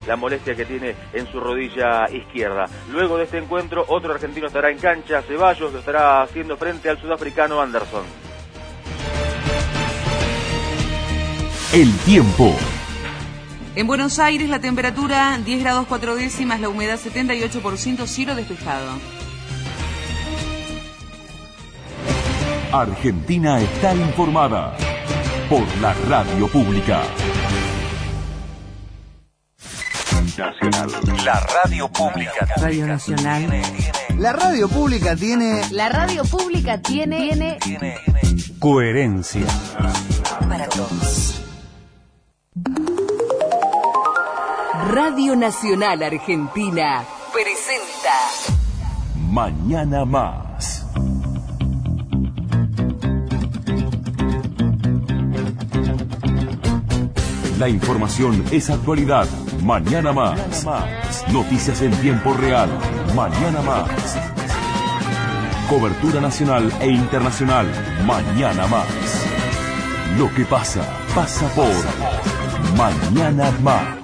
la molestia que tiene en su rodilla izquierda. Luego de este encuentro, otro argentino estará en cancha, Ceballos, lo estará haciendo frente al sudafricano Anderson. El tiempo. En Buenos Aires la temperatura 10 grados 4 décimas, la humedad 78%, cielo despejado. Argentina está informada por la radio pública. Nacional. La radio pública. Radio Nacional. La radio pública tiene... La radio pública tiene Coherencia. para todos. Radio Nacional Argentina presenta Mañana más. La información es actualidad. Mañana más. Noticias en tiempo real. Mañana más. Cobertura nacional e internacional. Mañana más. Lo que pasa, pasa por Mañana más.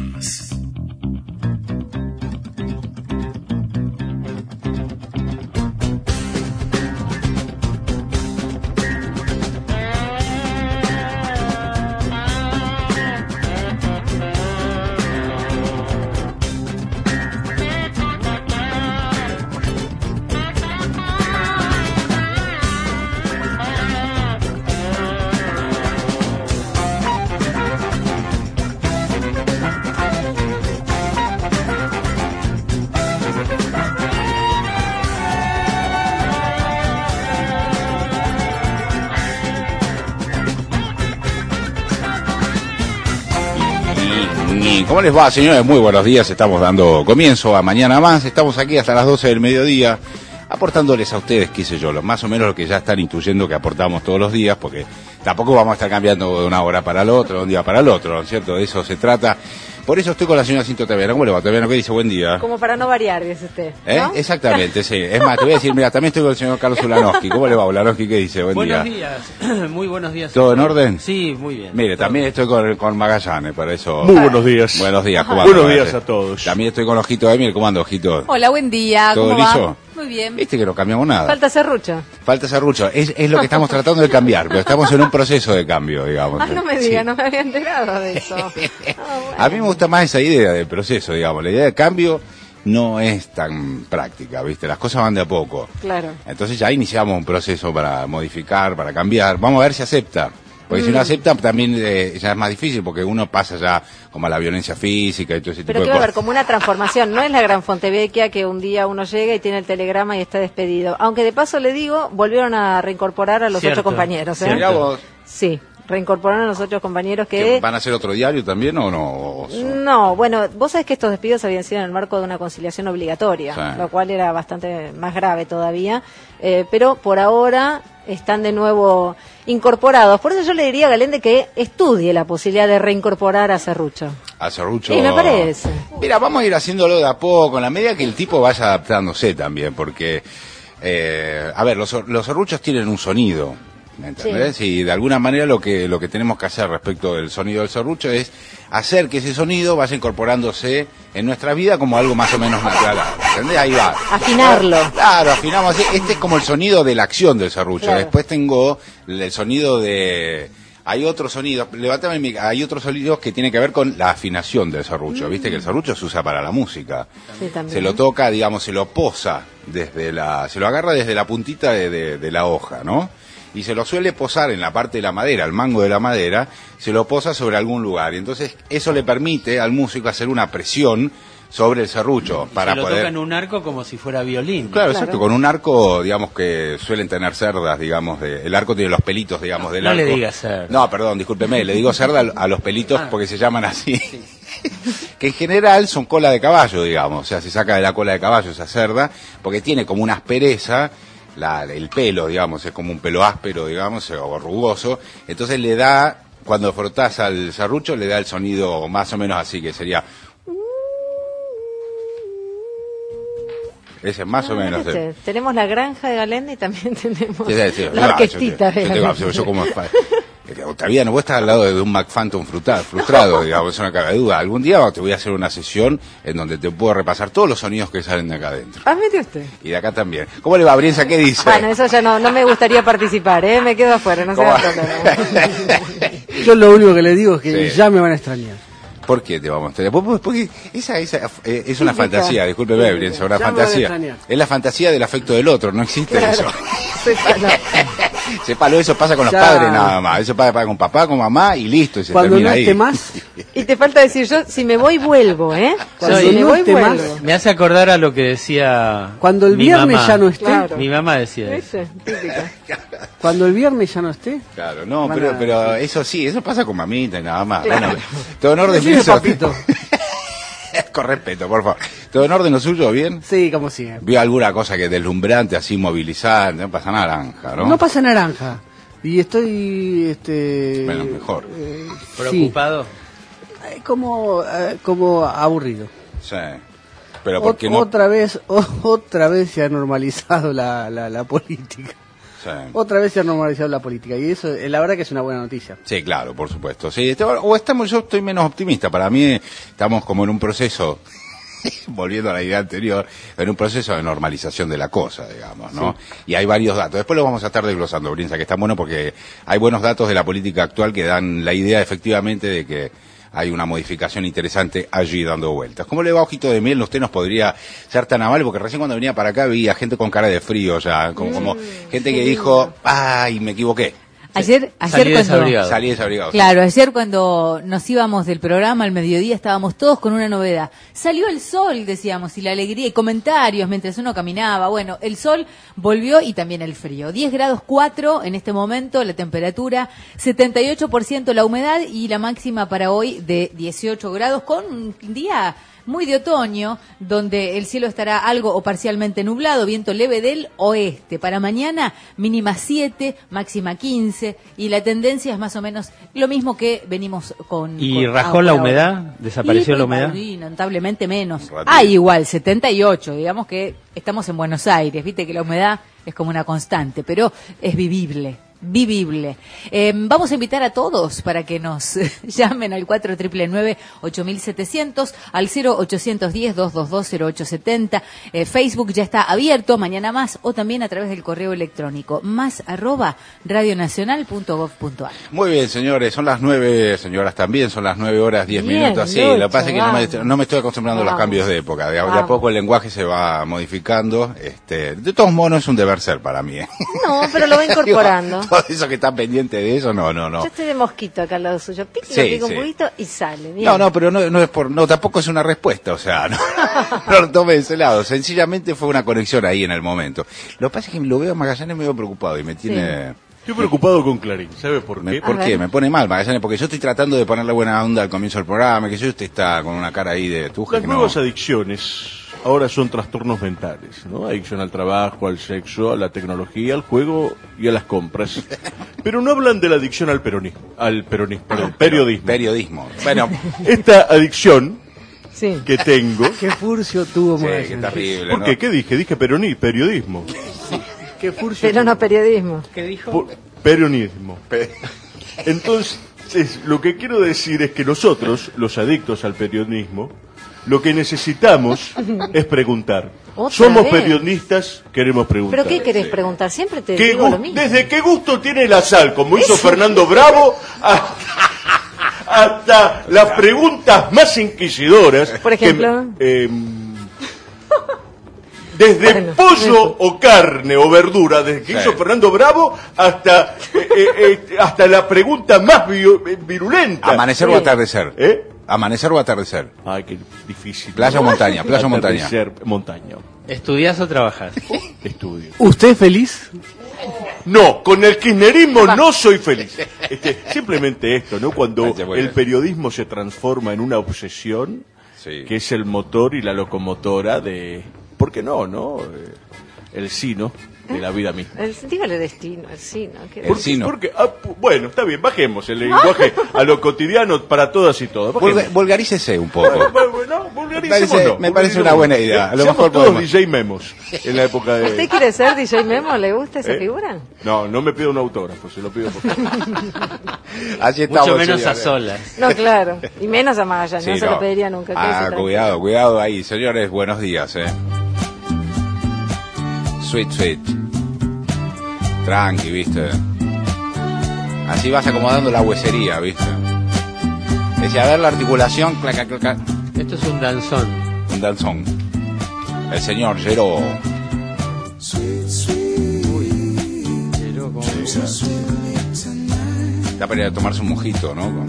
¿Cómo les va, señores? Muy buenos días, estamos dando comienzo a Mañana Más, estamos aquí hasta las 12 del mediodía, aportándoles a ustedes, qué sé yo, más o menos lo que ya están intuyendo que aportamos todos los días, porque tampoco vamos a estar cambiando de una hora para el otro, de un día para el otro, ¿no es cierto? De eso se trata. Por eso estoy con la señora Cinto Taviano. ¿Cómo le va, Taviano? ¿Qué dice? Buen día. Como para no variar, dice usted, ¿no? Exactamente, sí. Es más, te voy a decir, mira, también estoy con el señor Carlos Ulanowski. ¿Cómo le va, Ulanowski? ¿Qué dice? Buen día. Buenos días, muy buenos días. ¿Todo en orden? Sí, muy bien. Mire, también estoy con Magallanes, para eso. Muy buenos días. Buenos días, ¿cómo anda? Buenos días a todos. También estoy con Ojito de Miel. ¿Cómo anda, Ojito? Hola, buen día. ¿Todo ¿Cómo liso? va? Muy bien. Viste que no cambiamos nada. Falta serrucho. Falta serrucho. Es lo que estamos tratando de cambiar, pero estamos en un proceso de cambio, digamos. Ah, no me diga, Sí. no me había enterado de eso. Bueno. A mí me gusta más esa idea del proceso, digamos. La idea de cambio no es tan práctica, ¿viste? Las cosas van de a poco. Claro. Entonces ya iniciamos un proceso para modificar, para cambiar. Vamos a ver si acepta. Porque si no acepta, también ya es más difícil, porque uno pasa ya como a la violencia física y todo ese tipo Pero de que va a cosas. haber como una transformación, no es la gran Fontevecchia que un día uno llega y tiene el telegrama y está despedido. Aunque de paso le digo, volvieron a reincorporar a los Cierto, 8 compañeros, ¿eh? cierto. Mirá vos, Sí, reincorporaron a los 8 compañeros ¿que ¿van a hacer otro diario también o no? No, bueno, vos sabés que estos despidos habían sido en el marco de una conciliación obligatoria, Sí. lo cual era bastante más grave todavía, pero por ahora están de nuevo incorporados. Por eso yo le diría a Galende que estudie la posibilidad de reincorporar a Serrucho. A Serrucho. Sí, me parece. Mira, vamos a ir haciéndolo de a poco, en la medida que el tipo vaya adaptándose también, porque, a ver, los serruchos tienen un sonido, ¿me entendés? Sí. Y de alguna manera lo que tenemos que hacer respecto del sonido del serrucho es hacer que ese sonido vaya incorporándose en nuestra vida como algo más o menos natural, ¿entendés? Ahí va. Afinarlo. Claro, afinamos así. Este es como el sonido de la acción del serrucho. Claro. Después tengo el sonido de... Hay otros sonidos, hay otros sonidos que tienen que ver con la afinación del serrucho. Viste que el serrucho se usa para la música. Sí, también. Se lo toca, digamos, se lo posa se lo agarra desde la puntita de la hoja, ¿no? Y se lo suele posar en la parte de la madera, el mango de la madera, se lo posa sobre algún lugar. Y entonces eso le permite al músico hacer una presión sobre el serrucho para Se lo poder... toca en un arco como si fuera violín. Claro, exacto, con un arco, digamos, que suelen tener cerdas, digamos, el arco tiene los pelitos, digamos, del No arco. le digas cerda. No, perdón, discúlpeme, le digo cerda a los pelitos porque se llaman así. Que en general son cola de caballo, digamos, o sea, se saca de la cola de caballo esa cerda, porque tiene como una aspereza, el pelo, digamos, es como un pelo áspero, digamos, o rugoso, entonces le da, cuando frotás al serrucho, le da el sonido más o menos así, que sería... Ese más o menos. Tenemos la granja de Galende y también tenemos Sí, la orquestita de yo Galende. yo como Todavía no, vos estás al lado de un McPhantom frustrado, digamos, eso no cabe duda. Algún día te voy a hacer una sesión en donde te puedo repasar todos los sonidos que salen de acá adentro. Ah, mire usted. Y de acá también. ¿Cómo le va, Brienza? ¿Qué dice? Bueno, eso ya no me gustaría participar, me quedo afuera, no se haga problema. Yo lo único que le digo es que Sí. ya me van a extrañar. ¿Por qué te vamos a extrañar? Porque esa es una fantasía, discúlpeme, Sí, Brienza, una ya me van a fantasía. extrañar. Es la fantasía del afecto del otro, no existe eso. No. Sépalo, eso pasa con los Ya. padres nada más. Eso pasa con papá, con mamá y listo, y se Cuando termina no ahí. esté más, Y te falta decir, yo si me voy, vuelvo, Cuando Soy- me no voy, esté vuelvo. más. Me hace acordar a lo que decía cuando el mi viernes mamá. ya no esté, Claro. Mi mamá decía eso. ¿Viste? Típica. cuando el viernes ya no esté, Claro, no, Van a- pero eso sí, eso pasa con mamita y nada más. Bueno, todo en orden, Decime, Brienza. papito. Con respeto, por favor. ¿Todo en orden lo suyo, bien? Sí, como siempre. ¿Vio alguna cosa que deslumbrante, así movilizante? No pasa naranja, ¿no? No pasa naranja. Y estoy, Bueno, mejor. Preocupado. Sí, como aburrido. Sí. Pero porque no... Otra vez se ha normalizado la política. Sí. Otra vez se ha normalizado la política. Y eso, la verdad que es una buena noticia. Sí, claro, por supuesto. Sí, yo estoy menos optimista. Para mí estamos como en un proceso, volviendo a la idea anterior, en un proceso de normalización de la cosa, digamos, ¿no? Sí. Y hay varios datos. Después los vamos a estar desglosando, Brienza, que está bueno porque hay buenos datos de la política actual que dan la idea efectivamente de que hay una modificación interesante allí dando vueltas. ¿Cómo le va, Ojito de Miel? Usted nos podría ser tan amable, porque recién cuando venía para acá veía gente con cara de frío ya, como gente que dijo, ay, me equivoqué. Ayer Salí cuando desabrigado. Salí desabrigado. Claro, ayer cuando nos íbamos del programa al mediodía estábamos todos con una novedad. Salió el sol, decíamos, y la alegría y comentarios mientras uno caminaba. Bueno, el sol volvió y también el frío. 10 grados 4 en este momento, la temperatura, 78% la humedad y la máxima para hoy de 18 grados con un día muy de otoño, donde el cielo estará algo o parcialmente nublado, viento leve del oeste. Para mañana, mínima 7, máxima 15, y la tendencia es más o menos lo mismo que venimos con... ¿Y con rajó la ahora. humedad? ¿Desapareció la humedad? Sí, notablemente menos. Un ratito. Ah, igual, 78, digamos que estamos en Buenos Aires, viste que la humedad es como una constante, pero es vivible. Vamos a invitar a todos para que nos llamen al 4999-8700, al 0810-222-0870. Facebook ya está abierto, mañana más, o también a través del correo electrónico, @radionacional.gov.ar. Muy bien, señores, son las 9, señoras también, son las 9:10 Bien, minutos. Sí, Lucho, lo que pasa es que no me estoy acostumbrando a los Vamos. cambios de época. De a Vamos. poco el lenguaje se va modificando. De todos modos, no es un deber ser para mí. No, pero lo va incorporando. Todo eso que está pendiente de eso, no. Yo estoy de mosquito acá al lado suyo. Pico, Sí, pico sí. un poquito y sale. Bien. No, pero no es tampoco es una respuesta, o sea, no lo tome de ese lado. Sencillamente fue una conexión ahí en el momento. Lo que pasa es que lo veo a Magallanes medio preocupado y me tiene... Estoy preocupado con Clarín, ¿sabe por qué? ¿Por qué? Me pone mal Magallanes, porque yo estoy tratando de ponerle buena onda al comienzo del programa, que usted está con una cara ahí de tuje. Las que no- nuevas adicciones ahora son trastornos mentales, ¿no? Adicción al trabajo, al sexo, a la tecnología, al juego y a las compras. Pero no hablan de la adicción al periodismo. Periodismo. Bueno, Esta adicción Sí. que tengo... Qué furcio tuvo sí, Magallanes. qué terrible, ¿Por ¿no? qué? ¿Qué dije? Dije periodismo. Qué furcio Pero no tuvo. periodismo. ¿Qué dijo? Peronismo. Entonces, lo que quiero decir es que nosotros, los adictos al periodismo, lo que necesitamos es preguntar. ¿Otra Somos vez? periodistas, queremos preguntar. ¿Pero qué querés preguntar? Siempre te ¿Qué digo lo gu- mismo. ¿Desde qué gusto tiene la sal? Como hizo Fernando Bravo, hasta las preguntas más inquisidoras. Por ejemplo. Desde Bueno, pollo eso. o carne o verdura, desde que Sí. hizo Fernando Bravo hasta la pregunta más virulenta. ¿Amanecer o atardecer? ¿Eh? ¿Amanecer o atardecer? Ay, qué difícil. Playa o montaña, playa o montaña. Atardecer, montaña. ¿Estudias o trabajas? Estudio. ¿Usted es feliz? No, con el kirchnerismo no soy feliz. Simplemente esto, ¿no? Cuando Gracias, muy el bien. periodismo se transforma en una obsesión, Sí. que es el motor y la locomotora de... ¿Por qué no, no? El sí, ¿no? de la vida misma. Dígale destino, el sino. Porque, bueno, está bien, bajemos el lenguaje a lo cotidiano para todas y todos. Vulgarícese un poco. Me parece una buena idea. A lo Seamos mejor todos podemos. DJ Memos en la época de... ¿Usted quiere ser DJ Memo? ¿Le gusta esa figura? No me pido un autógrafo, se lo pido por favor. Así estamos, mucho menos señores. a solas. No, claro. Y menos a Magallanes, Sí, no se lo pediría nunca. Cuidado ahí, señores, buenos días, Sweet. Tranqui, ¿viste? Así vas acomodando la huesería, ¿viste? Decía, a ver la articulación, claca. Esto es un danzón. Un danzón. El señor Geró. Pero como Está para ir a tomarse un mojito, ¿no?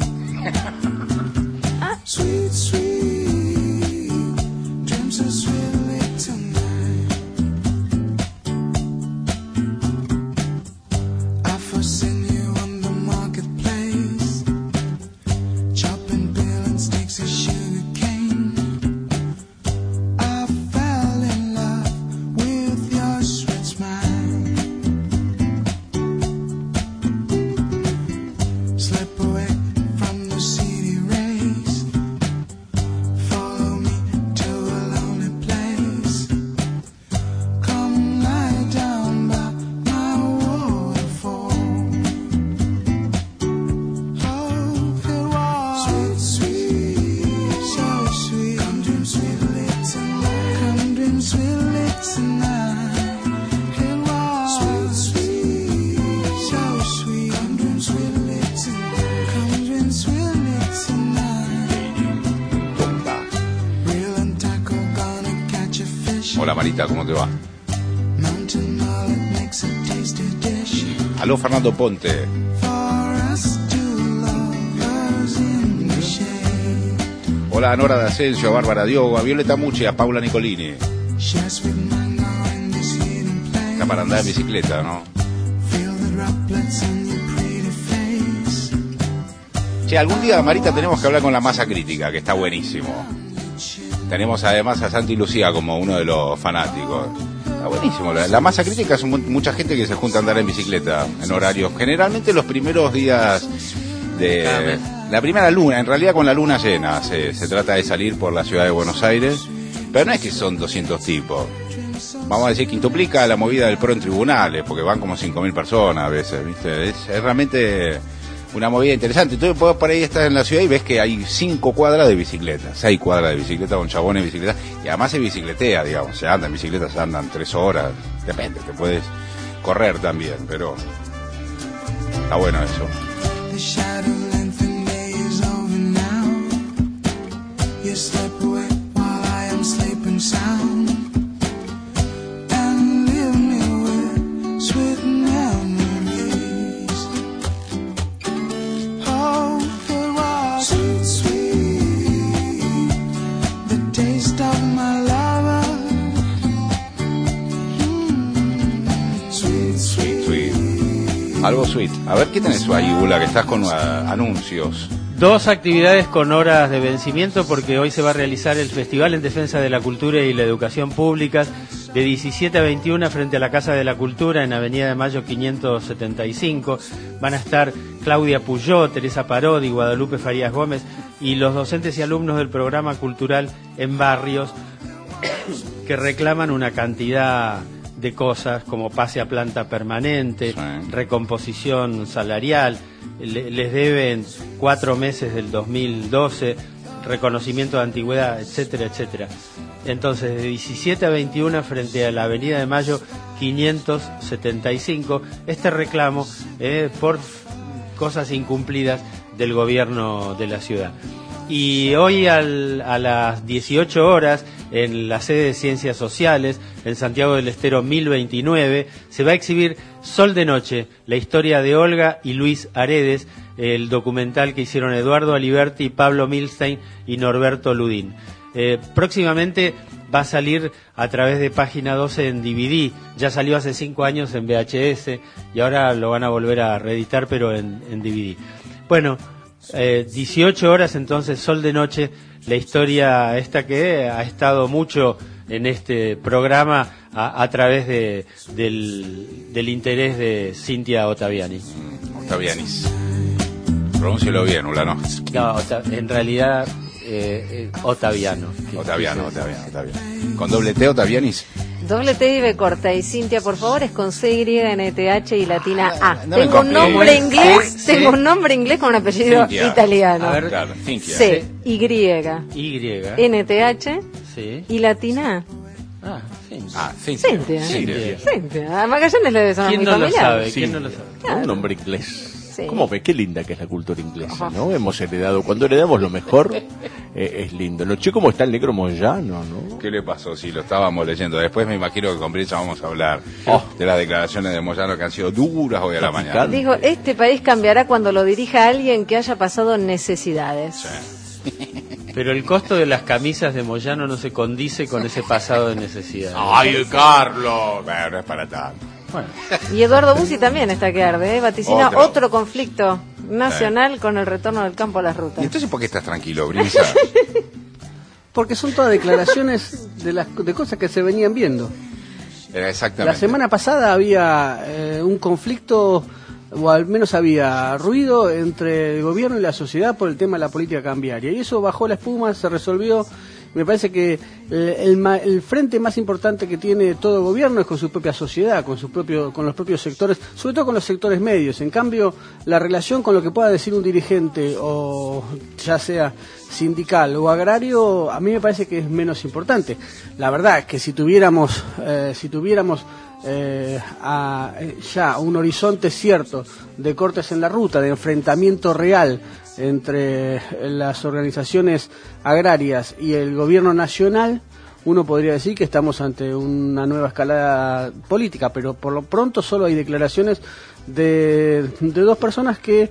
Hola Marita, ¿cómo te va? Aló Fernando Ponte. Hola a Nora de Asensio, a Bárbara Diogo, a Violeta Mucci, a Paula Nicolini. Está para andar en bicicleta, ¿no? Che, algún día, Marita, tenemos que hablar con la masa crítica, que está buenísimo. Tenemos además a Santi Lucía como uno de los fanáticos. Está buenísimo. La masa crítica es mucha gente que se junta a andar en bicicleta en horarios. Generalmente los primeros días de la primera luna, en realidad con la luna llena, se trata de salir por la ciudad de Buenos Aires. Pero no es que son 200 tipos. Vamos a decir, quintuplica la movida del PRO en tribunales, porque van como 5.000 personas a veces, ¿viste? Es realmente una movida interesante. Entonces vos por ahí estás en la ciudad y ves que hay 5 cuadras de bicicleta, 6 cuadras de bicicleta con chabones de bicicleta, y además se bicicletea, digamos, se anda en bicicleta, se andan 3 horas, depende, te puedes correr también, pero está bueno eso. Algo sweet. A ver, ¿qué tenés ahí, Gula, que estás con anuncios? 2 actividades con horas de vencimiento, porque hoy se va a realizar el Festival en Defensa de la Cultura y la Educación Públicas de 17 a 21 frente a la Casa de la Cultura en Avenida de Mayo 575. Van a estar Claudia Puyó, Teresa Parodi, Guadalupe Farías Gómez y los docentes y alumnos del programa cultural en barrios que reclaman una cantidad de cosas como pase a planta permanente, recomposición salarial, les deben 4 meses del 2012, reconocimiento de antigüedad, etcétera, etcétera. Entonces, de 17 a 21 frente a la Avenida de Mayo 575, este reclamo por cosas incumplidas del gobierno de la ciudad. Y hoy a las 18 horas, en la sede de Ciencias Sociales, en Santiago del Estero 1029, se va a exhibir Sol de Noche, la historia de Olga y Luis Aredes, el documental que hicieron Eduardo Aliberti, Pablo Milstein y Norberto Ludín. Próximamente va a salir a través de Página 12 en DVD, ya salió hace 5 años en VHS y ahora lo van a volver a reeditar, pero en DVD. Bueno, 18 horas entonces, Sol de Noche, la historia esta que ha estado mucho en este programa a través del interés de Cintia Ottaviani. Ottavianis. Pronúncialo bien, Ulano. No, en realidad Ottaviano. Ottaviano. ¿Con doble T, Ottavianis? Doble T y B corta. Y Cintia, por favor, es con CYNTH y latina A. No tengo un nombre inglés, Sí. tengo un nombre inglés con un apellido Cintia. italiano. A ver, Claro, Cintia. C, Y, NTH Sí. y latina Ah, Cintia. Ah, Cintia. Cintia. Cintia. A Magallanes le debe sonar ¿Quién muy no lo familiar. sabe? ¿Quién no lo sabe? ¿No? Un nombre inglés. Sí. ¿Cómo ve? Qué linda que es la cultura inglesa, ¿no? Hemos heredado, cuando heredamos lo mejor, es lindo. ¿No? Che, ¿cómo está el negro Moyano, no? ¿Qué le pasó? Sí, lo estábamos leyendo. Después me imagino que con Brisa vamos a hablar de las declaraciones de Moyano que han sido duras hoy a la mañana. Dijo, este país cambiará cuando lo dirija alguien que haya pasado necesidades. Pero el costo de las camisas de Moyano no se condice con ese pasado de necesidad. ¡Ay, Carlos! Bueno, no es para tanto. Bueno, Y Eduardo Bussi también está que arde, vaticina Otro. otro conflicto nacional con el retorno del campo a las ¿Y rutas. entonces por qué estás tranquilo, Brisa? Porque son todas declaraciones de cosas que se venían viendo. Exactamente. La semana pasada había un conflicto, o al menos había ruido entre el gobierno y la sociedad por el tema de la política cambiaria. Y eso bajó la espuma, se resolvió. Me parece que el frente más importante que tiene todo el gobierno es con su propia sociedad, con los propios sectores, sobre todo con los sectores medios. En cambio, la relación con lo que pueda decir un dirigente, o ya sea sindical o agrario, a mí me parece que es menos importante. La verdad es que si tuviéramos ya un horizonte cierto de cortes en la ruta, de enfrentamiento real entre las organizaciones agrarias y el gobierno nacional, uno podría decir que estamos ante una nueva escalada política, pero por lo pronto solo hay declaraciones de dos personas que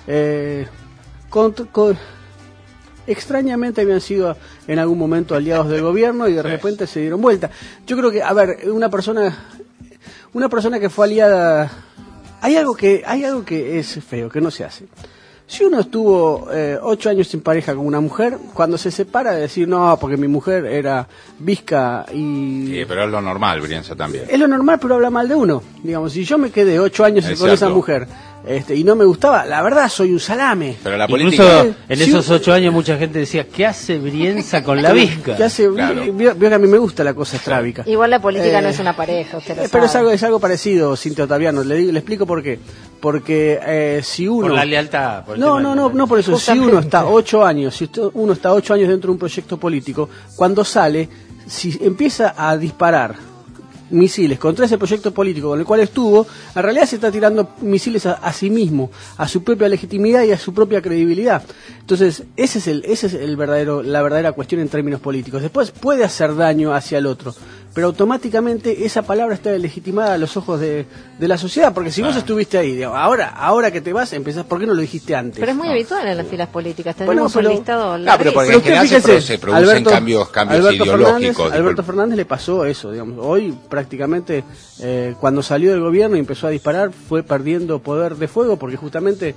extrañamente habían sido en algún momento aliados del gobierno y de repente se dieron vuelta. Yo creo que, a ver, una persona que fue aliada, hay algo que es feo, que no se hace. Si uno estuvo 8 años sin pareja con una mujer, cuando se separa de decir, no, porque mi mujer era visca y... Sí, pero es lo normal, Brienza, también. Es lo normal, pero habla mal de uno. Digamos, si yo me quedé 8 años con esa mujer y no me gustaba, la verdad soy un salame. Pero la incluso política... en esos 8 años mucha gente decía, ¿qué hace Brienza con la visca? ¿Qué hace? Claro. Vio que a mí me gusta la cosa estrábica. Igual la política no es una pareja, usted lo Pero sabe. es algo parecido, Cintia Ottaviano. Le explico por qué. Porque si uno... Por la lealtad. Por el No, tema de no, la no, no por eso. Justamente. Si uno está 8 años, uno está 8 años dentro de un proyecto político, cuando sale, si empieza a disparar misiles contra ese proyecto político con el cual estuvo, en realidad se está tirando misiles a sí mismo, a su propia legitimidad y a su propia credibilidad. Entonces, esa es la verdadera cuestión en términos políticos. Después puede hacer daño hacia el otro, pero automáticamente esa palabra está legitimada a los ojos de la sociedad, porque si vos estuviste ahí, digamos, ahora que te vas, empezás, ¿por qué no lo dijiste antes? Pero es muy No. habitual en las filas políticas. Bueno, Tenemos pero- un listado No, pero porque Pero en general usted fíjese, se producen cambios ideológicos. Alberto Fernández le pasó eso, digamos. Hoy prácticamente cuando salió del gobierno y empezó a disparar fue perdiendo poder de fuego porque justamente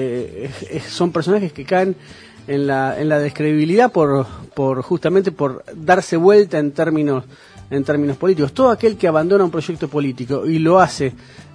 son personajes que caen en la descredibilidad justamente por darse vuelta en términos políticos. Todo aquel que abandona un proyecto político y lo hace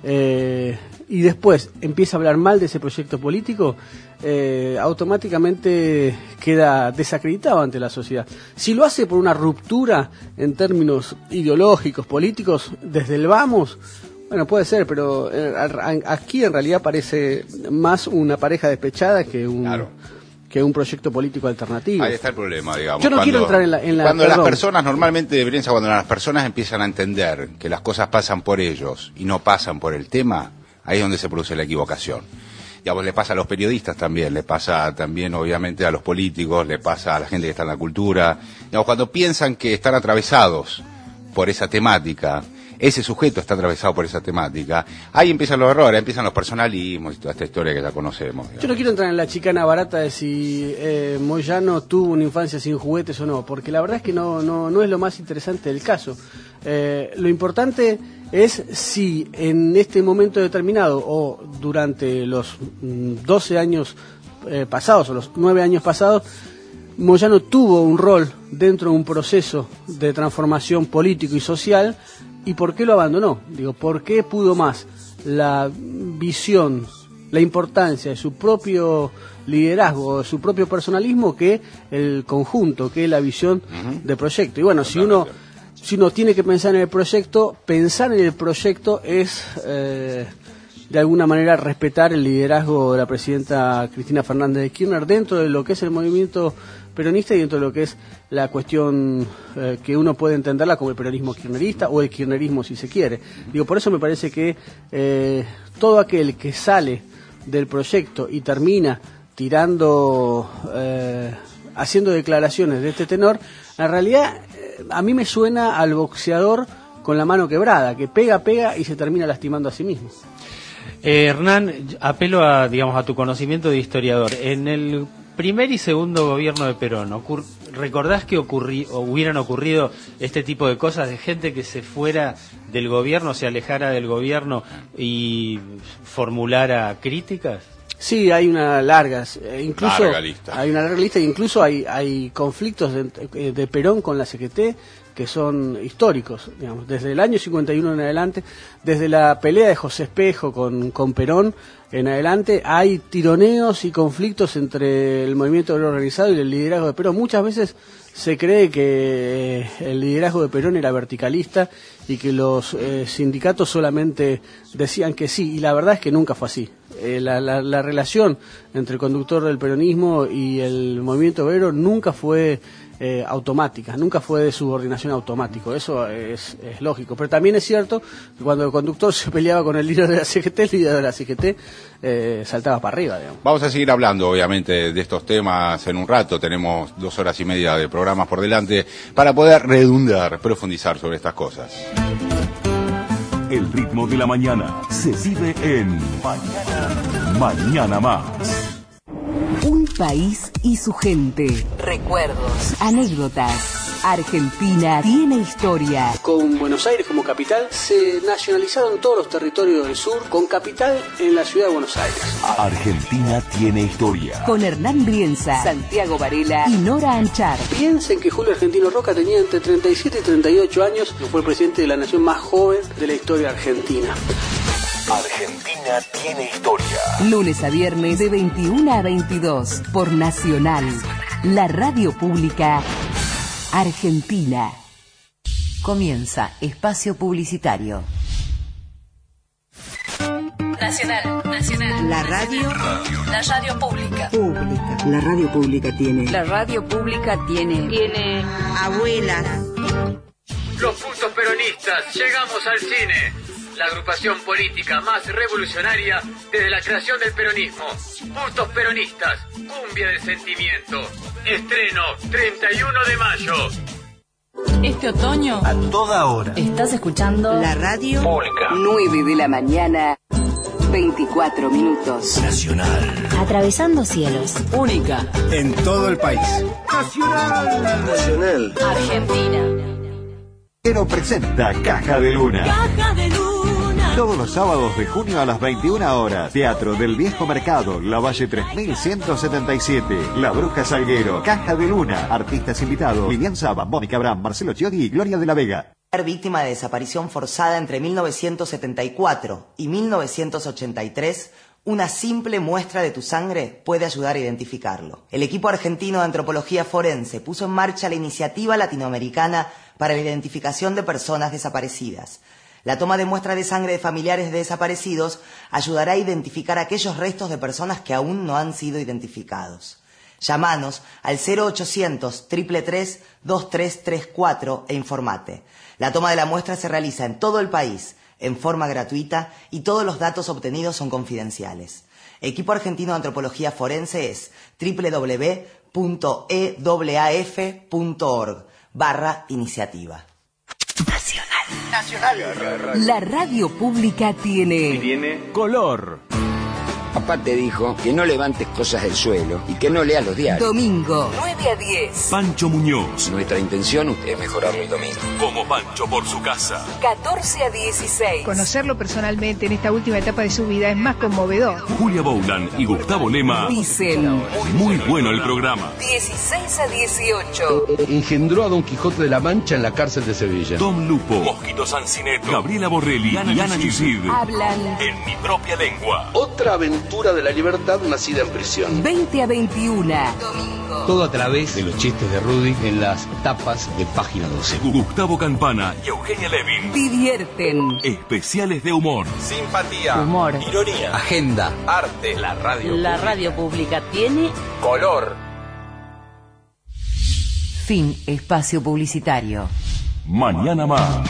y después empieza a hablar mal de ese proyecto político, automáticamente queda desacreditado ante la sociedad. Si lo hace por una ruptura en términos ideológicos, políticos, desde el vamos, bueno, puede ser, pero aquí en realidad parece más una pareja despechada que un proyecto político alternativo. Ahí está el problema, digamos. Yo no quiero entrar en la Cuando las perdón. personas, normalmente, Brienza, cuando las personas empiezan a entender que las cosas pasan por ellos y no pasan por el tema, ahí es donde se produce la equivocación. Digamos, le pasa a los periodistas también, le pasa también, obviamente, a los políticos, le pasa a la gente que está en la cultura. Digamos, cuando piensan que están atravesados por esa temática, ese sujeto está atravesado por esa temática, ahí empiezan los errores, empiezan los personalismos y toda esta historia que ya conocemos. Yo no quiero entrar en la chicana barata de si Moyano tuvo una infancia sin juguetes o no, porque la verdad es que no es lo más interesante del caso. Lo importante es si en este momento determinado o durante los 12 años pasados o los 9 años pasados Moyano tuvo un rol dentro de un proceso de transformación político y social, ¿y por qué lo abandonó? Digo, ¿por qué pudo más la visión, la importancia de su propio liderazgo, de su propio personalismo, que el conjunto, que la visión de proyecto? Y bueno, si uno tiene que pensar en el proyecto, pensar en el proyecto es de alguna manera respetar el liderazgo de la presidenta Cristina Fernández de Kirchner dentro de lo que es el movimiento peronista y dentro de lo que es la cuestión que uno puede entenderla como el peronismo kirchnerista o el kirchnerismo, si se quiere. Digo, por eso me parece que todo aquel que sale del proyecto y termina tirando, haciendo declaraciones de este tenor, en realidad a mí me suena al boxeador con la mano quebrada, que pega y se termina lastimando a sí mismo. Hernán, apelo a tu conocimiento de historiador. En el primer y segundo gobierno de Perón, ¿recordás que hubieran ocurrido este tipo de cosas de gente que se fuera del gobierno, se alejara del gobierno y formulara críticas? Sí, hay una larga lista. Hay una larga lista, e incluso hay conflictos de Perón con la CGT que son históricos, digamos, desde el año 51 en adelante, desde la pelea de José Espejo con Perón en adelante, hay tironeos y conflictos entre el movimiento obrero organizado y el liderazgo de Perón. Muchas veces se cree que el liderazgo de Perón era verticalista y que los sindicatos solamente decían que sí, y la verdad es que nunca fue así. La relación entre el conductor del peronismo y el movimiento obrero nunca fue automática, nunca fue de subordinación automático, eso es lógico, pero también es cierto que cuando el conductor se peleaba con el líder de la CGT, el líder de la CGT saltaba para arriba, digamos. Vamos a seguir hablando obviamente de estos temas en un rato, tenemos 2 horas y media de programas por delante para poder profundizar sobre estas cosas. El ritmo de la mañana se vive en Mañana Más. Un país y su gente. Recuerdos, anécdotas. Argentina tiene historia. Con Buenos Aires como capital, se nacionalizaron todos los territorios del sur, con capital en la ciudad de Buenos Aires. Argentina tiene historia. Con Hernán Brienza, Santiago Varela y Nora Anchar. Piensen que Julio Argentino Roca tenía entre 37 y 38 años y fue el presidente de la nación más joven de la historia argentina. Argentina tiene historia. Lunes a viernes de 21 a 22 por Nacional, la radio pública argentina. Comienza espacio publicitario. Nacional. La radio pública. La radio pública tiene. La radio pública tiene abuelas. Los puntos peronistas, llegamos al cine. La agrupación política más revolucionaria desde la creación del peronismo. Puntos peronistas, cumbia del sentimiento. Estreno 31 de mayo. Este otoño, A toda hora. Estás escuchando La radio Pública. 9 de la mañana, 24 minutos. Nacional. Atravesando cielos. única. En todo el país. Nacional. Argentina. Pero presenta Caja de Luna. Caja de Luna. Todos los sábados de junio a las 21 horas. Teatro del Viejo Mercado, La Valle 3177. La Bruja Salguero. Caja de Luna. Artistas invitados: Lilian Saba, Mónica Abraham, Marcelo Chiodi y Gloria de la Vega. Víctima de desaparición forzada entre 1974 y 1983, una simple muestra de tu sangre puede ayudar a identificarlo. El equipo argentino de antropología forense puso en marcha la iniciativa latinoamericana para la identificación de personas desaparecidas. La toma de muestra de sangre de familiares de desaparecidos ayudará a identificar aquellos restos de personas que aún no han sido identificados. Llámanos al 0800 333 2334 e informate. La toma de la muestra se realiza en todo el país, en forma gratuita, y todos los datos obtenidos son confidenciales. Equipo Argentino de Antropología Forense es www.eaf.org/iniciativa. Nacional. La radio pública tiene color. Papá te dijo que no levantes cosas del suelo y que no leas los diarios. Domingo, 9 a 10. Pancho Muñoz. Nuestra intención es mejorarlo el domingo. Como Pancho por su casa. 14 a 16. Conocerlo personalmente en esta última etapa de su vida es más conmovedor. Julia Boulan y Gustavo Lema. Dicen. Muy bueno el programa. 16 a 18. Engendró a Don Quijote de la Mancha en la cárcel de Sevilla. Tom Lupo. Mosquito Sancineto. Gabriela Borrelli. y Ana Yusid. Hablan en mi propia lengua. Otra aventura de la libertad nacida en prisión. 20 a 21. Domingo. Todo a través de los chistes de Rudy en las tapas de Página 12. Gustavo Campana y Eugenia Levin. Divierten. Especiales de humor. Simpatía. Humor. Ironía. Agenda. Arte. La radio. La radio pública tiene color. Fin espacio publicitario. Mañana más.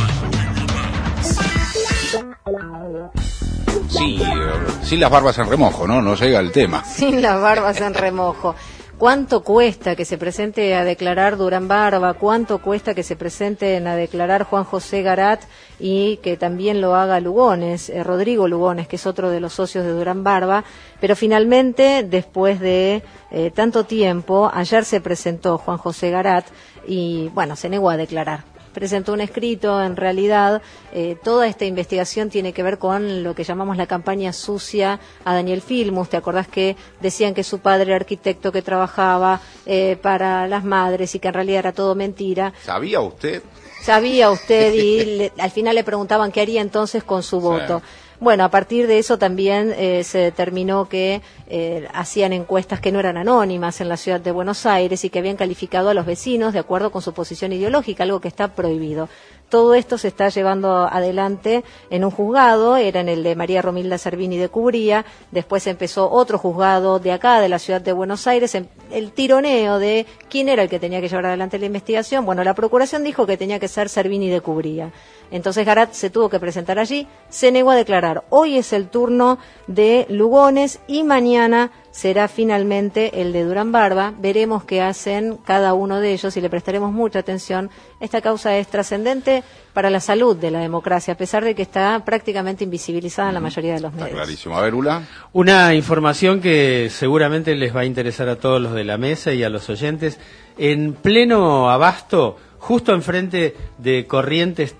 Sí, sin las barbas en remojo, ¿no? No llega el tema. Sin las barbas en remojo. ¿Cuánto cuesta que se presente a declarar Durán Barba? ¿Cuánto cuesta que se presenten a declarar Juan José Garat y que también lo haga Lugones, Rodrigo Lugones, que es otro de los socios de Durán Barba? Pero finalmente, después de tanto tiempo, ayer se presentó Juan José Garat y, bueno, se negó a declarar. Presentó un escrito, en realidad toda esta investigación tiene que ver con lo que llamamos la campaña sucia a Daniel Filmus. ¿Te acordás que decían que su padre era arquitecto que trabajaba para las madres y que en realidad era todo mentira? ¿Sabía usted? Sabía usted y al final le preguntaban qué haría entonces con su voto. Bueno, a partir de eso también se determinó que hacían encuestas que no eran anónimas en la ciudad de Buenos Aires y que habían calificado a los vecinos de acuerdo con su posición ideológica, algo que está prohibido. Todo esto se está llevando adelante en un juzgado, era en el de María Romilda Servini de Cubría, después empezó otro juzgado de acá, de la ciudad de Buenos Aires, el tironeo de quién era el que tenía que llevar adelante la investigación. Bueno, la procuración dijo que tenía que ser Servini de Cubría. Entonces Garat se tuvo que presentar allí, se negó a declarar. Hoy es el turno de Lugones y mañana será finalmente el de Durán Barba. Veremos qué hacen cada uno de ellos y le prestaremos mucha atención. Esta causa es trascendente para la salud de la democracia, a pesar de que está prácticamente invisibilizada en la mayoría de los medios. Está clarísimo. A ver, Ula. Una información que seguramente les va a interesar a todos los de la mesa y a los oyentes. En pleno Abasto, justo enfrente de Corrientes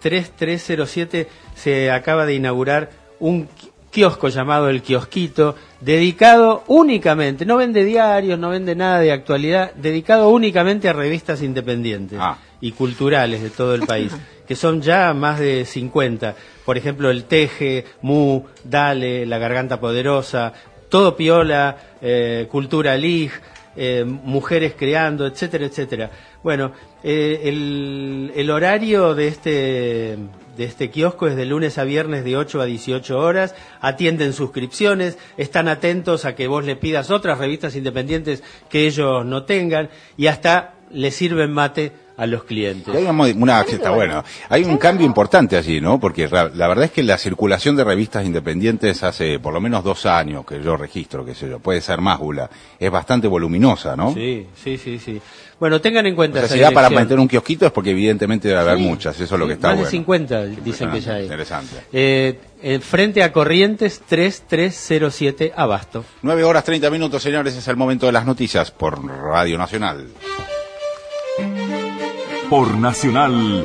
3307, se acaba de inaugurar un kiosco llamado El Kiosquito, dedicado únicamente, no vende diarios, no vende nada de actualidad, dedicado únicamente a revistas independientes y culturales de todo el país, que son ya más de 50. Por ejemplo, El Teje, Mu, Dale, La Garganta Poderosa, Todo Piola, Cultura Lig, Mujeres Creando, etcétera, etcétera. Bueno, el horario de este kiosco es de lunes a viernes de 8 a 18 horas, atienden suscripciones, están atentos a que vos le pidas otras revistas independientes que ellos no tengan y hasta le sirven mate a los clientes. Hay está bueno. Hay un cambio importante allí, ¿no? Porque la verdad es que la circulación de revistas independientes hace por lo menos 2 años que yo registro, qué sé yo, puede ser más, Gula, es bastante voluminosa, ¿no? Sí. Bueno, tengan en cuenta si da para meter un kiosquito es porque evidentemente debe haber muchas, eso es lo que está bueno. Más de 50 dicen que ya hay. Interesante. Frente a Corrientes 3307 Abasto. 9:30, señores, es el momento de las noticias por Radio Nacional. Por Nacional,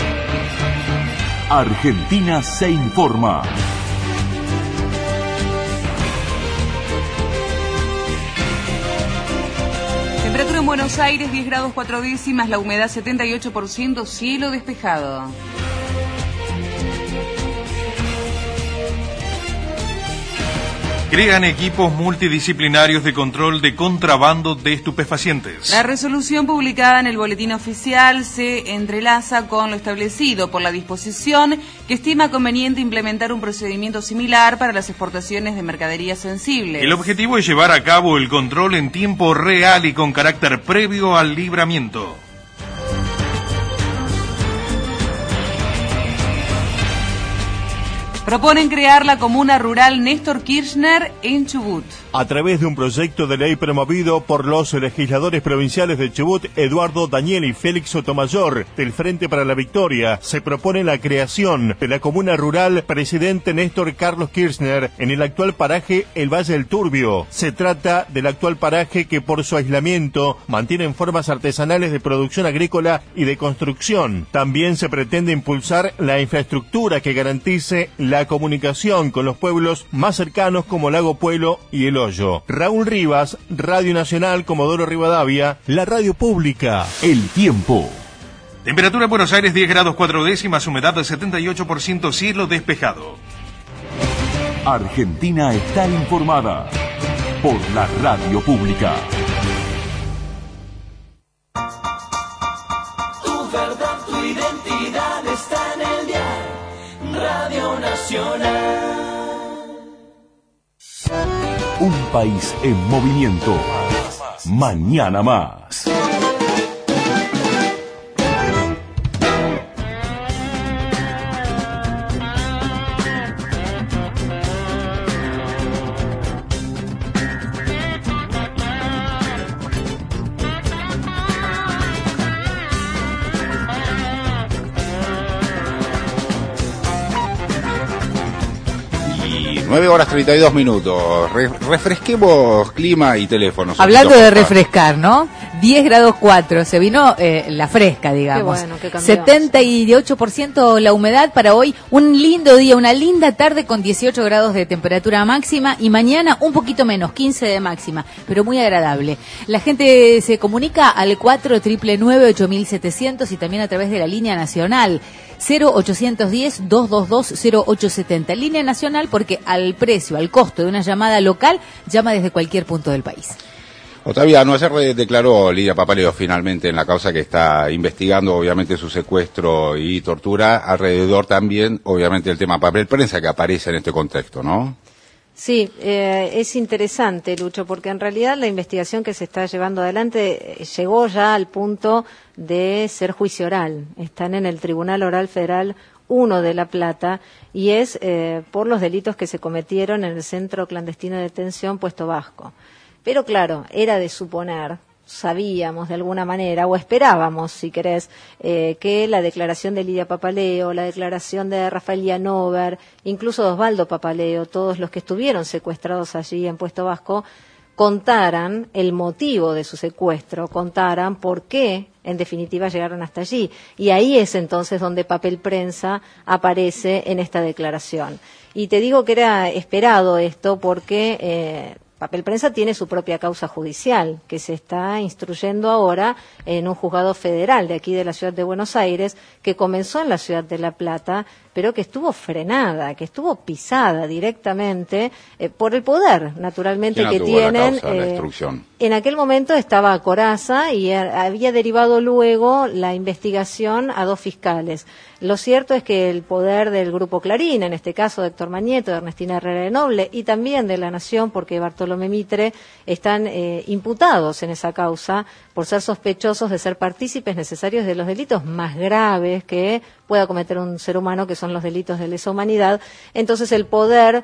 Argentina se informa. Temperatura en Buenos Aires 10 grados 4 décimas, la humedad 78%, cielo despejado. Crean equipos multidisciplinarios de control de contrabando de estupefacientes. La resolución publicada en el boletín oficial se entrelaza con lo establecido por la disposición que estima conveniente implementar un procedimiento similar para las exportaciones de mercaderías sensibles. El objetivo es llevar a cabo el control en tiempo real y con carácter previo al libramiento. Proponen crear la comuna rural Néstor Kirchner en Chubut. A través de un proyecto de ley promovido por los legisladores provinciales de Chubut, Eduardo Daniel y Félix Sotomayor, del Frente para la Victoria, se propone la creación de la comuna rural Presidente Néstor Carlos Kirchner en el actual paraje El Valle del Turbio. Se trata del actual paraje que por su aislamiento mantiene formas artesanales de producción agrícola y de construcción. También se pretende impulsar la infraestructura que garantice la comunicación con los pueblos más cercanos como Lago Puelo y El Hoyo. Raúl Rivas, Radio Nacional, Comodoro Rivadavia, la radio pública. El tiempo. Temperatura en Buenos Aires 10 grados 4 décimas, humedad del 78%, cielo despejado. Argentina está informada por la radio pública. Tu verdad, tu identidad está en el dial Radio Nacional. Un país en movimiento. Mañana más. Y 9 horas 32 minutos. Refresquemos clima y teléfonos. Hablando de refrescar, ¿no? 10 grados 4, se vino la fresca, digamos. Qué bueno, qué cambió. 78% la humedad para hoy. Un lindo día, una linda tarde con 18 grados de temperatura máxima y mañana un poquito menos, 15 de máxima, pero muy agradable. La gente se comunica al 499-8700 y también a través de la línea nacional 0810-222-0870. Línea nacional porque al precio, al costo de una llamada local, llama desde cualquier punto del país. Otaviano, ayer declaró Lidia Papaleo finalmente en la causa que está investigando, obviamente, su secuestro y tortura, alrededor también, obviamente, del tema papel prensa que aparece en este contexto, ¿no? Sí, es interesante, Lucho, porque en realidad la investigación que se está llevando adelante llegó ya al punto de ser juicio oral. Están en el Tribunal Oral Federal 1 de La Plata y es por los delitos que se cometieron en el centro clandestino de detención Puesto Vasco. Pero claro, era de suponer, sabíamos de alguna manera, o esperábamos, si querés, que la declaración de Lidia Papaleo, la declaración de Rafael Llanover, incluso de Osvaldo Papaleo, todos los que estuvieron secuestrados allí en Puesto Vasco, contaran el motivo de su secuestro, contaran por qué, en definitiva, llegaron hasta allí. Y ahí es entonces donde papel prensa aparece en esta declaración. Y te digo que era esperado esto porque Papel Prensa tiene su propia causa judicial que se está instruyendo ahora en un juzgado federal de aquí de la ciudad de Buenos Aires, que comenzó en la ciudad de La Plata, pero que estuvo frenada, que estuvo pisada directamente por el poder, naturalmente, que tienen. En aquel momento estaba Corazza y había derivado luego la investigación a 2 fiscales. Lo cierto es que el poder del Grupo Clarín, en este caso de Héctor Mañeto, de Ernestina Herrera de Noble y también de La Nación, porque Bartolomé Mitre, están imputados en esa causa por ser sospechosos de ser partícipes necesarios de los delitos más graves que pueda cometer un ser humano, que son los delitos de lesa humanidad. Entonces el poder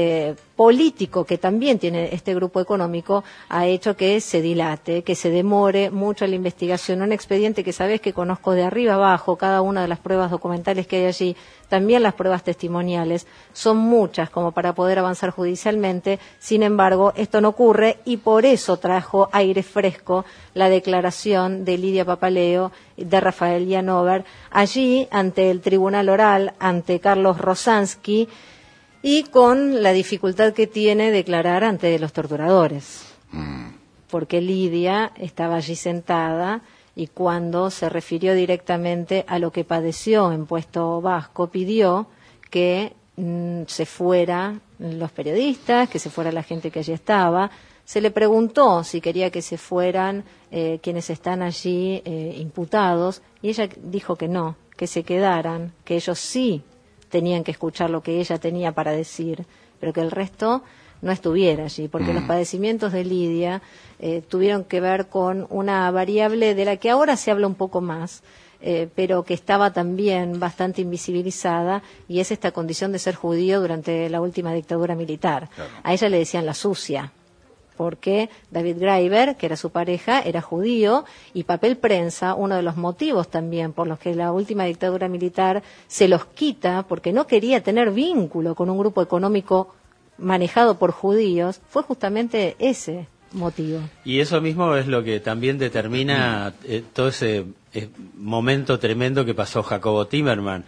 político que también tiene este grupo económico ha hecho que se dilate, que se demore mucho la investigación. Un expediente que sabés que conozco de arriba abajo, cada una de las pruebas documentales que hay allí, también las pruebas testimoniales, son muchas como para poder avanzar judicialmente. Sin embargo, esto no ocurre y por eso trajo aire fresco la declaración de Lidia Papaleo, de Rafael Llanover, allí ante el Tribunal Oral, ante Carlos Rosansky, y con la dificultad que tiene declarar ante los torturadores. Porque Lidia estaba allí sentada y cuando se refirió directamente a lo que padeció en Puesto Vasco, pidió que se fueran los periodistas, que se fuera la gente que allí estaba. Se le preguntó si quería que se fueran quienes están allí imputados y ella dijo que no, que se quedaran, que ellos sí tenían que escuchar lo que ella tenía para decir, pero que el resto no estuviera allí, porque los padecimientos de Lidia tuvieron que ver con una variable de la que ahora se habla un poco más, pero que estaba también bastante invisibilizada, y es esta condición de ser judío durante la última dictadura militar. Claro. A ella le decían la sucia, porque David Graeber, que era su pareja, era judío, y Papel Prensa, uno de los motivos también por los que la última dictadura militar se los quita, porque no quería tener vínculo con un grupo económico manejado por judíos, fue justamente ese motivo. Y eso mismo es lo que también determina todo ese momento tremendo que pasó Jacobo Timerman,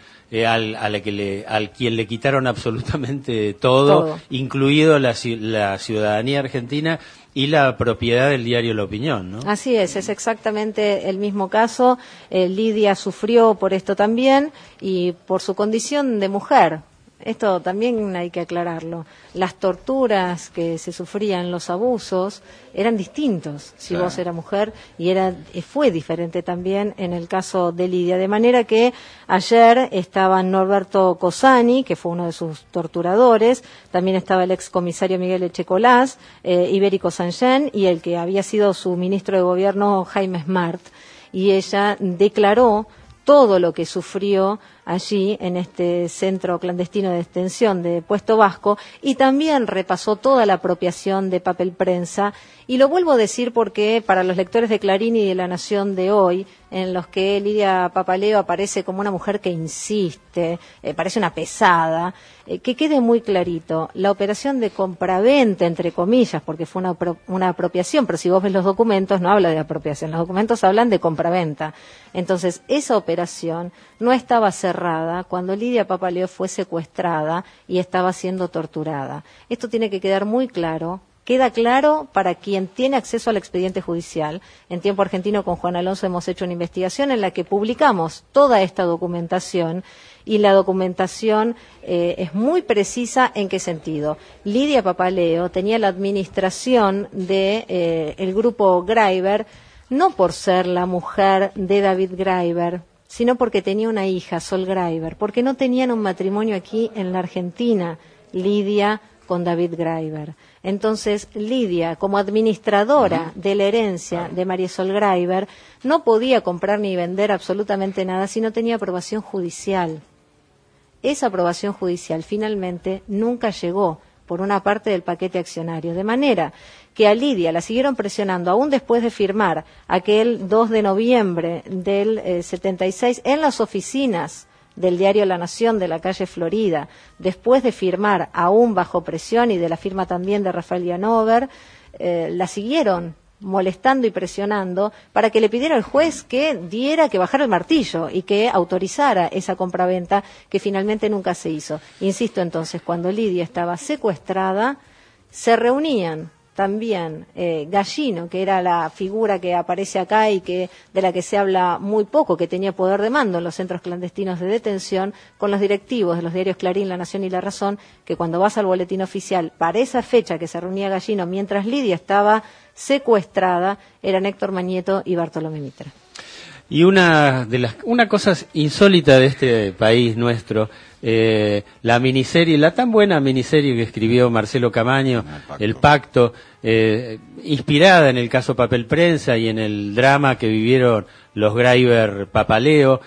al quien le quitaron absolutamente todo. Incluido la ciudadanía argentina y la propiedad del diario La Opinión, ¿no? Así es exactamente el mismo caso. Lidia sufrió por esto también, y por su condición de mujer. Esto también hay que aclararlo. Las torturas que se sufrían, los abusos, eran distintos si claro. Vos eras mujer, y fue diferente también en el caso de Lidia. De manera que ayer estaba Norberto Cosani, que fue uno de sus torturadores, también estaba el excomisario Miguel Echecolás, Ibérico Sanchén, y el que había sido su ministro de gobierno, Jaime Smart, y ella declaró todo lo que sufrió allí en este centro clandestino de detención de Puesto Vasco, y también repasó toda la apropiación de Papel Prensa. Y lo vuelvo a decir porque para los lectores de Clarín y de La Nación de hoy, en los que Lidia Papaleo aparece como una mujer que insiste, parece una pesada, que quede muy clarito, la operación de compraventa, entre comillas, porque fue una apropiación, pero si vos ves los documentos no habla de apropiación, los documentos hablan de compraventa. Entonces, esa operación no estaba cerrada cuando Lidia Papaleo fue secuestrada y estaba siendo torturada. Esto tiene que quedar muy claro. Queda claro para quien tiene acceso al expediente judicial. En Tiempo Argentino con Juan Alonso hemos hecho una investigación en la que publicamos toda esta documentación, y la documentación es muy precisa. ¿En qué sentido? Lidia Papaleo tenía la administración de el grupo Graeber, no por ser la mujer de David Graeber, sino porque tenía una hija, Sol Graeber, porque no tenían un matrimonio aquí en la Argentina, Lidia con David Graeber. Entonces, Lidia, como administradora de la herencia de María Sol Graeber, no podía comprar ni vender absolutamente nada si no tenía aprobación judicial. Esa aprobación judicial finalmente nunca llegó por una parte del paquete accionario, de manera que a Lidia la siguieron presionando aún después de firmar aquel 2 de noviembre del 76 en las oficinas del diario La Nación de la calle Florida, después de firmar aún bajo presión y de la firma también de Rafael Llanover, la siguieron molestando y presionando para que le pidiera al juez que bajara el martillo y que autorizara esa compraventa, que finalmente nunca se hizo. Insisto entonces, cuando Lidia estaba secuestrada, se reunían también Gallino, que era la figura que aparece acá y de la que se habla muy poco, que tenía poder de mando en los centros clandestinos de detención, con los directivos de los diarios Clarín, La Nación y La Razón, que cuando vas al boletín oficial, para esa fecha que se reunía Gallino mientras Lidia estaba secuestrada, eran Héctor Mañeto y Bartolomé Mitra. Y una cosa insólita de este país nuestro, la miniserie, la tan buena miniserie que escribió Marcelo Camaño, El Pacto, inspirada en el caso Papel Prensa y en el drama que vivieron los Graeber Papaleo,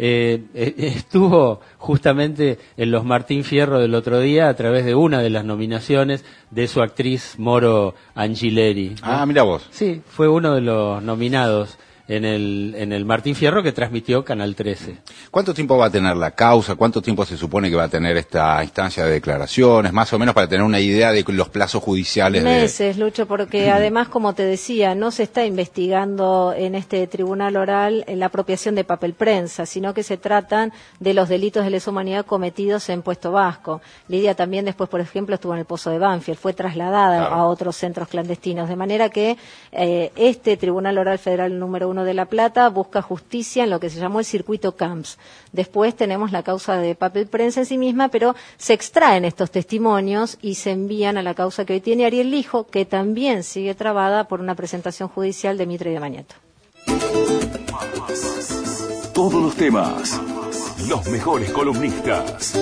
estuvo justamente en los Martín Fierro del otro día a través de una de las nominaciones de su actriz Moro Angileri, ¿no? Ah, mira vos. Sí, fue uno de los nominados en el Martín Fierro, que transmitió Canal 13. ¿Cuánto tiempo va a tener la causa? ¿Cuánto tiempo se supone que va a tener esta instancia de declaraciones? Más o menos para tener una idea de los plazos judiciales. Meses, Lucho, porque además, como te decía, no se está investigando en este tribunal oral la apropiación de Papel Prensa, sino que se tratan de los delitos de lesa humanidad cometidos en Puesto Vasco. Lidia también después, por ejemplo, estuvo en el Pozo de Banfield, fue trasladada a otros centros clandestinos, de manera que este Tribunal Oral Federal número 1 de La Plata busca justicia en lo que se llamó el circuito Camps. Después tenemos la causa de Papel Prensa en sí misma, pero se extraen estos testimonios y se envían a la causa que hoy tiene Ariel Lijo, que también sigue trabada por una presentación judicial de Mitra y de Mañeto. Todos los temas, los mejores columnistas.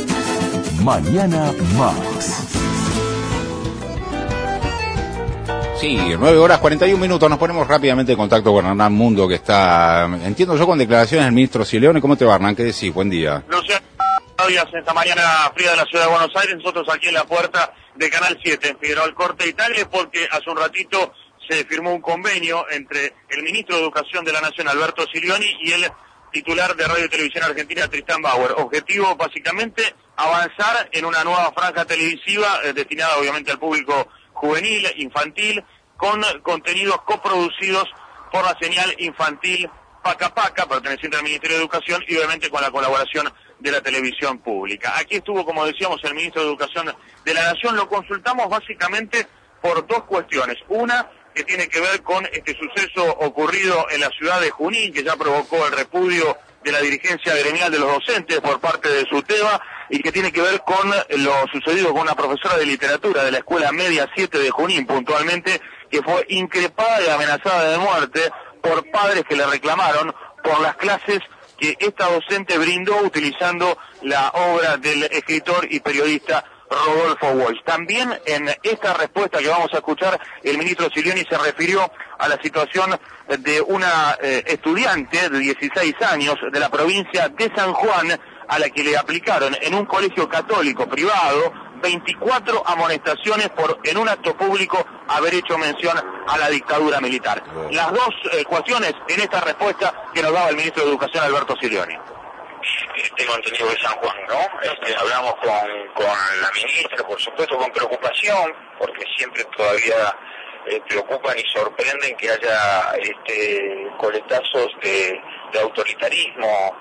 Mañana más. Sí, 9:41. Nos ponemos rápidamente en contacto con Hernán Mundo, que está, entiendo yo, con declaraciones del ministro Silioni. ¿Cómo te va, Hernán? ¿Qué decís? Buen día. Luciano, días esta mañana fría de la ciudad de Buenos Aires, nosotros aquí en la puerta de Canal 7, en Figueroa Alcorte y Tagle, porque hace un ratito se firmó un convenio entre el ministro de Educación de la Nación, Alberto Silioni, y el titular de Radio y Televisión Argentina, Tristán Bauer. Objetivo, básicamente, avanzar en una nueva franja televisiva destinada, obviamente, al público juvenil, infantil, con contenidos coproducidos por la señal infantil Paca Paca, perteneciente al Ministerio de Educación, y obviamente con la colaboración de la televisión pública. Aquí estuvo, como decíamos, el ministro de Educación de la Nación. Lo consultamos básicamente por dos cuestiones. Una, que tiene que ver con este suceso ocurrido en la ciudad de Junín, que ya provocó el repudio de la dirigencia gremial de los docentes por parte de SUTEBA, y que tiene que ver con lo sucedido con una profesora de literatura de la Escuela Media 7 de Junín, puntualmente, que fue increpada y amenazada de muerte por padres que le reclamaron por las clases que esta docente brindó utilizando la obra del escritor y periodista Rodolfo Walsh. También en esta respuesta que vamos a escuchar, el ministro Silioni se refirió a la situación de una estudiante de 16 años de la provincia de San Juan, a la que le aplicaron en un colegio católico privado 24 amonestaciones por, en un acto público, haber hecho mención a la dictadura militar. Las dos cuestiones en esta respuesta que nos daba el ministro de Educación, Alberto Silioni. Tengo entendido de San Juan, ¿no? Hablamos con la ministra, por supuesto con preocupación, porque siempre todavía preocupan y sorprenden que haya coletazos de autoritarismo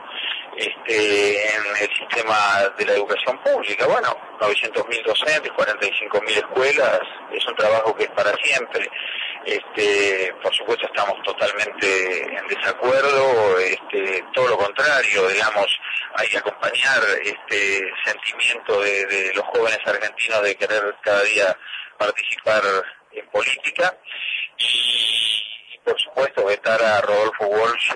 en el sistema de la educación pública. Bueno, 900.000 docentes, 45.000 escuelas, es un trabajo que es para siempre. Por supuesto estamos totalmente en desacuerdo, todo lo contrario, digamos, hay que acompañar este sentimiento de los jóvenes argentinos de querer cada día participar en política, y por supuesto vetar a Rodolfo Walsh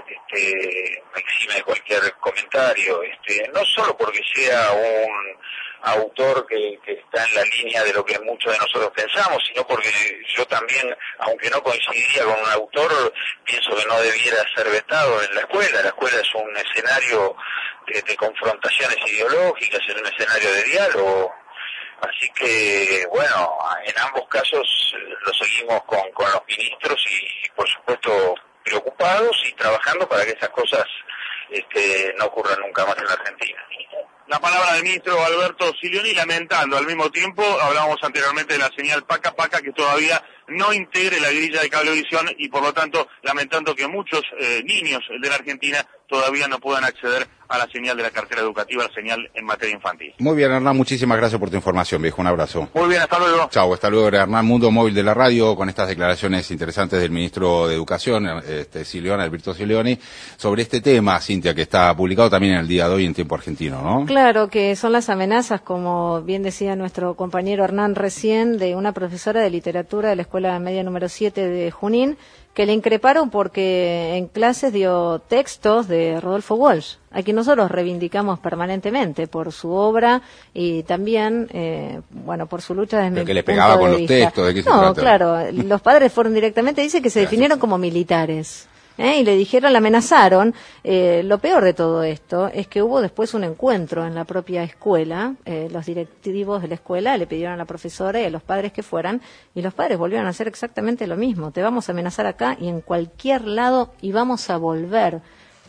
me exime de cualquier comentario, no solo porque sea un autor que está en la línea de lo que muchos de nosotros pensamos, sino porque yo también, aunque no coincidiría con un autor, pienso que no debiera ser vetado en la escuela. La escuela es un escenario de confrontaciones ideológicas, es un escenario de diálogo. Así que, bueno, en ambos casos lo seguimos con los ministros y por supuesto preocupados y trabajando para que esas cosas no ocurran nunca más en la Argentina. La palabra del ministro Alberto Silioni, lamentando al mismo tiempo, hablábamos anteriormente de la señal Paca Paca, que todavía no integre la grilla de cablevisión, y por lo tanto lamentando que muchos niños de la Argentina todavía no puedan acceder a la señal de la cartera educativa, la señal en materia infantil. Muy bien, Hernán, muchísimas gracias por tu información, viejo. Un abrazo. Muy bien, hasta luego. Chau, hasta luego. Hernán Mundo, móvil de la radio, con estas declaraciones interesantes del ministro de Educación, Silioni, Alberto Silioni, sobre este tema, Cintia, que está publicado también en el día de hoy en Tiempo Argentino, ¿no? Claro, que son las amenazas, como bien decía nuestro compañero Hernán recién, de una profesora de literatura de la Escuela Media número 7 de Junín, que le increparon porque en clases dio textos de Rodolfo Walsh, a quien nosotros reivindicamos permanentemente por su obra y también, por su lucha desde mi punto de vista. Que le pegaba con los textos, ¿de qué se trata? No, claro, los padres fueron directamente, dice que se definieron como militares. Y le dijeron, le amenazaron. Lo peor de todo esto es que hubo después un encuentro en la propia escuela. Los directivos de la escuela le pidieron a la profesora y a los padres que fueran, y los padres volvieron a hacer exactamente lo mismo. Te vamos a amenazar acá y en cualquier lado, y vamos a volver.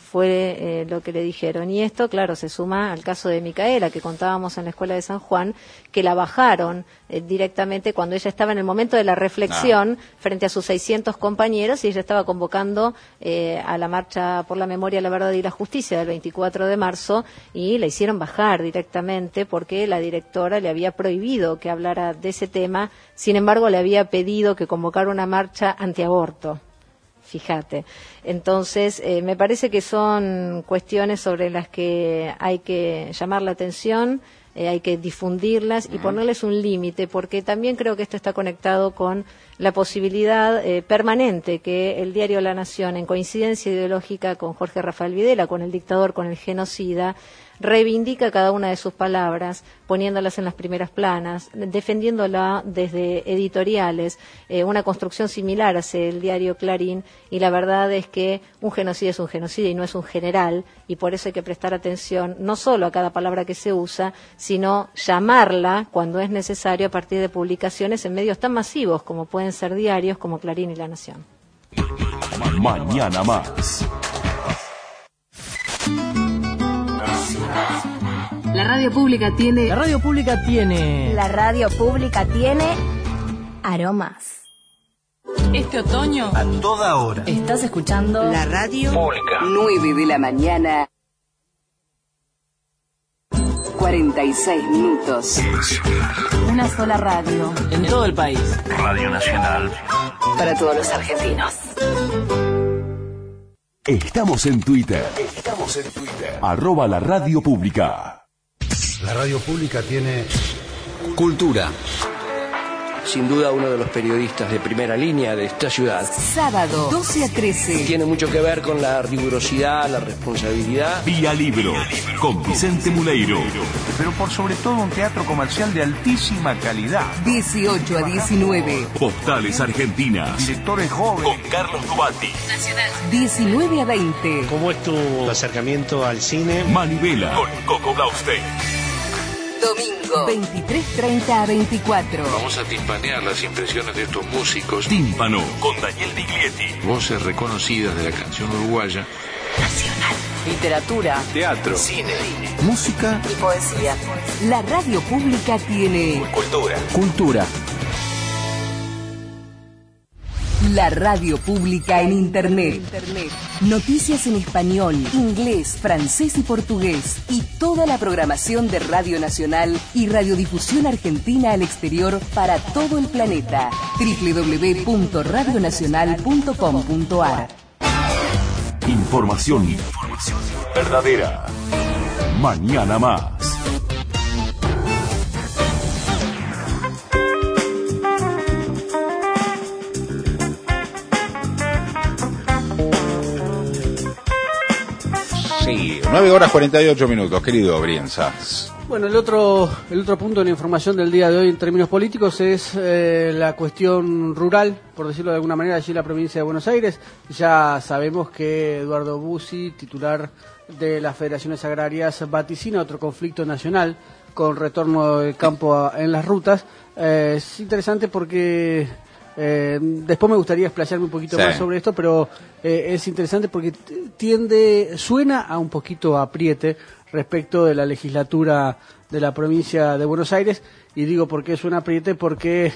Fue lo que le dijeron. Y esto, claro, se suma al caso de Micaela, que contábamos en la escuela de San Juan, que la bajaron directamente cuando ella estaba en el momento de la reflexión frente a sus 600 compañeros, y ella estaba convocando a la marcha por la memoria, la verdad y la justicia del 24 de marzo, y la hicieron bajar directamente porque la directora le había prohibido que hablara de ese tema. Sin embargo, le había pedido que convocara una marcha antiaborto. Fíjate. Entonces, me parece que son cuestiones sobre las que hay que llamar la atención, hay que difundirlas y ponerles un límite, porque también creo que esto está conectado con la posibilidad permanente que el diario La Nación, en coincidencia ideológica con Jorge Rafael Videla, con el dictador, con el genocida, reivindica cada una de sus palabras, poniéndolas en las primeras planas, defendiéndola desde editoriales. Una construcción similar hace el diario Clarín, y la verdad es que un genocida es un genocida y no es un general, y por eso hay que prestar atención no solo a cada palabra que se usa, sino llamarla cuando es necesario a partir de publicaciones en medios tan masivos como pueden ser diarios como Clarín y La Nación. Mañana más. La radio pública tiene... La radio pública tiene... La radio pública tiene aromas. Este otoño... A toda hora. Estás escuchando... La radio Pública. 9 de la mañana. 46 minutos. Una sola radio. En todo el país. Radio Nacional. Para todos los argentinos. Estamos en Twitter. @ la radio pública. La radio pública tiene cultura. Sin duda uno de los periodistas de primera línea de esta ciudad. Sábado, 12 a 13. Tiene mucho que ver con la rigurosidad, la responsabilidad. Vía Libro, con Vicente Muleiro. Pero por sobre todo un teatro comercial de altísima calidad. 18 a 19. Postales Argentinas. Directores jóvenes. Con Carlos Tubati. 19 a 20. ¿Cómo es tu acercamiento al cine? Manivela. Con Coco Blaustein. Domingo, 23:30 a 24. Vamos a timpanear las impresiones de estos músicos. Tímpano, con Daniel Diglietti. Voces reconocidas de la canción uruguaya. Nacional. Literatura. Teatro. Cine. Música. Y poesía. La radio pública tiene... Cultura. La radio pública en Internet. Noticias en español, inglés, francés y portugués. Y toda la programación de Radio Nacional y Radiodifusión Argentina al exterior para todo el planeta. www.radionacional.com.ar. Información verdadera. Mañana más. Sí, 9:48, querido Brienza. Bueno, el otro punto de la información del día de hoy en términos políticos es la cuestión rural, por decirlo de alguna manera, allí en la provincia de Buenos Aires. Ya sabemos que Eduardo Bussi, titular de las Federaciones Agrarias, vaticina otro conflicto nacional con retorno del campo en las rutas. Es interesante porque... después me gustaría explayarme un poquito más sobre esto, pero es interesante porque suena a un poquito apriete respecto de la legislatura de la provincia de Buenos Aires, y digo por qué suena apriete porque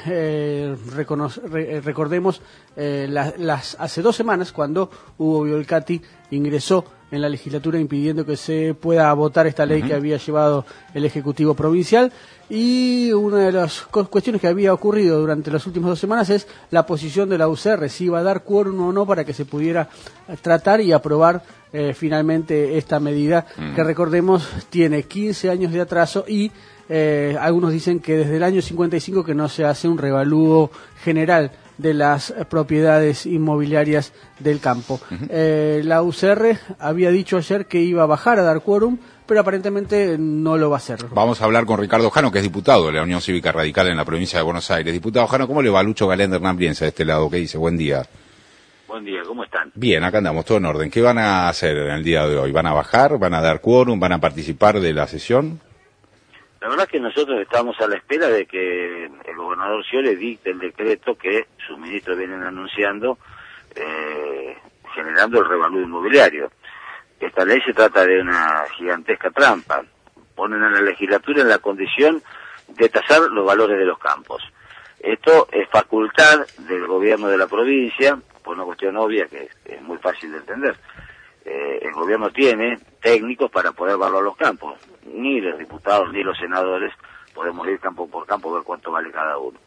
recordemos hace 2 semanas cuando Hugo Violcati ingresó en la legislatura impidiendo que se pueda votar esta ley que había llevado el Ejecutivo Provincial. Y una de las cuestiones que había ocurrido durante las últimas 2 semanas es la posición de la UCR, si iba a dar quórum o no para que se pudiera tratar y aprobar finalmente esta medida, que recordemos tiene 15 años de atraso y algunos dicen que desde el año 55 que no se hace un revalúo general de las propiedades inmobiliarias del campo. La UCR había dicho ayer que iba a bajar a dar quórum, pero aparentemente no lo va a hacer. Vamos a hablar con Ricardo Jano, que es diputado de la Unión Cívica Radical en la provincia de Buenos Aires. Diputado Jano, ¿cómo le va Lucho Galén de Hernán Brienza de este lado? ¿Qué dice? Buen día. Buen día, ¿cómo están? Bien, acá andamos, todo en orden. ¿Qué van a hacer en el día de hoy? ¿Van a bajar? ¿Van a dar quórum? ¿Van a participar de la sesión? La verdad es que nosotros estamos a la espera de que el gobernador Scioli dicte el decreto que sus ministros vienen anunciando, generando el revalúo inmobiliario. Esta ley se trata de una gigantesca trampa. Ponen a la legislatura en la condición de tasar los valores de los campos. Esto es facultad del gobierno de la provincia, por una cuestión obvia que es muy fácil de entender. El gobierno tiene técnicos para poder valorar los campos. Ni los diputados ni los senadores podemos ir campo por campo a ver cuánto vale cada uno.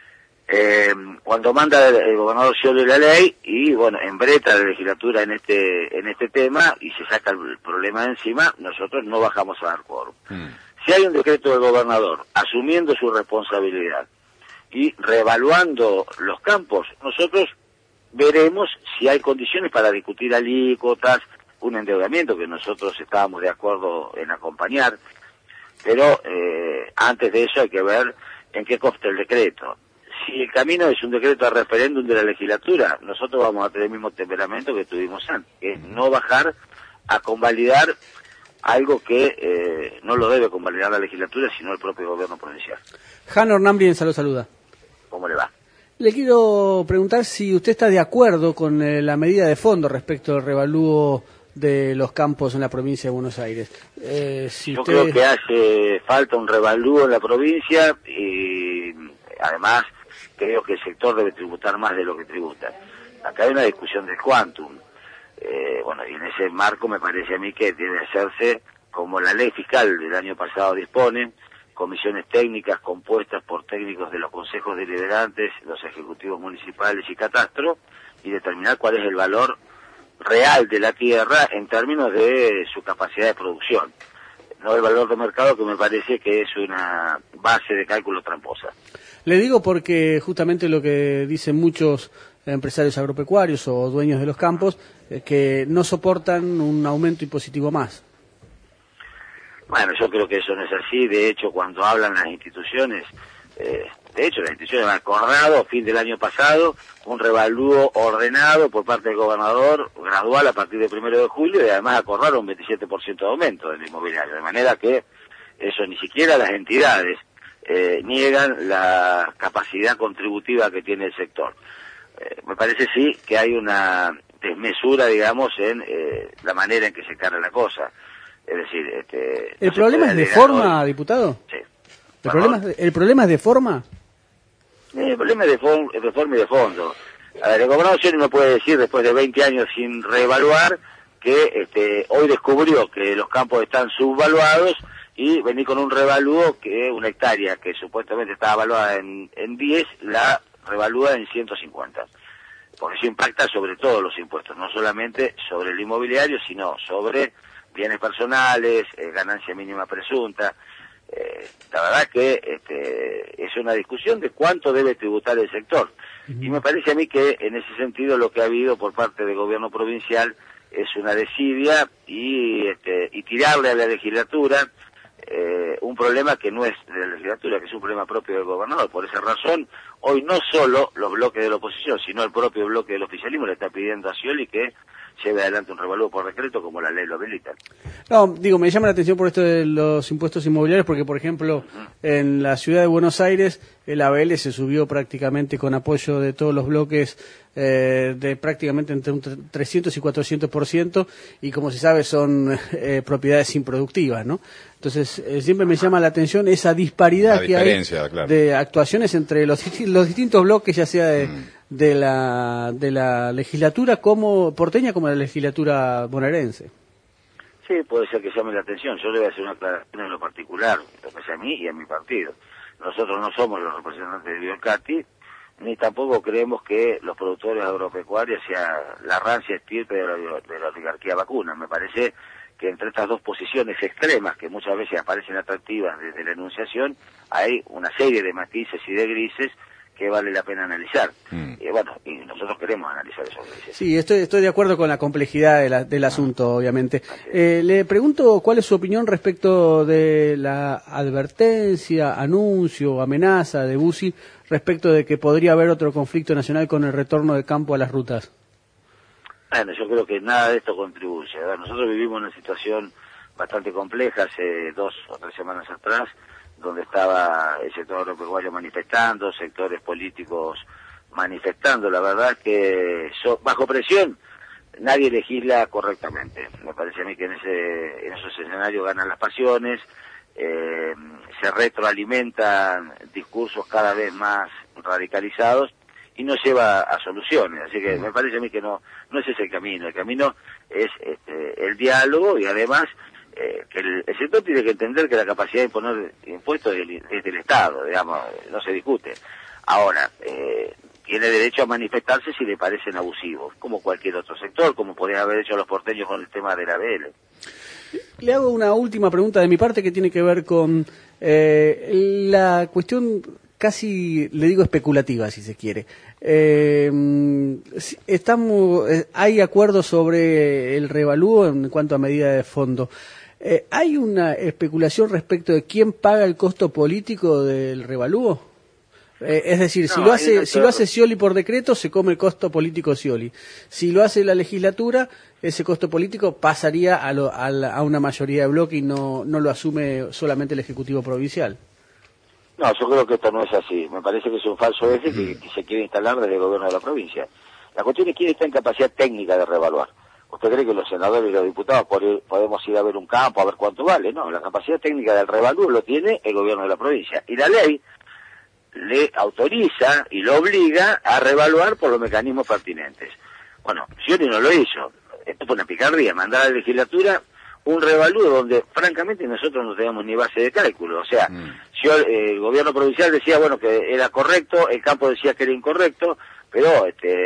Cuando manda el gobernador Scioli la ley y bueno, embreta la legislatura en este tema y se saca el problema de encima, nosotros no bajamos a dar quórum. Si hay un decreto del gobernador asumiendo su responsabilidad y reevaluando los campos, nosotros veremos si hay condiciones para discutir alícuotas, un endeudamiento que nosotros estábamos de acuerdo en acompañar, pero antes de eso hay que ver en qué consta el decreto. Si el camino es un decreto a referéndum de la legislatura, nosotros vamos a tener el mismo temperamento que tuvimos antes, que es no bajar a convalidar algo que no lo debe convalidar la legislatura, sino el propio gobierno provincial. Jano Hernán Brienza lo saluda. ¿Cómo le va? Le quiero preguntar si usted está de acuerdo con la medida de fondo respecto al revalúo de los campos en la provincia de Buenos Aires. Yo creo que hace falta un revalúo en la provincia y además creo que el sector debe tributar más de lo que tributa. Acá hay una discusión del quantum. Bueno, y en ese marco me parece a mí que debe hacerse como la ley fiscal del año pasado dispone, comisiones técnicas compuestas por técnicos de los consejos deliberantes, los ejecutivos municipales y catastro, y determinar cuál es el valor real de la tierra en términos de su capacidad de producción, no el valor de mercado, que me parece que es una base de cálculo tramposa. Le digo porque justamente lo que dicen muchos empresarios agropecuarios o dueños de los campos, que no soportan un aumento impositivo más. Bueno, yo creo que eso no es así. De hecho, cuando hablan las instituciones, las instituciones han acordado, fin del año pasado, un revalúo ordenado por parte del gobernador, gradual a partir del 1 de julio, y además acordaron un 27% de aumento del inmobiliario, de manera que eso ni siquiera las entidades niegan la capacidad contributiva que tiene el sector. Me parece sí que hay una desmesura, digamos, en la manera en que se carga la cosa. Es decir, ¿el problema es de forma, diputado? Sí. ¿El problema es de forma? El problema es de forma y de fondo. A ver, el gobernador no puede decir, después de 20 años sin reevaluar, que hoy descubrió que los campos están subvaluados y venir con un revalúo que una hectárea que supuestamente estaba evaluada en 10, la revalúa en 150. Porque eso impacta sobre todos los impuestos, no solamente sobre el inmobiliario, sino sobre bienes personales, ganancia mínima presunta. La verdad que es una discusión de cuánto debe tributar el sector. Y me parece a mí que en ese sentido lo que ha habido por parte del gobierno provincial es una desidia y tirarle a la legislatura un problema que no es de la legislatura, que es un problema propio del gobernador. Por esa razón, hoy no solo los bloques de la oposición, sino el propio bloque del oficialismo le está pidiendo a Scioli que lleve adelante un revalúo por decreto como la ley lo habilita. No, digo, me llama la atención por esto de los impuestos inmobiliarios, porque, por ejemplo, en la ciudad de Buenos Aires, el ABL se subió prácticamente con apoyo de todos los bloques de prácticamente entre un 300 y 400%, y como se sabe son propiedades improductivas, ¿no? Entonces, siempre me llama la atención esa disparidad que hay de actuaciones entre los distintos bloques, ya sea de la legislatura como porteña como de la legislatura bonaerense. Sí, puede ser que llame la atención. Yo le voy a hacer una aclaración en lo particular, lo que sea a mí y a mi partido. Nosotros no somos los representantes de Biolcati, ni tampoco creemos que los productores agropecuarios sea la rancia estirpe de la oligarquía vacuna. Me parece que entre estas dos posiciones extremas, que muchas veces aparecen atractivas desde la enunciación, hay una serie de matices y de grises que vale la pena analizar. Y nosotros queremos analizar esos grises. Sí, estoy de acuerdo con la complejidad del asunto, obviamente. Le pregunto cuál es su opinión respecto de la advertencia, anuncio, amenaza de Bussi respecto de que podría haber otro conflicto nacional con el retorno de campo a las rutas. Bueno, yo creo que nada de esto contribuye. A ver, nosotros vivimos una situación bastante compleja hace 2 o 3 semanas atrás, donde estaba el sector agropecuario manifestando, sectores políticos manifestando. La verdad que bajo presión nadie legisla correctamente. Me parece a mí que en esos escenarios ganan las pasiones, se retroalimentan discursos cada vez más radicalizados y no lleva a soluciones. Así que me parece a mí que no es ese el camino. El camino es el diálogo y además que el sector tiene que entender que la capacidad de imponer impuestos es del Estado, digamos, no se discute. Ahora, tiene derecho a manifestarse si le parecen abusivos, como cualquier otro sector, como podrían haber hecho los porteños con el tema de la ABL. Le hago una última pregunta de mi parte que tiene que ver con la cuestión casi, le digo, especulativa, si se quiere. Hay acuerdos sobre el revalúo en cuanto a medida de fondo. ¿Hay una especulación respecto de quién paga el costo político del revalúo? Es decir, si lo hace Scioli por decreto, se come el costo político Scioli. Si lo hace la legislatura, ese costo político pasaría a una mayoría de bloque y no lo asume solamente el Ejecutivo Provincial. No, yo creo que esto no es así. Me parece que es un falso eje que se quiere instalar desde el gobierno de la provincia. La cuestión es quién está en capacidad técnica de revaluar. ¿Usted cree que los senadores y los diputados podemos ir a ver un campo, a ver cuánto vale? No, la capacidad técnica del revalúo lo tiene el gobierno de la provincia. Y la ley le autoriza y lo obliga a revaluar por los mecanismos pertinentes. Bueno, Scioli no lo hizo. Esto fue una picardía, mandar a la legislatura un revalúo donde francamente nosotros no teníamos ni base de cálculo. O sea, el gobierno provincial decía, bueno, que era correcto, el campo decía que era incorrecto, pero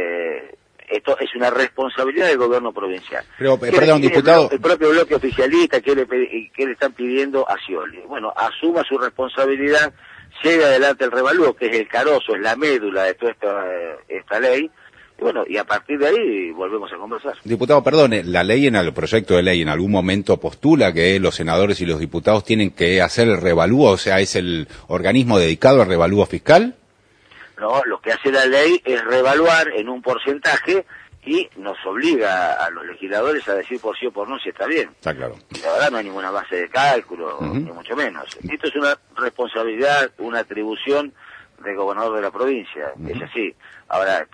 esto es una responsabilidad del gobierno provincial. Pero, perdón, diputado. El propio bloque oficialista que le están pidiendo a Scioli. Bueno, asuma su responsabilidad, lleve adelante el revalúo, que es el carozo, es la médula de toda esta ley, y bueno, y a partir de ahí volvemos a conversar. Diputado, perdone, la ley el proyecto de ley en algún momento postula que los senadores y los diputados tienen que hacer el revalúo, o sea, ¿es el organismo dedicado al revalúo fiscal? No, lo que hace la ley es revaluar en un porcentaje y nos obliga a los legisladores a decir por sí o por no si está bien. Está claro. La verdad no hay ninguna base de cálculo, ni mucho menos. Esto es una responsabilidad, una atribución del gobernador de la provincia. Es así. Ahora,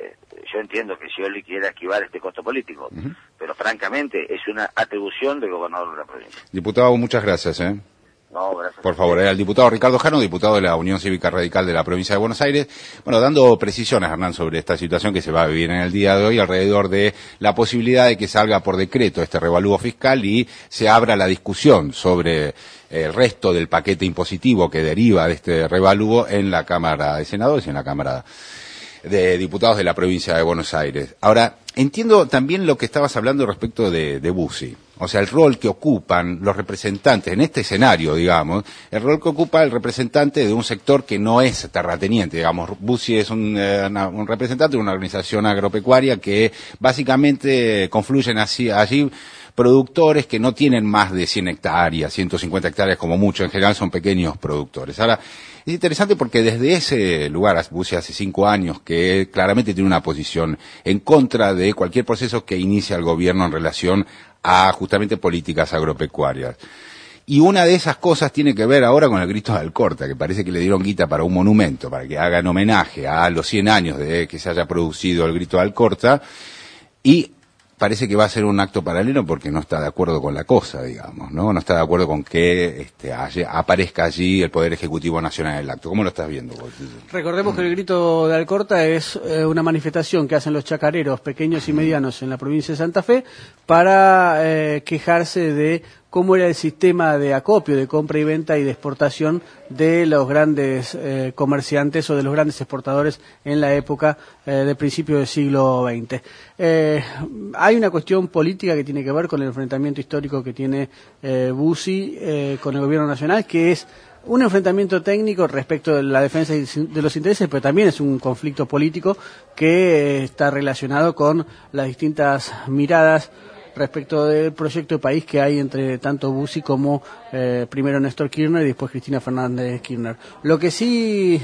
yo entiendo que Scioli quiera esquivar este costo político, pero francamente es una atribución del gobernador de la provincia. Diputado, muchas gracias. No, gracias. Por favor, era el diputado Ricardo Jano, diputado de la Unión Cívica Radical de la provincia de Buenos Aires. Bueno, dando precisiones, Hernán, sobre esta situación que se va a vivir en el día de hoy alrededor de la posibilidad de que salga por decreto este revalúo fiscal y se abra la discusión sobre el resto del paquete impositivo que deriva de este revalúo en la Cámara de Senadores y en la Cámara de Diputados de la provincia de Buenos Aires. Ahora, entiendo también lo que estabas hablando respecto de Bussi. O sea, el rol que ocupan los representantes en este escenario, digamos, el rol que ocupa el representante de un sector que no es terrateniente, digamos. Bussi es un representante de una organización agropecuaria que básicamente confluyen allí productores que no tienen más de 100 hectáreas, 150 hectáreas como mucho, en general son pequeños productores. Ahora, es interesante porque desde ese lugar, Bussi hace 5 años, que claramente tiene una posición en contra de cualquier proceso que inicia el gobierno en relación a justamente políticas agropecuarias. Y una de esas cosas tiene que ver ahora con el Grito de Alcorta, que parece que le dieron guita para un monumento, para que hagan homenaje a los 100 años de que se haya producido el Grito de Alcorta, y parece que va a ser un acto paralelo porque no está de acuerdo con la cosa, digamos, ¿no? No está de acuerdo con que aparezca allí el Poder Ejecutivo Nacional en el acto. ¿Cómo lo estás viendo vos? Recordemos que el Grito de Alcorta es una manifestación que hacen los chacareros pequeños y medianos en la provincia de Santa Fe para quejarse de cómo era el sistema de acopio, de compra y venta y de exportación de los grandes comerciantes o de los grandes exportadores en la época de principio del siglo XX. Hay una cuestión política que tiene que ver con el enfrentamiento histórico que tiene Bussi con el gobierno nacional, que es un enfrentamiento técnico respecto de la defensa de los intereses, pero también es un conflicto político que está relacionado con las distintas miradas respecto del proyecto de país que hay entre tanto Bussi como primero Néstor Kirchner y después Cristina Fernández Kirchner. Lo que sí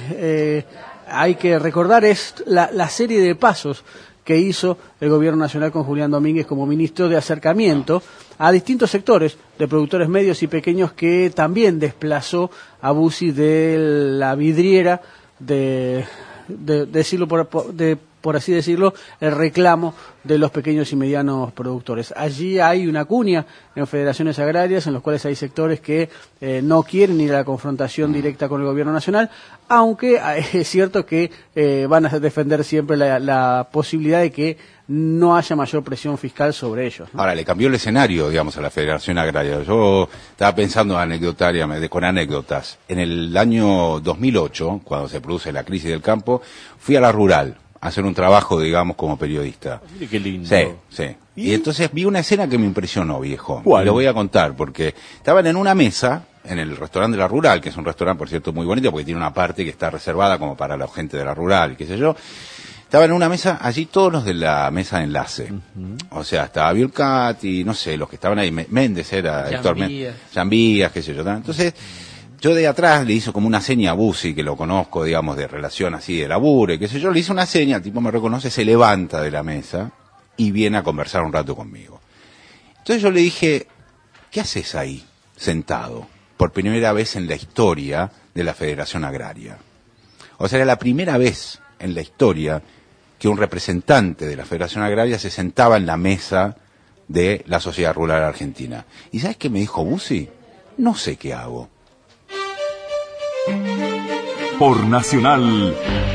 hay que recordar es la serie de pasos que hizo el gobierno nacional con Julián Domínguez como ministro de acercamiento a distintos sectores de productores medios y pequeños, que también desplazó a Bussi de la vidriera por así decirlo, el reclamo de los pequeños y medianos productores. Allí hay una cuña en federaciones agrarias en los cuales hay sectores que no quieren ir a la confrontación directa con el gobierno nacional, aunque es cierto que van a defender siempre la posibilidad de que no haya mayor presión fiscal sobre ellos, ¿no? Ahora, le cambió el escenario, digamos, a la Federación Agraria. Yo estaba pensando con anécdotas. En el año 2008, cuando se produce la crisis del campo, fui a la rural hacer un trabajo, digamos, como periodista. Mire qué lindo. Sí, sí. Y entonces vi una escena que me impresionó, viejo. ¿Cuál? Y lo voy a contar, porque estaban en una mesa, en el restaurante de la Rural, que es un restaurante, por cierto, muy bonito, porque tiene una parte que está reservada como para la gente de la Rural, qué sé yo. Estaban en una mesa, allí todos los de la mesa de enlace. O sea, estaba Biolcati, no sé, los que estaban ahí, Méndez era, Héctor Méndez, Jambías, qué sé yo. Entonces, yo de atrás le hizo como una seña a Bussi, que lo conozco, digamos, de relación así, de laburo, y qué sé yo, le hice una seña, el tipo me reconoce, se levanta de la mesa y viene a conversar un rato conmigo. Entonces yo le dije, ¿qué haces ahí, sentado, por primera vez en la historia de la Federación Agraria? O sea, era la primera vez en la historia que un representante de la Federación Agraria se sentaba en la mesa de la Sociedad Rural Argentina. ¿Y sabes qué me dijo Bussi? No sé qué hago. Por Nacional,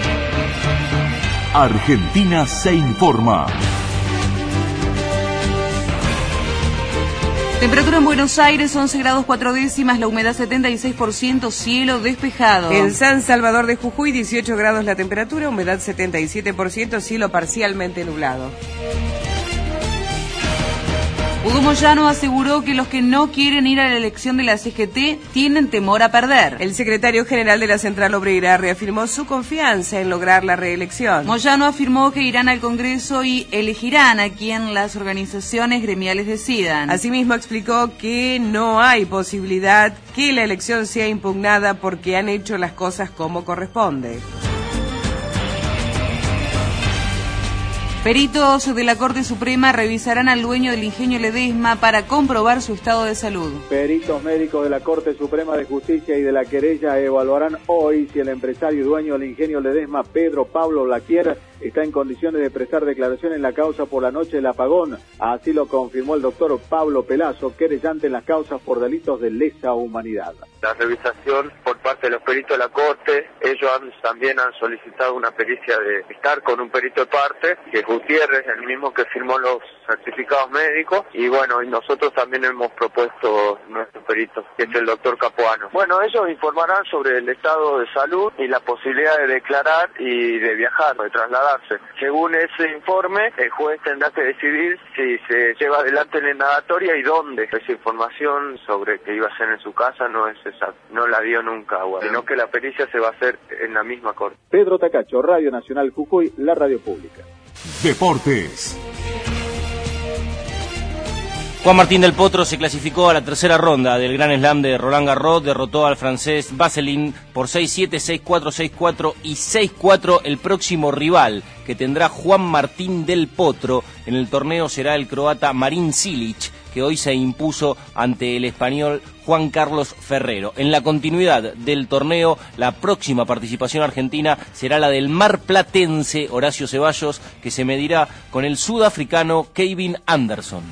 Argentina se informa. Temperatura en Buenos Aires, 11 grados 4 décimas, la humedad 76%, cielo despejado. En San Salvador de Jujuy, 18 grados la temperatura, humedad 77%, cielo parcialmente nublado. Hugo Moyano aseguró que los que no quieren ir a la elección de la CGT tienen temor a perder. El secretario general de la Central Obrera reafirmó su confianza en lograr la reelección. Moyano afirmó que irán al Congreso y elegirán a quien las organizaciones gremiales decidan. Asimismo explicó que no hay posibilidad que la elección sea impugnada porque han hecho las cosas como corresponde. Peritos de la Corte Suprema revisarán al dueño del ingenio Ledesma para comprobar su estado de salud. Peritos médicos de la Corte Suprema de Justicia y de la querella evaluarán hoy si el empresario y dueño del ingenio Ledesma, Pedro Pablo Blaquier, está en condiciones de prestar declaración en la causa por la noche del apagón. Así lo confirmó el doctor Pablo Pelazo, querellante en las causas por delitos de lesa humanidad. La revisación por parte de los peritos de la Corte, ellos también han solicitado una pericia de estar con un perito de parte, que es Gutiérrez, el mismo que firmó los certificados médicos, y bueno, y nosotros también hemos propuesto nuestro perito, que es el doctor Capuano. Bueno, ellos informarán sobre el estado de salud y la posibilidad de declarar y de viajar, de trasladarse. Según ese informe, el juez tendrá que decidir si se lleva adelante la indagatoria y dónde. Esa información sobre que iba a ser en su casa no es exacta, no la dio nunca, sino que la pericia se va a hacer en la misma corte. Pedro Tacacho, Radio Nacional Jujuy, la radio pública. Deportes. Juan Martín del Potro se clasificó a la tercera ronda del Gran Slam de Roland Garros, derrotó al francés Vasselin por 6-7, 6-4, 6-4 y 6-4. El próximo rival que tendrá Juan Martín del Potro en el torneo será el croata Marin Cilic, que hoy se impuso ante el español Juan Carlos Ferrero. En la continuidad del torneo, la próxima participación argentina será la del marplatense Horacio Ceballos, que se medirá con el sudafricano Kevin Anderson.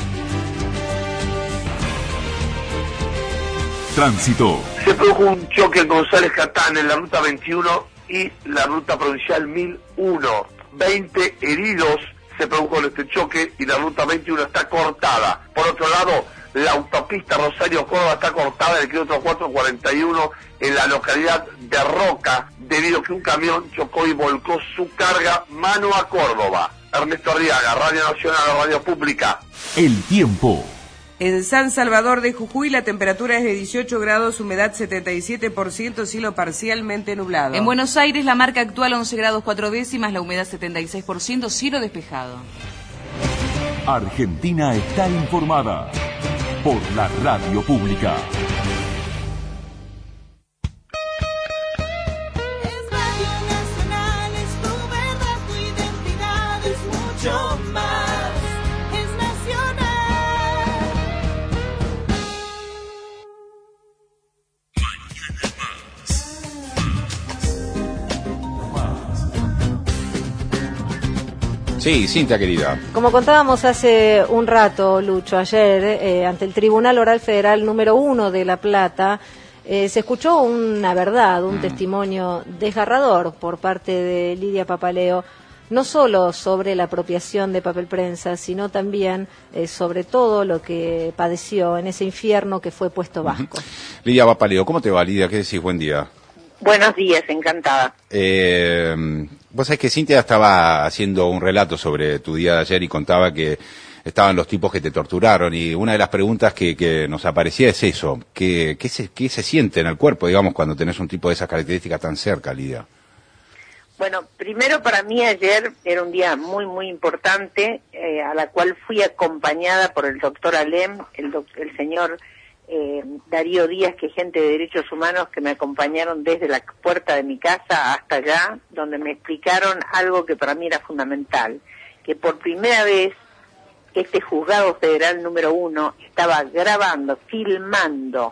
Tránsito. Se produjo un choque en González Catán en la ruta 21 y la ruta provincial 1001. 20 heridos se produjo en este choque y la ruta 21 está cortada. Por otro lado, la autopista Rosario-Córdoba está cortada en el kilómetro 441 en la localidad de Roca, debido a que un camión chocó y volcó su carga mano a Córdoba. Ernesto Arriaga, Radio Nacional, Radio Pública. El tiempo. En San Salvador de Jujuy la temperatura es de 18 grados, humedad 77%, cielo parcialmente nublado. En Buenos Aires la marca actual 11 grados 4 décimas, la humedad 76%, cielo despejado. Argentina está informada por la radio pública. Es Radio Nacional, es tu verdad, tu identidad, es mucho más. Sí, Cintia querida. Como contábamos hace un rato, Lucho, ayer, ante el Tribunal Oral Federal número 1 de La Plata, se escuchó una verdad, un testimonio desgarrador por parte de Lidia Papaleo, no solo sobre la apropiación de papel prensa, sino también sobre todo lo que padeció en ese infierno que fue Puesto Vasco. Lidia Papaleo, ¿cómo te va, Lidia? ¿Qué decís? Buen día. Buenos días, encantada. Vos sabés que Cintia estaba haciendo un relato sobre tu día de ayer y contaba que estaban los tipos que te torturaron, y una de las preguntas que nos aparecía es eso, ¿qué se siente en el cuerpo, digamos, cuando tenés un tipo de esas características tan cerca, Lidia? Bueno, primero para mí ayer era un día muy, muy importante, a la cual fui acompañada por el doctor Alem, el señor Darío Díaz, que es gente de derechos humanos, que me acompañaron desde la puerta de mi casa hasta allá, donde me explicaron algo que para mí era fundamental, que por primera vez este juzgado federal número 1 estaba grabando, filmando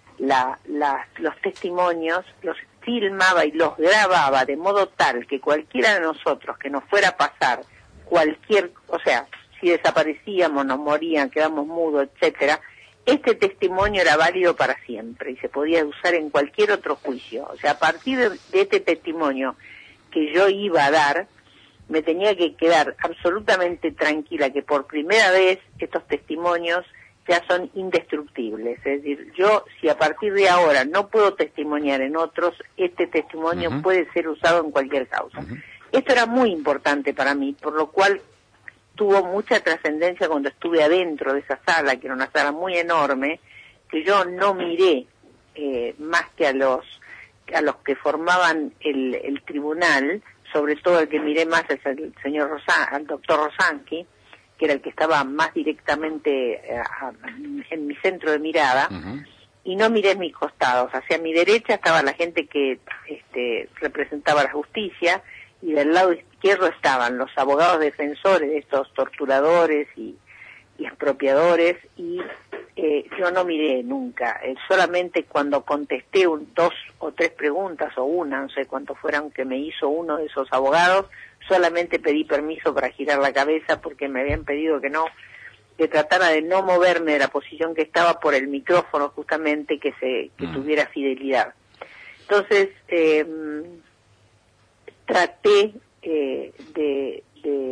los testimonios, los filmaba y los grababa de modo tal que cualquiera de nosotros que nos fuera a pasar o sea, si desaparecíamos, nos morían, quedamos mudos, etcétera, este testimonio era válido para siempre y se podía usar en cualquier otro juicio. O sea, a partir de este testimonio que yo iba a dar, me tenía que quedar absolutamente tranquila que por primera vez estos testimonios ya son indestructibles. Es decir, yo, si a partir de ahora no puedo testimoniar en otros, este testimonio puede ser usado en cualquier causa. Esto era muy importante para mí, por lo cual tuvo mucha trascendencia cuando estuve adentro de esa sala, que era una sala muy enorme, que yo no miré más que a los que formaban el tribunal. Sobre todo el que miré más es el señor al doctor Rosanqui, que era el que estaba más directamente en mi centro de mirada, y no miré mis costados. Hacia mi derecha estaba la gente que representaba la justicia, y del lado izquierdo estaban los abogados defensores de estos torturadores y expropiadores, y yo no miré nunca, solamente cuando contesté 2 o 3 preguntas, o una, no sé cuánto fueran, que me hizo uno de esos abogados, solamente pedí permiso para girar la cabeza, porque me habían pedido que tratara de no moverme de la posición que estaba por el micrófono, justamente, que tuviera fidelidad. Entonces, traté de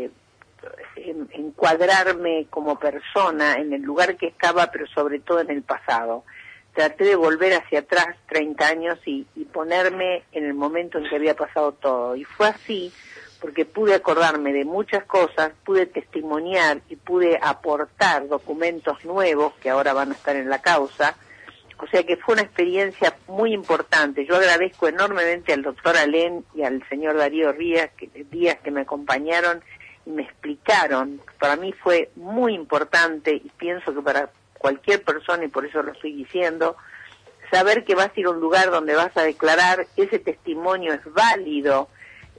encuadrarme como persona en el lugar que estaba, pero sobre todo en el pasado. Traté de volver hacia atrás 30 años y ponerme en el momento en que había pasado todo. Y fue así porque pude acordarme de muchas cosas, pude testimoniar y pude aportar documentos nuevos que ahora van a estar en la causa. O sea que fue una experiencia muy importante. Yo agradezco enormemente al doctor Alén y al señor Darío Díaz que me acompañaron y me explicaron. Para mí fue muy importante, y pienso que para cualquier persona, y por eso lo estoy diciendo, saber que vas a ir a un lugar donde vas a declarar, ese testimonio es válido,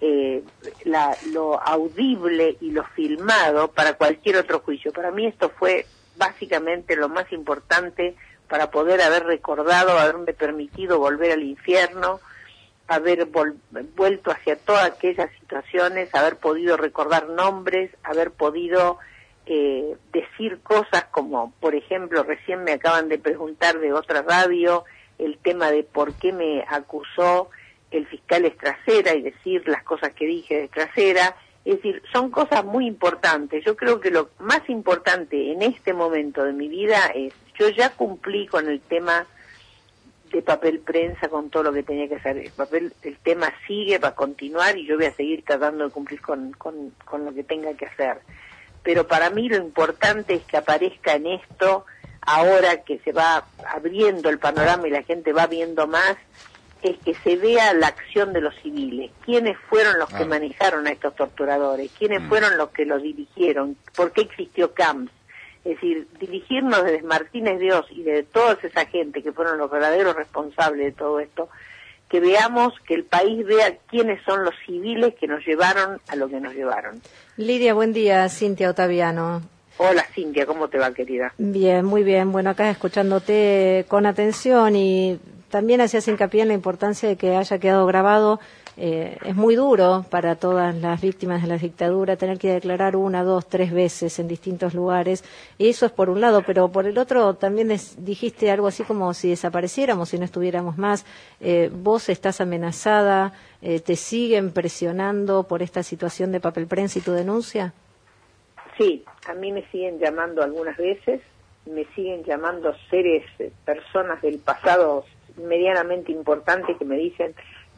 lo audible y lo filmado para cualquier otro juicio. Para mí esto fue básicamente lo más importante para poder haber recordado, haberme permitido volver al infierno, haber vuelto hacia todas aquellas situaciones, haber podido recordar nombres, haber podido decir cosas como, por ejemplo, recién me acaban de preguntar de otra radio el tema de por qué me acusó el fiscal Estracera, y decir las cosas que dije de Estracera. Es decir, son cosas muy importantes. Yo creo que lo más importante en este momento de mi vida es, yo ya cumplí con el tema de papel prensa, con todo lo que tenía que hacer. El tema sigue, va a continuar, y yo voy a seguir tratando de cumplir con lo que tenga que hacer. Pero para mí lo importante es que aparezca en esto, ahora que se va abriendo el panorama y la gente va viendo más, es que se vea la acción de los civiles. ¿Quiénes fueron los que manejaron a estos torturadores? ¿Quiénes fueron los que los dirigieron? ¿Por qué existió CAMS? Es decir, dirigirnos desde Martínez Dios y de toda esa gente que fueron los verdaderos responsables de todo esto, que veamos, que el país vea quiénes son los civiles que nos llevaron a lo que nos llevaron. Lidia, buen día. Cintia Ottaviano. Hola Cintia, ¿cómo te va, querida? Bien, muy bien. Bueno, acá escuchándote con atención, y también hacías hincapié en la importancia de que haya quedado grabado. Es muy duro para todas las víctimas de la dictadura tener que declarar 1, 2, 3 veces en distintos lugares. Y eso es por un lado, pero por el otro también dijiste algo así como si desapareciéramos, si no estuviéramos más. Vos estás amenazada, ¿te siguen presionando por esta situación de papel prensa y tu denuncia? Sí, a mí me siguen llamando algunas veces, me siguen llamando personas del pasado medianamente importantes que me dicen,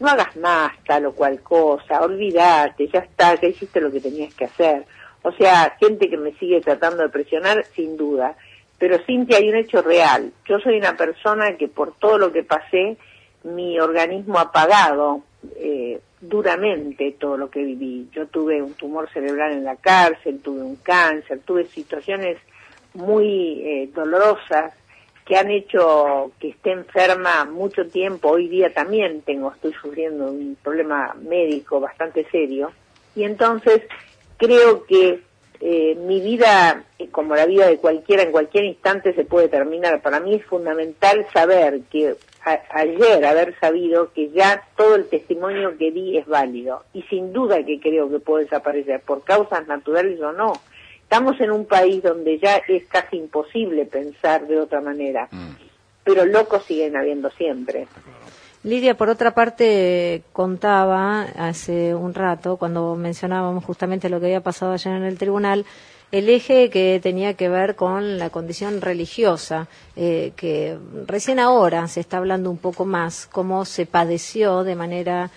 no hagas más tal o cual cosa, olvídate, ya está, ya hiciste lo que tenías que hacer. O sea, gente que me sigue tratando de presionar, sin duda. Pero Cintia, hay un hecho real. Yo soy una persona que por todo lo que pasé, mi organismo ha pagado duramente todo lo que viví. Yo tuve un tumor cerebral en la cárcel, tuve un cáncer, tuve situaciones muy dolorosas que han hecho que esté enferma mucho tiempo. Hoy día también estoy sufriendo un problema médico bastante serio. Y entonces creo que mi vida, como la vida de cualquiera, en cualquier instante se puede terminar. Para mí es fundamental saber que ayer haber sabido que ya todo el testimonio que di es válido. Y sin duda que creo que puede desaparecer, por causas naturales o no. Estamos en un país donde ya es casi imposible pensar de otra manera. Pero locos siguen habiendo siempre. Lidia, por otra parte, contaba hace un rato, cuando mencionábamos justamente lo que había pasado ayer en el tribunal, el eje que tenía que ver con la condición religiosa, que recién ahora se está hablando un poco más, cómo se padeció de manera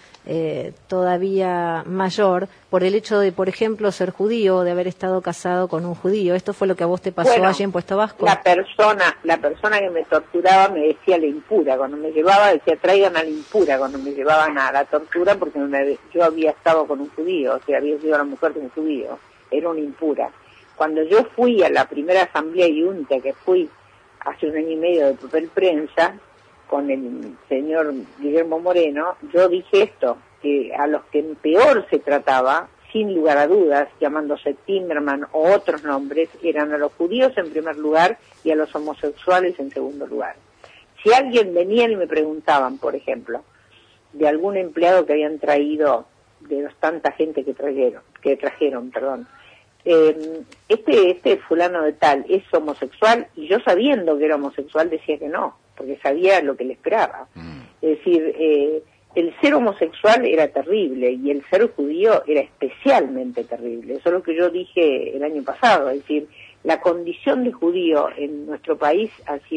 todavía mayor por el hecho de, por ejemplo, ser judío o de haber estado casado con un judío. ¿Esto fue lo que a vos te pasó allí en Puesto Vasco? La persona que me torturaba me decía la impura. Cuando me llevaba, decía, traigan a la impura cuando me llevaban a la tortura, porque yo había estado con un judío, o sea, había sido la mujer de un judío. Era una impura. Cuando yo fui a la primera asamblea IUNTA, que fui hace 1 año y medio de papel prensa, con el señor Guillermo Moreno, yo dije esto, que a los que peor se trataba, sin lugar a dudas, llamándose Timerman o otros nombres, eran a los judíos en primer lugar y a los homosexuales en segundo lugar. Si alguien venía y me preguntaban, por ejemplo, de algún empleado que habían traído, de los tanta gente que trajeron, este fulano de tal es homosexual, y yo sabiendo que era homosexual decía que no, porque sabía lo que le esperaba. Es decir, el ser homosexual era terrible y el ser judío era especialmente terrible. Eso es lo que yo dije el año pasado. Es decir, la condición de judío en nuestro país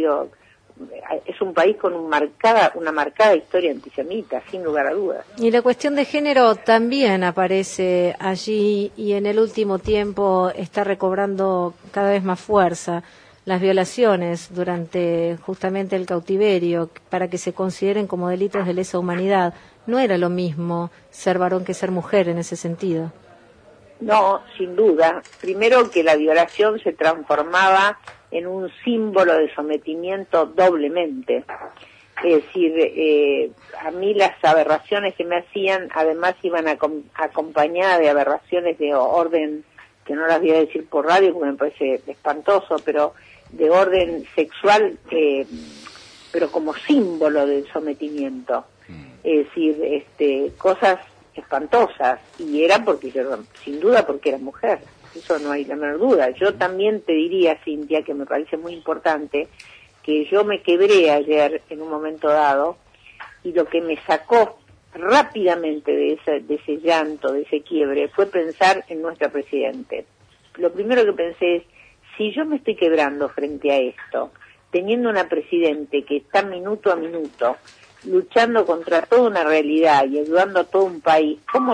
es un país con una marcada historia antisemita, sin lugar a dudas. Y la cuestión de género también aparece allí y en el último tiempo está recobrando cada vez más fuerza. Las violaciones durante justamente el cautiverio, para que se consideren como delitos de lesa humanidad, no era lo mismo ser varón que ser mujer en ese sentido. No, sin duda. Primero que la violación se transformaba en un símbolo de sometimiento doblemente. Es decir, a mí las aberraciones que me hacían, además iban acompañadas de aberraciones de orden, que no las voy a decir por radio porque me parece espantoso, pero de orden sexual, pero como símbolo del sometimiento. Es decir, cosas espantosas, y era porque yo, sin duda porque era mujer, eso no hay la menor duda. Yo también te diría, Cintia, que me parece muy importante, que yo me quebré ayer en un momento dado, y lo que me sacó rápidamente de ese llanto, de ese quiebre, fue pensar en nuestra Presidente. Lo primero que pensé es, si yo me estoy quebrando frente a esto, teniendo una Presidente que está minuto a minuto luchando contra toda una realidad y ayudando a todo un país, ¿cómo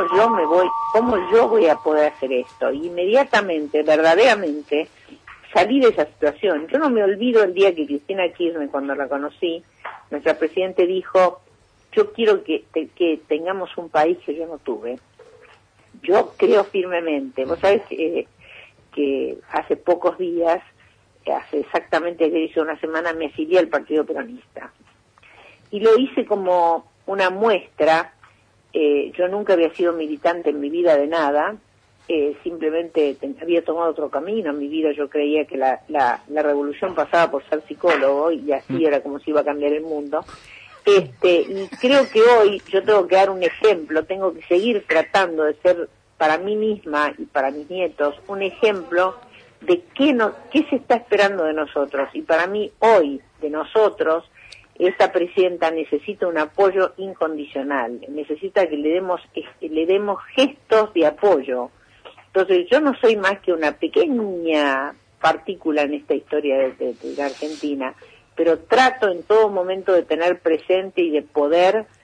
yo voy a poder hacer esto? Y inmediatamente, verdaderamente, salí de esa situación. Yo no me olvido el día que Cristina Kirchner, cuando la conocí, nuestra Presidente dijo, yo quiero que tengamos un país que yo no tuve. Yo creo firmemente. Vos sabés que hace pocos días, hace exactamente que hizo 1 semana, me afilié al Partido Peronista. Y lo hice como una muestra. Yo nunca había sido militante en mi vida de nada, simplemente había tomado otro camino en mi vida. Yo creía que la revolución pasaba por ser psicólogo y así era como se iba a cambiar el mundo. Y creo que hoy yo tengo que dar un ejemplo, tengo que seguir tratando de ser para mí misma y para mis nietos un ejemplo de qué se está esperando de nosotros. Y para mí hoy, de nosotros, esta presidenta necesita un apoyo incondicional, necesita que le demos gestos de apoyo. Entonces yo no soy más que una pequeña partícula en esta historia de la Argentina, pero trato en todo momento de tener presente y de poder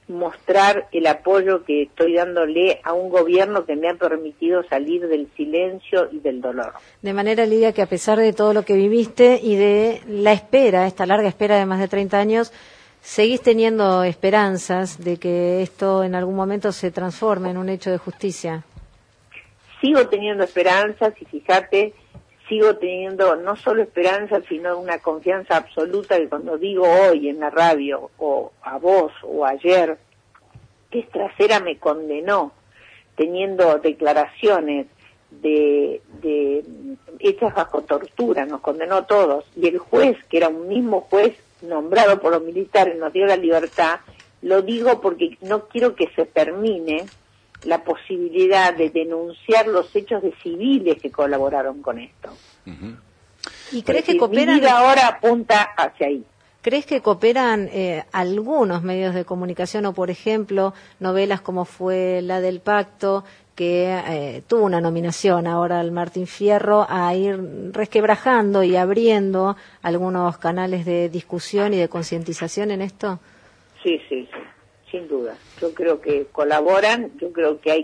mostrar el apoyo que estoy dándole a un gobierno que me ha permitido salir del silencio y del dolor. De manera, Lidia, que a pesar de todo lo que viviste y de la espera, esta larga espera de más de 30 años, ¿seguís teniendo esperanzas de que esto en algún momento se transforme en un hecho de justicia? Sigo teniendo esperanzas y fíjate, sigo teniendo no solo esperanzas, sino una confianza absoluta que cuando digo hoy en la radio, o a vos, o ayer, que Estracera me condenó, teniendo declaraciones de hechas bajo tortura, nos condenó a todos, y el juez, que era un mismo juez nombrado por los militares, nos dio la libertad. Lo digo porque no quiero que se termine la posibilidad de denunciar los hechos de civiles que colaboraron con esto. ¿Y crees que cooperan? Mi vida ahora apunta hacia ahí. ¿Crees que cooperan algunos medios de comunicación o, por ejemplo, novelas como fue la del Pacto, que tuvo una nominación ahora al Martín Fierro, a ir resquebrajando y abriendo algunos canales de discusión y de concientización en esto? Sí, sin duda. Yo creo que colaboran, yo creo que hay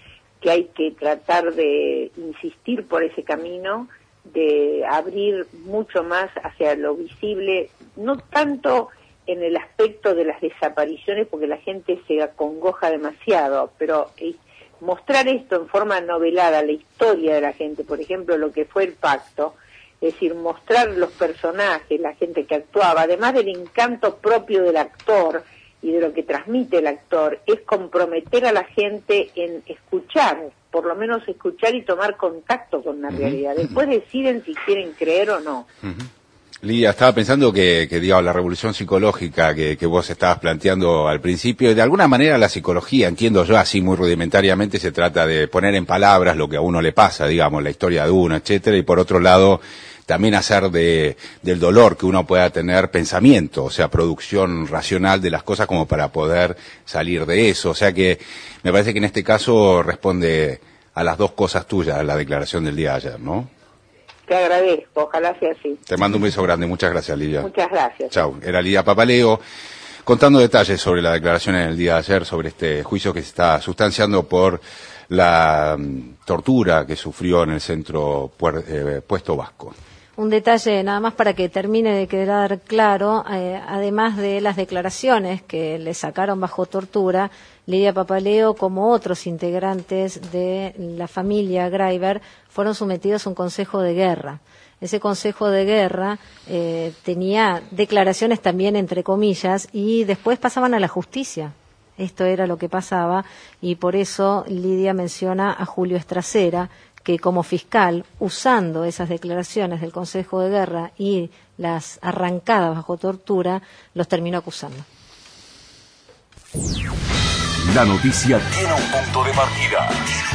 que tratar de insistir por ese camino, de abrir mucho más hacia lo visible, no tanto en el aspecto de las desapariciones, porque la gente se acongoja demasiado, pero mostrar esto en forma novelada, la historia de la gente, por ejemplo, lo que fue el Pacto, es decir, mostrar los personajes, la gente que actuaba, además del encanto propio del actor y de lo que transmite el actor, es comprometer a la gente en escuchar, por lo menos escuchar y tomar contacto con la realidad. Después deciden si quieren creer o no. Lidia, estaba pensando que digamos, la revolución psicológica que vos estabas planteando al principio, de alguna manera la psicología, entiendo yo así muy rudimentariamente, se trata de poner en palabras lo que a uno le pasa, digamos, la historia de uno, etcétera, y por otro lado, también hacer del dolor que uno pueda tener pensamiento, o sea, producción racional de las cosas como para poder salir de eso. O sea que me parece que en este caso responde a las dos cosas tuyas, la declaración del día de ayer, ¿no? Te agradezco, ojalá sea así. Te mando un beso grande, muchas gracias, Lidia. Muchas gracias. Chau, era Lidia Papaleo contando detalles sobre la declaración en el día de ayer, sobre este juicio que se está sustanciando por la tortura que sufrió en el centro Puesto Vasco. Un detalle nada más para que termine de quedar claro, además de las declaraciones que le sacaron bajo tortura, Lidia Papaleo, como otros integrantes de la familia Greiber, fueron sometidos a un consejo de guerra. Ese consejo de guerra tenía declaraciones también entre comillas y después pasaban a la justicia. Esto era lo que pasaba y por eso Lidia menciona a Julio Estracera, que como fiscal, usando esas declaraciones del Consejo de Guerra y las arrancadas bajo tortura, los terminó acusando. La noticia tiene un punto de partida.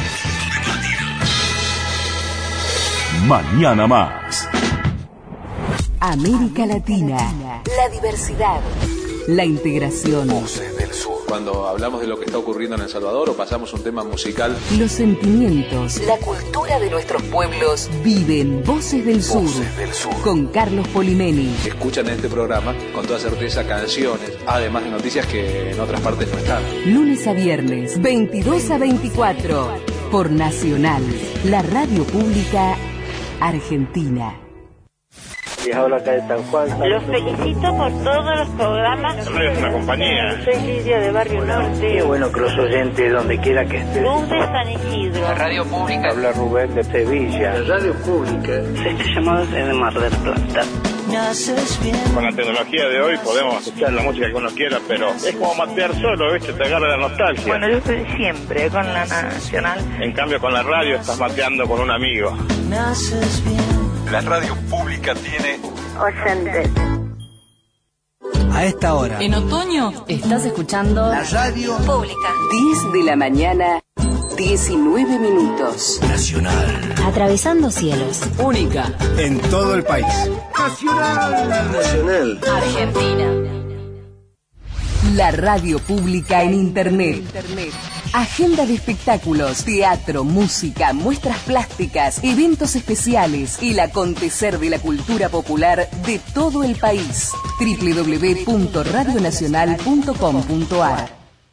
Mañana más. América Latina, la diversidad, la integración. Voces del Sur. Cuando hablamos de lo que está ocurriendo en El Salvador o pasamos un tema musical. Los sentimientos, la cultura de nuestros pueblos viven Voces del Sur. Voces del Sur. Con Carlos Polimeni. Escuchan en este programa con toda certeza canciones, además de noticias que en otras partes no están. Lunes a viernes, 22 a 24. Por Nacional, la radio pública argentina. Y ahora acá de San Juan. Los felicito por todos los programas. Es una compañía. Soy Lidia de Barrio Norte. Qué bueno que los oyentes, donde quiera que estén. Luz de San Isidro. La radio pública. Habla Rubén de Sevilla. La radio pública. Este llamado es de Mar del Plata. Con la tecnología de hoy podemos escuchar la música que uno quiera, pero es como matear solo, ¿viste? Te agarra la nostalgia. Bueno, yo estoy siempre con la Nacional. En cambio, con la radio estás mateando con un amigo. La radio pública tiene oyentes. A esta hora. En otoño estás escuchando La radio pública. 10 de la mañana, 19 minutos. Nacional. Atravesando cielos. Única. En todo el país. Nacional. Argentina. La radio pública en Internet. Agenda de espectáculos, teatro, música, muestras plásticas, eventos especiales, el acontecer de la cultura popular de todo el país. www.radionacional.com.ar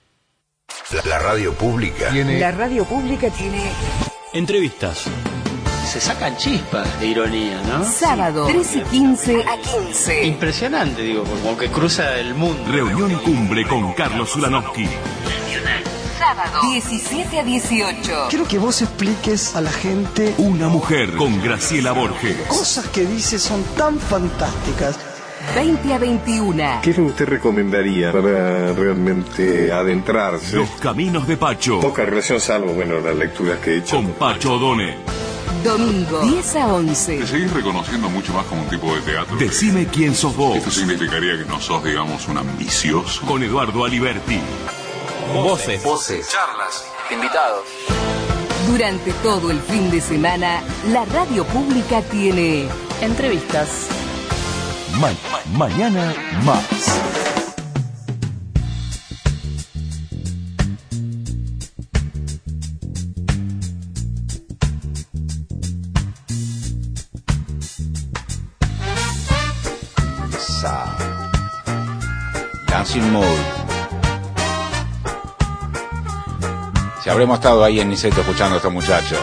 La radio pública tiene... La radio pública tiene Entrevistas. Se sacan chispas de ironía, ¿no? sábado 13:15 a 15. Impresionante, digo, como que cruza el mundo. Reunión Cumbre con Carlos Zulanowski. Sábado 17 a 18. Quiero que vos expliques a la gente Una mujer con Graciela Borges. cosas que dice son tan fantásticas. 20 a 21. ¿Qué es lo que usted recomendaría para realmente adentrarse? Los caminos de Pacho. Poca relación, salvo, bueno, las lecturas que he hecho. Con Pacho O'Donnell. Domingo 10 a 11. Te seguís reconociendo mucho más como un tipo de teatro. Decime quién sos vos. Esto significaría que no sos, digamos, un ambicioso. Con Eduardo Aliberti. Voces. Charlas. Invitados. Durante todo el fin de semana, la radio pública tiene Entrevistas. Mañana más. Dancing Mode. Si habremos estado ahí en Niceto escuchando a estos muchachos.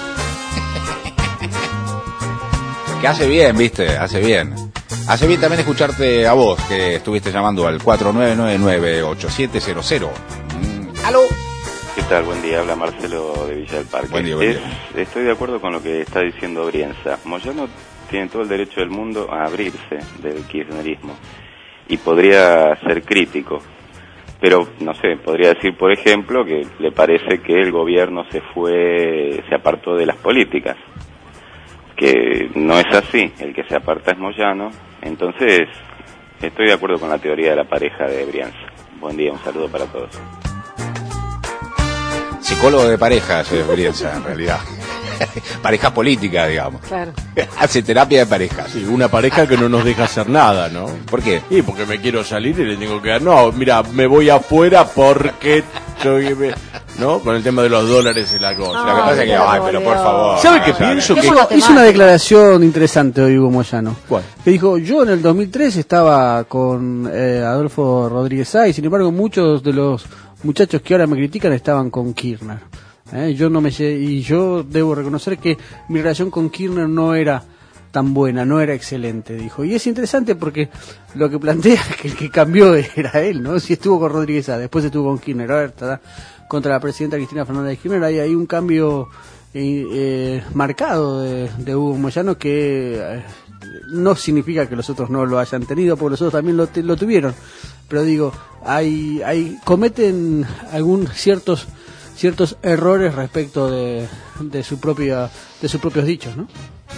Que hace bien, viste, hace bien. Hace bien también escucharte a vos, que estuviste llamando al 4999-8700. ¡Aló! ¿Qué tal? Buen día, habla Marcelo de Villa del Parque. Buen día. Estoy de acuerdo con lo que está diciendo Brienza. Moyano tiene todo el derecho del mundo a abrirse del kirchnerismo y podría ser crítico, pero no sé, podría decir, por ejemplo, que le parece que el gobierno se apartó de las políticas, que no es así, el que se aparta es Moyano. Entonces estoy de acuerdo con la teoría de la pareja de Brienza. Buen día, un saludo para todos. Psicólogo de parejas, Brienza, en realidad. Pareja política, digamos. Claro. Hace terapia de parejas. Sí, una pareja que no nos deja hacer nada, ¿no? ¿Por qué? Y porque me quiero salir y le tengo que dar. No, mira, me voy afuera porque soy... ¿No? Con el tema de los dólares y la cosa. Lo que pasa es que, ay, pero por favor. ¿Sabe qué pienso? Que Hizo una declaración interesante hoy Hugo Moyano. ¿Cuál? Que dijo, yo en el 2003 estaba con Adolfo Rodríguez Sá y sin embargo muchos de los muchachos que ahora me critican estaban con Kirchner. Yo debo reconocer que mi relación con Kirchner no era tan buena, no era excelente, dijo. Y es interesante porque lo que plantea es que el que cambió era él, ¿no? Si estuvo con Rodríguez Sá, después estuvo con Kirchner, ahora está contra la presidenta Cristina Fernández de Kirchner. Hay un cambio marcado de Hugo Moyano que no significa que los otros no lo hayan tenido, porque los otros también lo tuvieron. Pero digo, cometen ciertos errores respecto de sus propios dichos, ¿no?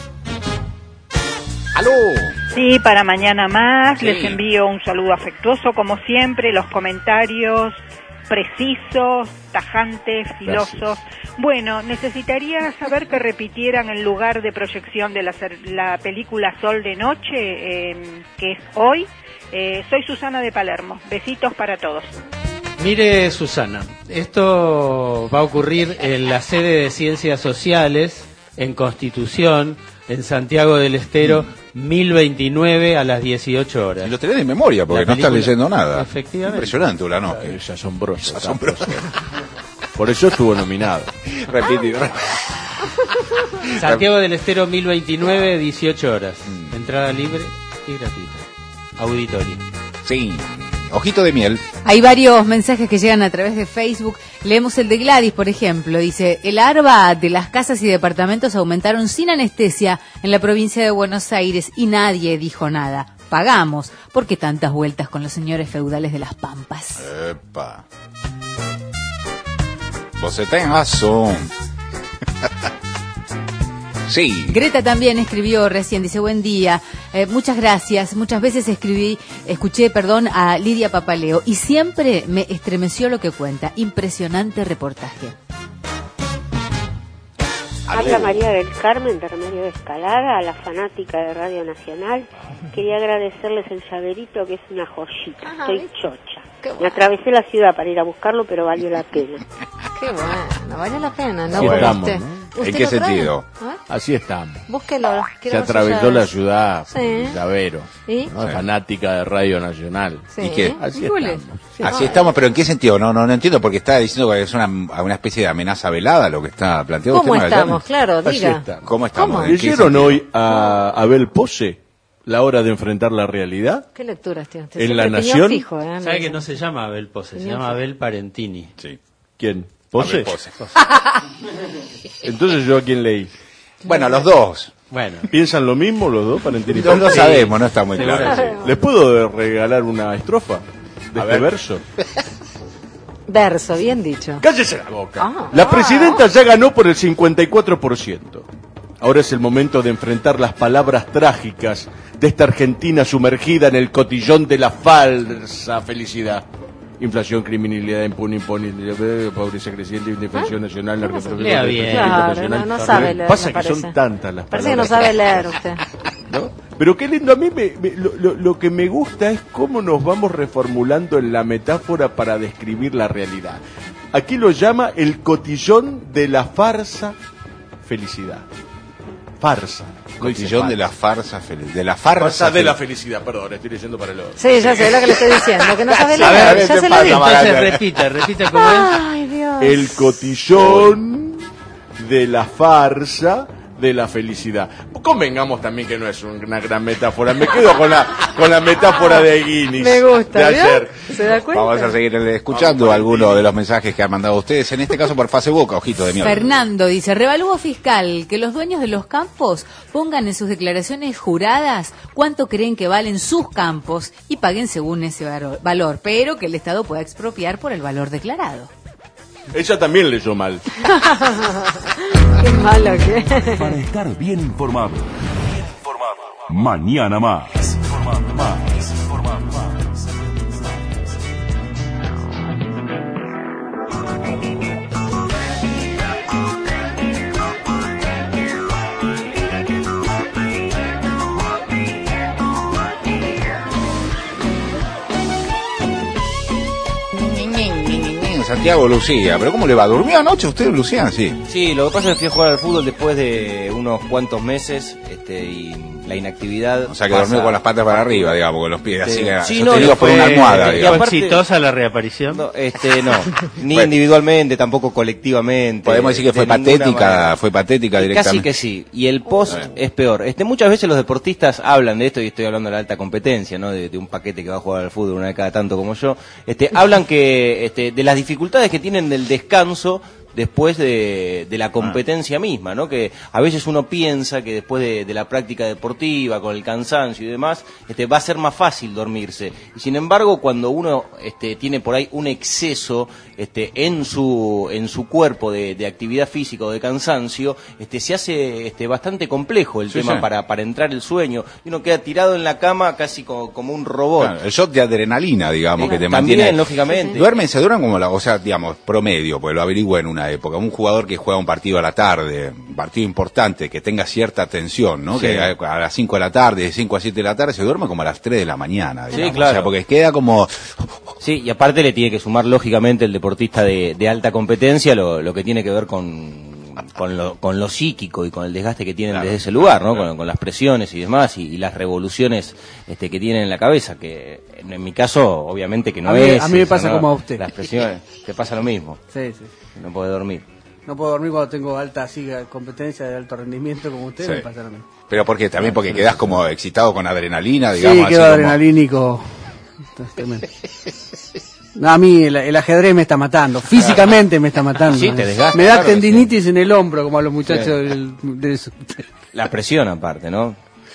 ¡Aló! Sí, para mañana más. Sí. Les envío un saludo afectuoso, como siempre, los comentarios precisos, tajantes, filosos. Bueno, necesitaría saber que repitieran el lugar de proyección de la película Sol de Noche, que es hoy. Soy Susana de Palermo. Besitos para todos. Mire, Susana, esto va a ocurrir en la sede de Ciencias Sociales, en Constitución, en Santiago del Estero, 1029 a las 18 horas. Y lo tenés de memoria, porque no estás leyendo nada. Efectivamente. Impresionante, Ulanowski. Es asombroso. Por eso estuvo nominado. Repite. Santiago del Estero, 1029, 18 horas. Entrada libre y gratuita. Auditorio. Sí. Ojito de miel. Hay varios mensajes que llegan a través de Facebook. Leemos el de Gladys, por ejemplo. Dice, el ARBA de las casas y departamentos aumentaron sin anestesia en la provincia de Buenos Aires y nadie dijo nada. Pagamos. ¿Por qué tantas vueltas con los señores feudales de las Pampas? Epa. Vos tenés razón. Sí. Greta también escribió recién, dice, buen día, muchas gracias, muchas veces escuché a Lidia Papaleo y siempre me estremeció lo que cuenta, impresionante reportaje. Habla María del Carmen de Remedio de Escalada, a la fanática de Radio Nacional. Quería agradecerles el llaverito, que es una joyita. Ajá, estoy ¿ves? chocha. Me atravesé la ciudad para ir a buscarlo, pero valió la pena. Qué bueno, vale la pena, ¿no? Sí, Porque vamos, usted- ¿no? ¿usted ¿En qué lo trae? sentido? ¿Ah? Así estamos. Búsquelo. Se atravesó la ciudad, Sí. Llavero, ¿Y? ¿no? Fanática de Radio Nacional. Sí. ¿Y qué? Así ¿Y cuál es? estamos. Así estamos, pero ¿en qué sentido? No entiendo, porque está diciendo que es una especie de amenaza velada lo que está planteado. ¿Cómo usted, estamos? Claro, Así diga. estamos. ¿Cómo estamos? ¿Cómo? ¿En qué ¿Leyeron sentido? hoy a Abel Pose, La hora de enfrentar la realidad? ¿Qué lecturas tiene usted? ¿En Siempre La piñón Nación? fijo, ¿Sabe que no se llama Abel Pose? Se Piñón llama fijo. Abel Parentini. Sí. ¿Quién? ¿Pose? Abel Pose. Entonces, ¿yo a quién leí? Bueno, los dos. Bueno, ¿Piensan lo mismo los dos, Parentini? No lo sabemos, no está muy Seguro claro. que ¿Les puedo regalar una estrofa de este ver. verso? Verso, bien dicho. ¡Cállese la boca! Ah. La presidenta ya ganó por el 54%. Ahora es el momento de enfrentar las palabras trágicas de esta Argentina sumergida en el cotillón de la falsa felicidad. Inflación, criminalidad, pobreza creciente, indefensión nacional, narcotráfico, Lea bien. Claro, no sabe leer, Pasa me que son parece. tantas las Parece que no palabras. sabe leer usted. ¿No? Pero qué lindo, a mí lo que me gusta es cómo nos vamos reformulando en la metáfora para describir la realidad. Aquí lo llama el cotillón de la farsa felicidad. Farsa. no dice Cotillón de la farsa de la farsa Farsa de la feliz. felicidad, perdón, estoy leyendo para el otro. Sí, ya sé lo que le estoy diciendo, que no sabe A leer. ver, Ya ¿qué se lo pasa, digo. Magaña? entonces repita como él. Ay, Dios. El cotillón de la farsa de la felicidad. Convengamos también que no es una gran metáfora. Me quedo con la metáfora de Guinness. Me gusta, de ¿vio? ayer. ¿Se da cuenta? Vamos a seguir escuchando algunos de los mensajes que han mandado ustedes, en este caso por Facebook, ojito de mierda. Fernando dice, revalúo fiscal, que los dueños de los campos pongan en sus declaraciones juradas cuánto creen que valen sus campos y paguen según ese valor, pero que el Estado pueda expropiar por el valor declarado. Ella también leyó mal. Qué malo que es. Para estar bien informado. Mañana más. Santiago Lucía, pero ¿cómo le va? ¿Durmió anoche usted, Lucía? Sí. Sí, lo que pasa es que fui a jugar al fútbol después de unos cuantos meses y la inactividad. O sea que durmió con las patas para arriba, digamos, con los pies así que Sí, sostenidos por una almohada, y digamos. aparte- ¿Exitosa la reaparición? No, no, ni Bueno. individualmente, tampoco colectivamente. Podemos decir que fue de ninguna patética, manera. fue patética Casi directamente. que sí, y el post es peor. Muchas veces los deportistas hablan de esto, y estoy hablando de la alta competencia, ¿no? De un paquete que va a jugar al fútbol una vez cada tanto como yo. Hablan que de las dificultades que tienen del descanso después de la competencia misma, ¿no? Que a veces uno piensa que después de la práctica deportiva, con el cansancio y demás, va a ser más fácil dormirse. Y sin embargo, cuando uno tiene por ahí un exceso en su cuerpo de actividad física o de cansancio, se hace bastante complejo el Sí, tema sí. para entrar el sueño. Y uno queda tirado en la cama casi como un robot. Claro, el shot de adrenalina, digamos, que te También, mantiene. lógicamente. Se duermen como o sea, digamos, promedio, pues lo averigué en una época. Un jugador que juega un partido a la tarde, un partido importante, que tenga cierta tensión, ¿no? Sí. Que a las 5 de la tarde, de 5 a 7 de la tarde, se duerme como a las 3 de la mañana, Sí, digamos. claro. O sea, porque queda como. Sí, y aparte le tiene que sumar lógicamente el deportista de alta competencia lo que tiene que ver con lo psíquico y con el desgaste que tienen desde ese lugar, ¿no? Con las presiones y demás y las revoluciones que tienen en la cabeza, que en mi caso obviamente que no A mí es. me esa, pasa ¿no? como a usted. Las presiones, te pasa lo mismo. Sí, sí. No puede dormir. No puedo dormir cuando tengo alta competencia de alto rendimiento como usted, Sí. me pasa lo mismo. Pero también porque quedas como excitado con adrenalina, digamos. Sí, así quedo como- adrenalínico. Es tremendo. No, a mí el ajedrez me está matando, físicamente me está matando. Sí, te desgasta, me da claro que tendinitis en el hombro, como a los muchachos Sí. de eso. La presión aparte, ¿no?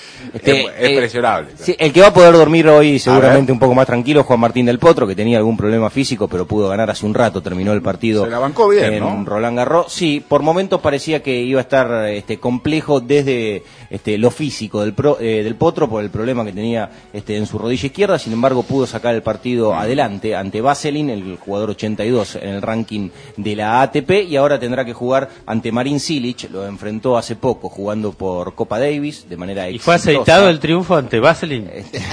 Es presionable. Sí, el que va a poder dormir hoy seguramente un poco más tranquilo es Juan Martín del Potro, que tenía algún problema físico, pero pudo ganar hace un rato, terminó el partido. Se la bancó bien, en ¿no? Roland Garros. Sí, por momentos parecía que iba a estar complejo desde lo físico del Potro por el problema que tenía en su rodilla izquierda, sin embargo pudo sacar el partido adelante ante Vaselin, el jugador 82 en el ranking de la ATP, y ahora tendrá que jugar ante Marin Cilic, lo enfrentó hace poco jugando por Copa Davis de manera ¿Y fue exitosa. aceitado el triunfo ante Vaseline?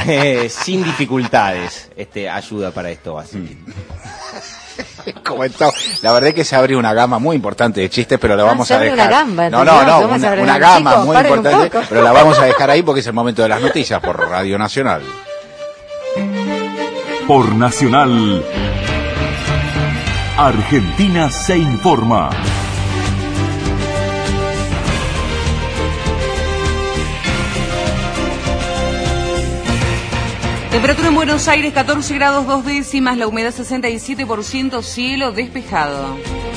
Sin dificultades, ayuda para esto, Vaselin. Como está, La verdad es que se abre una gama muy importante de chistes, pero la vamos a dejar. Una gamba, no, una gama muy importante, pero la vamos a dejar ahí porque es el momento de las noticias por Radio Nacional. Por Nacional, Argentina se informa. Temperatura en Buenos Aires 14 grados 2 décimas, la humedad 67%, cielo despejado.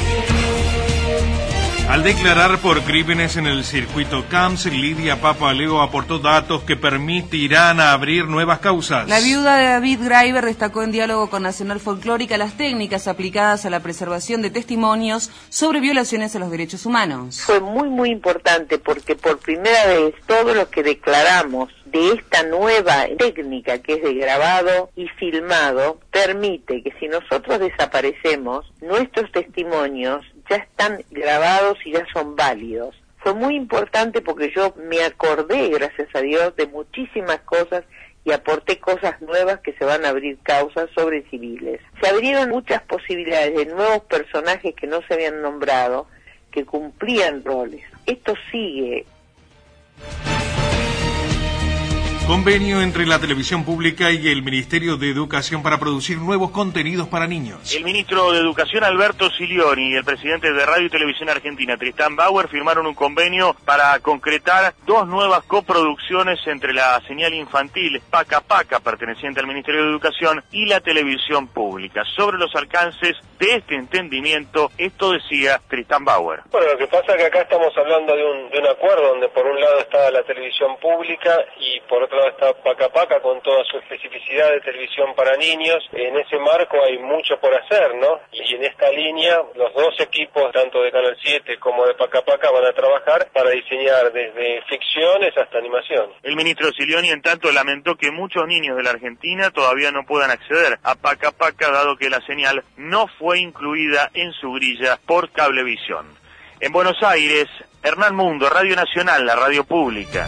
Al declarar por crímenes en el circuito CAMS, Lidia Papaleo aportó datos que permitirán abrir nuevas causas. La viuda de David Graeber destacó en diálogo con Nacional Folclórica las técnicas aplicadas a la preservación de testimonios sobre violaciones a los derechos humanos. Fue muy importante porque por primera vez todo lo que declaramos de esta nueva técnica que es de grabado y filmado permite que si nosotros desaparecemos, nuestros testimonios ya están grabados y ya son válidos. Fue muy importante porque yo me acordé, gracias a Dios, de muchísimas cosas y aporté cosas nuevas que se van a abrir causas sobre civiles. Se abrieron muchas posibilidades de nuevos personajes que no se habían nombrado, que cumplían roles. Esto sigue. Convenio entre la televisión pública y el Ministerio de Educación para producir nuevos contenidos para niños. El ministro de Educación, Alberto Silioni, y el presidente de Radio y Televisión Argentina, Tristán Bauer, firmaron un convenio para concretar 2 nuevas coproducciones entre la señal infantil Paca Paca, perteneciente al Ministerio de Educación, y la televisión pública. Sobre los alcances de este entendimiento, esto decía Tristán Bauer. Bueno, lo que pasa es que acá estamos hablando de un acuerdo donde por un lado está la televisión pública y por otro lado está Paca Paca con toda su especificidad de televisión para niños. En ese marco hay mucho por hacer, ¿no? Y en esta línea los 2 equipos, tanto de Canal 7 como de Paca Paca, van a trabajar para diseñar desde ficciones hasta animación. El ministro Silioni, en tanto, lamentó que muchos niños de la Argentina todavía no puedan acceder a Paca Paca, dado que la señal no fue incluida en su grilla por Cablevisión. En Buenos Aires, Hernán Mundo, Radio Nacional, la radio pública.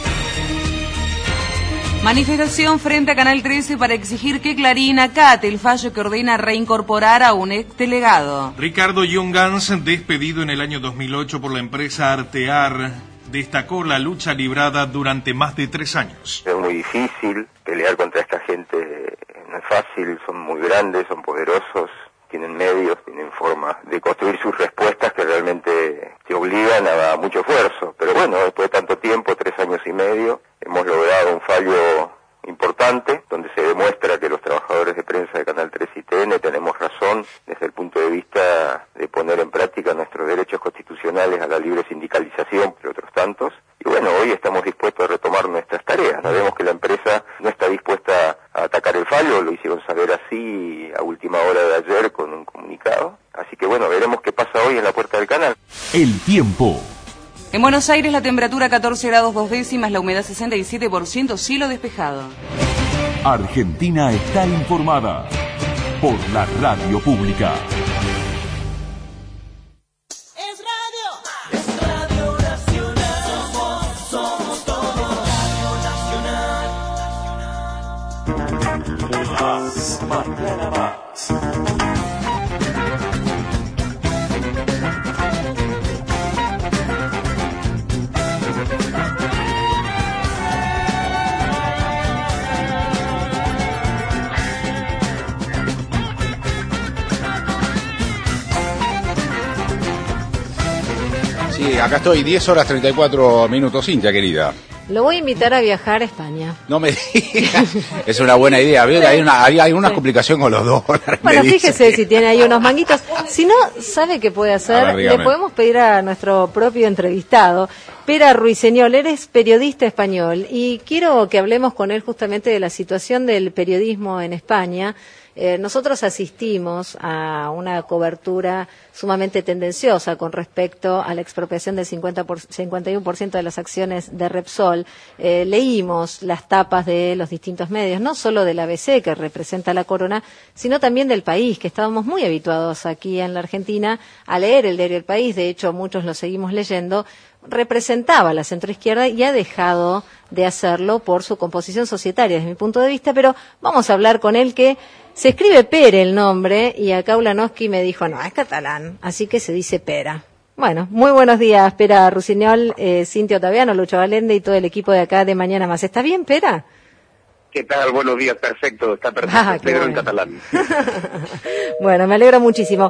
Manifestación frente a Canal 13 para exigir que Clarín acate el fallo que ordena reincorporar a un exdelegado. Ricardo Jungans, despedido en el año 2008 por la empresa Artear, destacó la lucha librada durante más de 3 años. Es muy difícil pelear contra esta gente, no es fácil, son muy grandes, son poderosos, tienen medios, tienen formas de construir sus respuestas que realmente te obligan a mucho esfuerzo. Pero bueno, después de tanto tiempo, 3 años y medio, hemos logrado un fallo importante, donde se demuestra que los trabajadores de prensa de Canal 3 y TN tenemos razón desde el punto de vista de poner en práctica nuestros derechos constitucionales a la libre sindicalización, entre otros tantos. Y bueno, hoy estamos dispuestos a retomar nuestras tareas. Sabemos que la empresa no está dispuesta a atacar el fallo, lo hicieron saber así a última hora de ayer con un comunicado. Así que bueno, veremos qué pasa hoy en la puerta del canal. El tiempo. En Buenos Aires la temperatura 14 grados 2 décimas, la humedad 67%, cielo despejado. Argentina está informada por la radio pública. Mañana más. Sí, acá estoy, 10 horas 34 minutos, Cintia, querida. Lo voy a invitar a viajar a España. No me digas. Es una buena idea. Hay una complicación con los dólares. Bueno, fíjese si tiene ahí unos manguitos. Si no, ¿sabe qué puede hacer? Le podemos pedir a nuestro propio entrevistado, Pera Ruiseñol. Él es periodista español y quiero que hablemos con él justamente de la situación del periodismo en España. Nosotros asistimos a una cobertura sumamente tendenciosa con respecto a la expropiación del 51% de las acciones de Repsol. Leímos las tapas de los distintos medios, no solo del ABC, que representa la corona, sino también del País, que estábamos muy habituados aquí en la Argentina a leer el diario El País. De hecho, muchos lo seguimos leyendo. representaba a la centroizquierda y ha dejado de hacerlo por su composición societaria, desde mi punto de vista, pero vamos a hablar con él, que se escribe Pere el nombre, y acá Ulanowski me dijo, no, es catalán, así que se dice Pera. Bueno, muy buenos días, Pera Rusiñol, Cintia Otaviano, Lucho Valende y todo el equipo de acá de Mañana Más. ¿Está bien, Pera? ¿Qué tal? Buenos días, perfecto, está perfecto, Pedro en catalán. Bueno, me alegro muchísimo.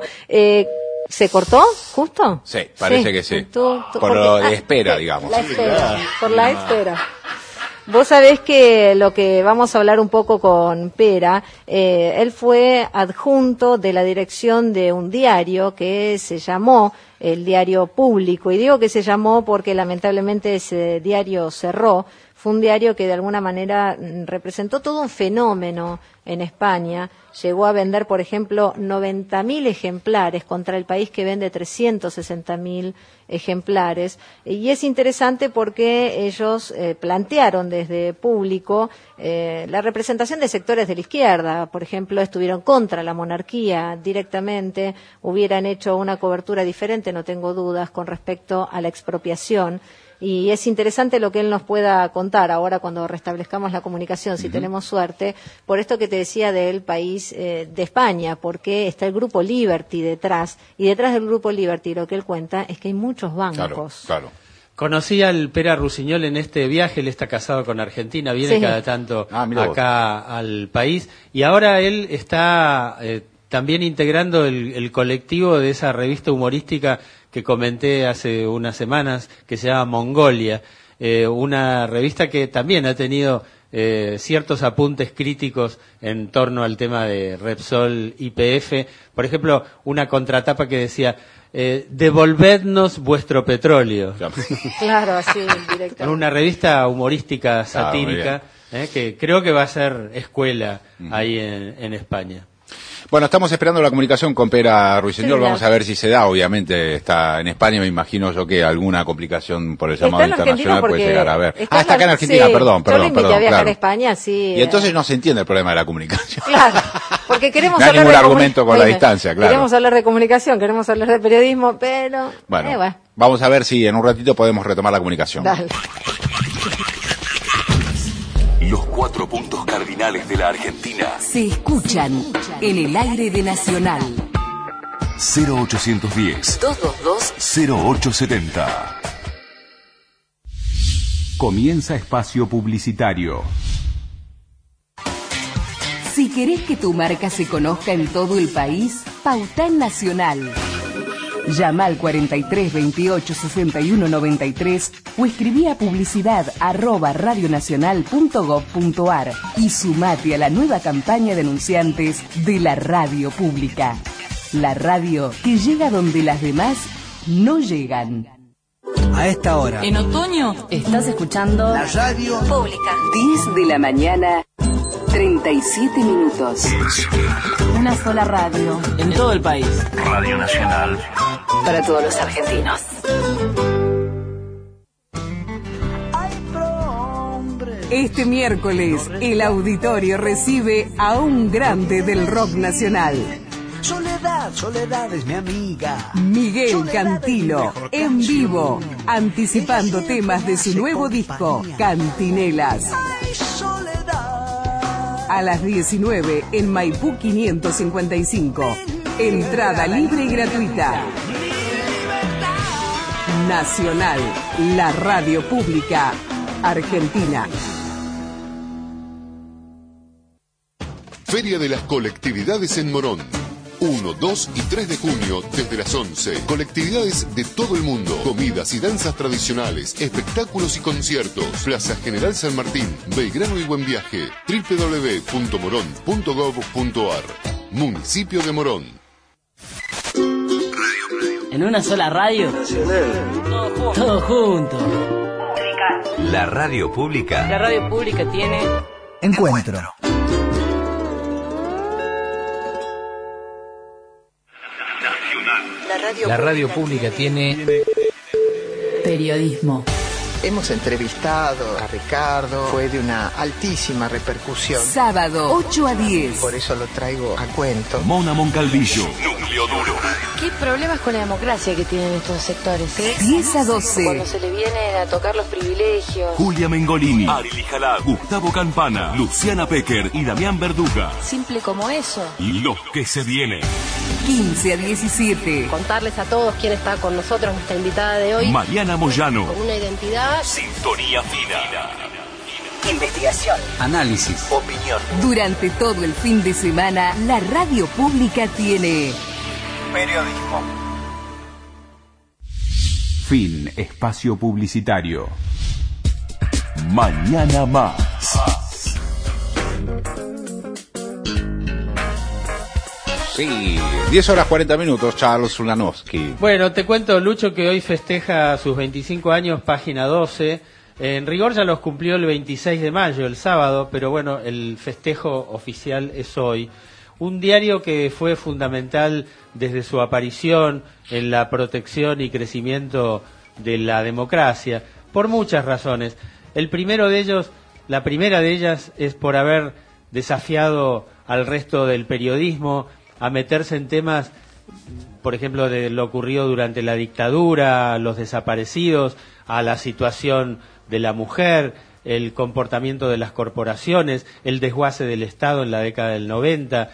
¿Se cortó justo? Sí, parece que sí. Por lo de espera, digamos. La espera, por la espera. Vos sabés que lo que vamos a hablar un poco con Pera, él fue adjunto de la dirección de un diario que se llamó el Diario Público, y digo que se llamó porque lamentablemente ese diario cerró. Fue un diario que de alguna manera representó todo un fenómeno en España. Llegó a vender, por ejemplo, 90.000 ejemplares contra el país que vende 360.000 ejemplares. Y es interesante porque ellos plantearon desde Público la representación de sectores de la izquierda. Por ejemplo, estuvieron contra la monarquía directamente, hubieran hecho una cobertura diferente, no tengo dudas, con respecto a la expropiación. Y es interesante lo que él nos pueda contar ahora cuando restablezcamos la comunicación, si tenemos suerte, por esto que te decía del país de España, porque está el Grupo Liberty detrás, y detrás del Grupo Liberty lo que él cuenta es que hay muchos bancos. Claro. Conocí al Pera Rusiñol en este viaje, él está casado con Argentina, viene cada tanto acá al país, y ahora él está también integrando el colectivo de esa revista humorística que comenté hace unas semanas, que se llama Mongolia, una revista que también ha tenido ciertos apuntes críticos en torno al tema de Repsol YPF. Por ejemplo, una contratapa que decía, devolvednos vuestro petróleo. Claro, así, directamente. En una revista humorística satírica, que creo que va a ser escuela ahí en España. Bueno, estamos esperando la comunicación con Pera Ruiseñol, vamos a ver si se da, obviamente está en España, me imagino yo que alguna complicación por el llamado internacional puede llegar a ver. Está acá en Argentina, perdón. Yo le invité a viajar a España, sí. Y entonces no se entiende el problema de la comunicación. Claro, porque queremos no hay hablar ningún de argumento con la distancia, claro. Queremos hablar de comunicación, queremos hablar de periodismo, pero... Bueno, vamos a ver si en un ratito podemos retomar la comunicación. Dale. Los 4 puntos cardinales de la Argentina se escuchan en el aire de Nacional. 0810 222 0870. Comienza espacio publicitario. Si querés que tu marca se conozca en todo el país, pautá en Nacional. Llama al 43 28 61 93 o escribí a publicidad@radionacional.gov.ar y sumate a la nueva campaña de anunciantes de la radio pública. La radio que llega donde las demás no llegan. A esta hora. En otoño estás escuchando la radio pública. 10 de la mañana, 37 minutos. Una sola radio. En todo el país. Radio Nacional. Para todos los argentinos. Este miércoles, el auditorio recibe a un grande del rock nacional. Soledad es mi amiga. Miguel Cantilo, en vivo, anticipando temas de su nuevo disco, Cantinelas. A las 19 en Maipú 555. Entrada libre y gratuita. Nacional, la radio pública argentina. Feria de las Colectividades en Morón. 1, 2 y 3 de junio desde las 11. Colectividades de todo el mundo. Comidas y danzas tradicionales, espectáculos y conciertos. Plaza General San Martín, Belgrano y Buen Viaje. www.morón.gov.ar. Municipio de Morón. En una sola radio. Todo junto. La radio pública. La radio pública tiene Encuentro. La radio pública tiene periodismo. Hemos entrevistado a Ricardo, fue de una altísima repercusión. Sábado, 8 a 10. Por eso lo traigo a cuento. Mona Moncalvillo, Núcleo Duro. ¿Qué problemas con la democracia que tienen estos sectores? 10 a 12. Cuando se le vienen a tocar los privilegios. Julia Mengolini, Arili Jalad, Gustavo Campana, Luciana Pecker y Damián Verduga. Simple como eso. Y los que se vienen. 15 a 17. Contarles a todos quién está con nosotros, nuestra invitada de hoy. Mariana Moyano. Con una identidad. Sintonía fina. Investigación. Análisis. Opinión. Durante todo el fin de semana, la radio pública tiene... Periodismo. Fin espacio publicitario. Mañana más. Sí, 10 horas 40 minutos, Charles Ulanowski. Bueno, te cuento, Lucho, que hoy festeja sus 25 años, página 12. En rigor ya los cumplió el 26 de mayo, el sábado, pero bueno, el festejo oficial es hoy. Un diario que fue fundamental desde su aparición en la protección y crecimiento de la democracia, por muchas razones. La primera de ellas es por haber desafiado al resto del periodismo a meterse en temas, por ejemplo, de lo ocurrido durante la dictadura, los desaparecidos, a la situación de la mujer, el comportamiento de las corporaciones, el desguace del Estado en la década del 90.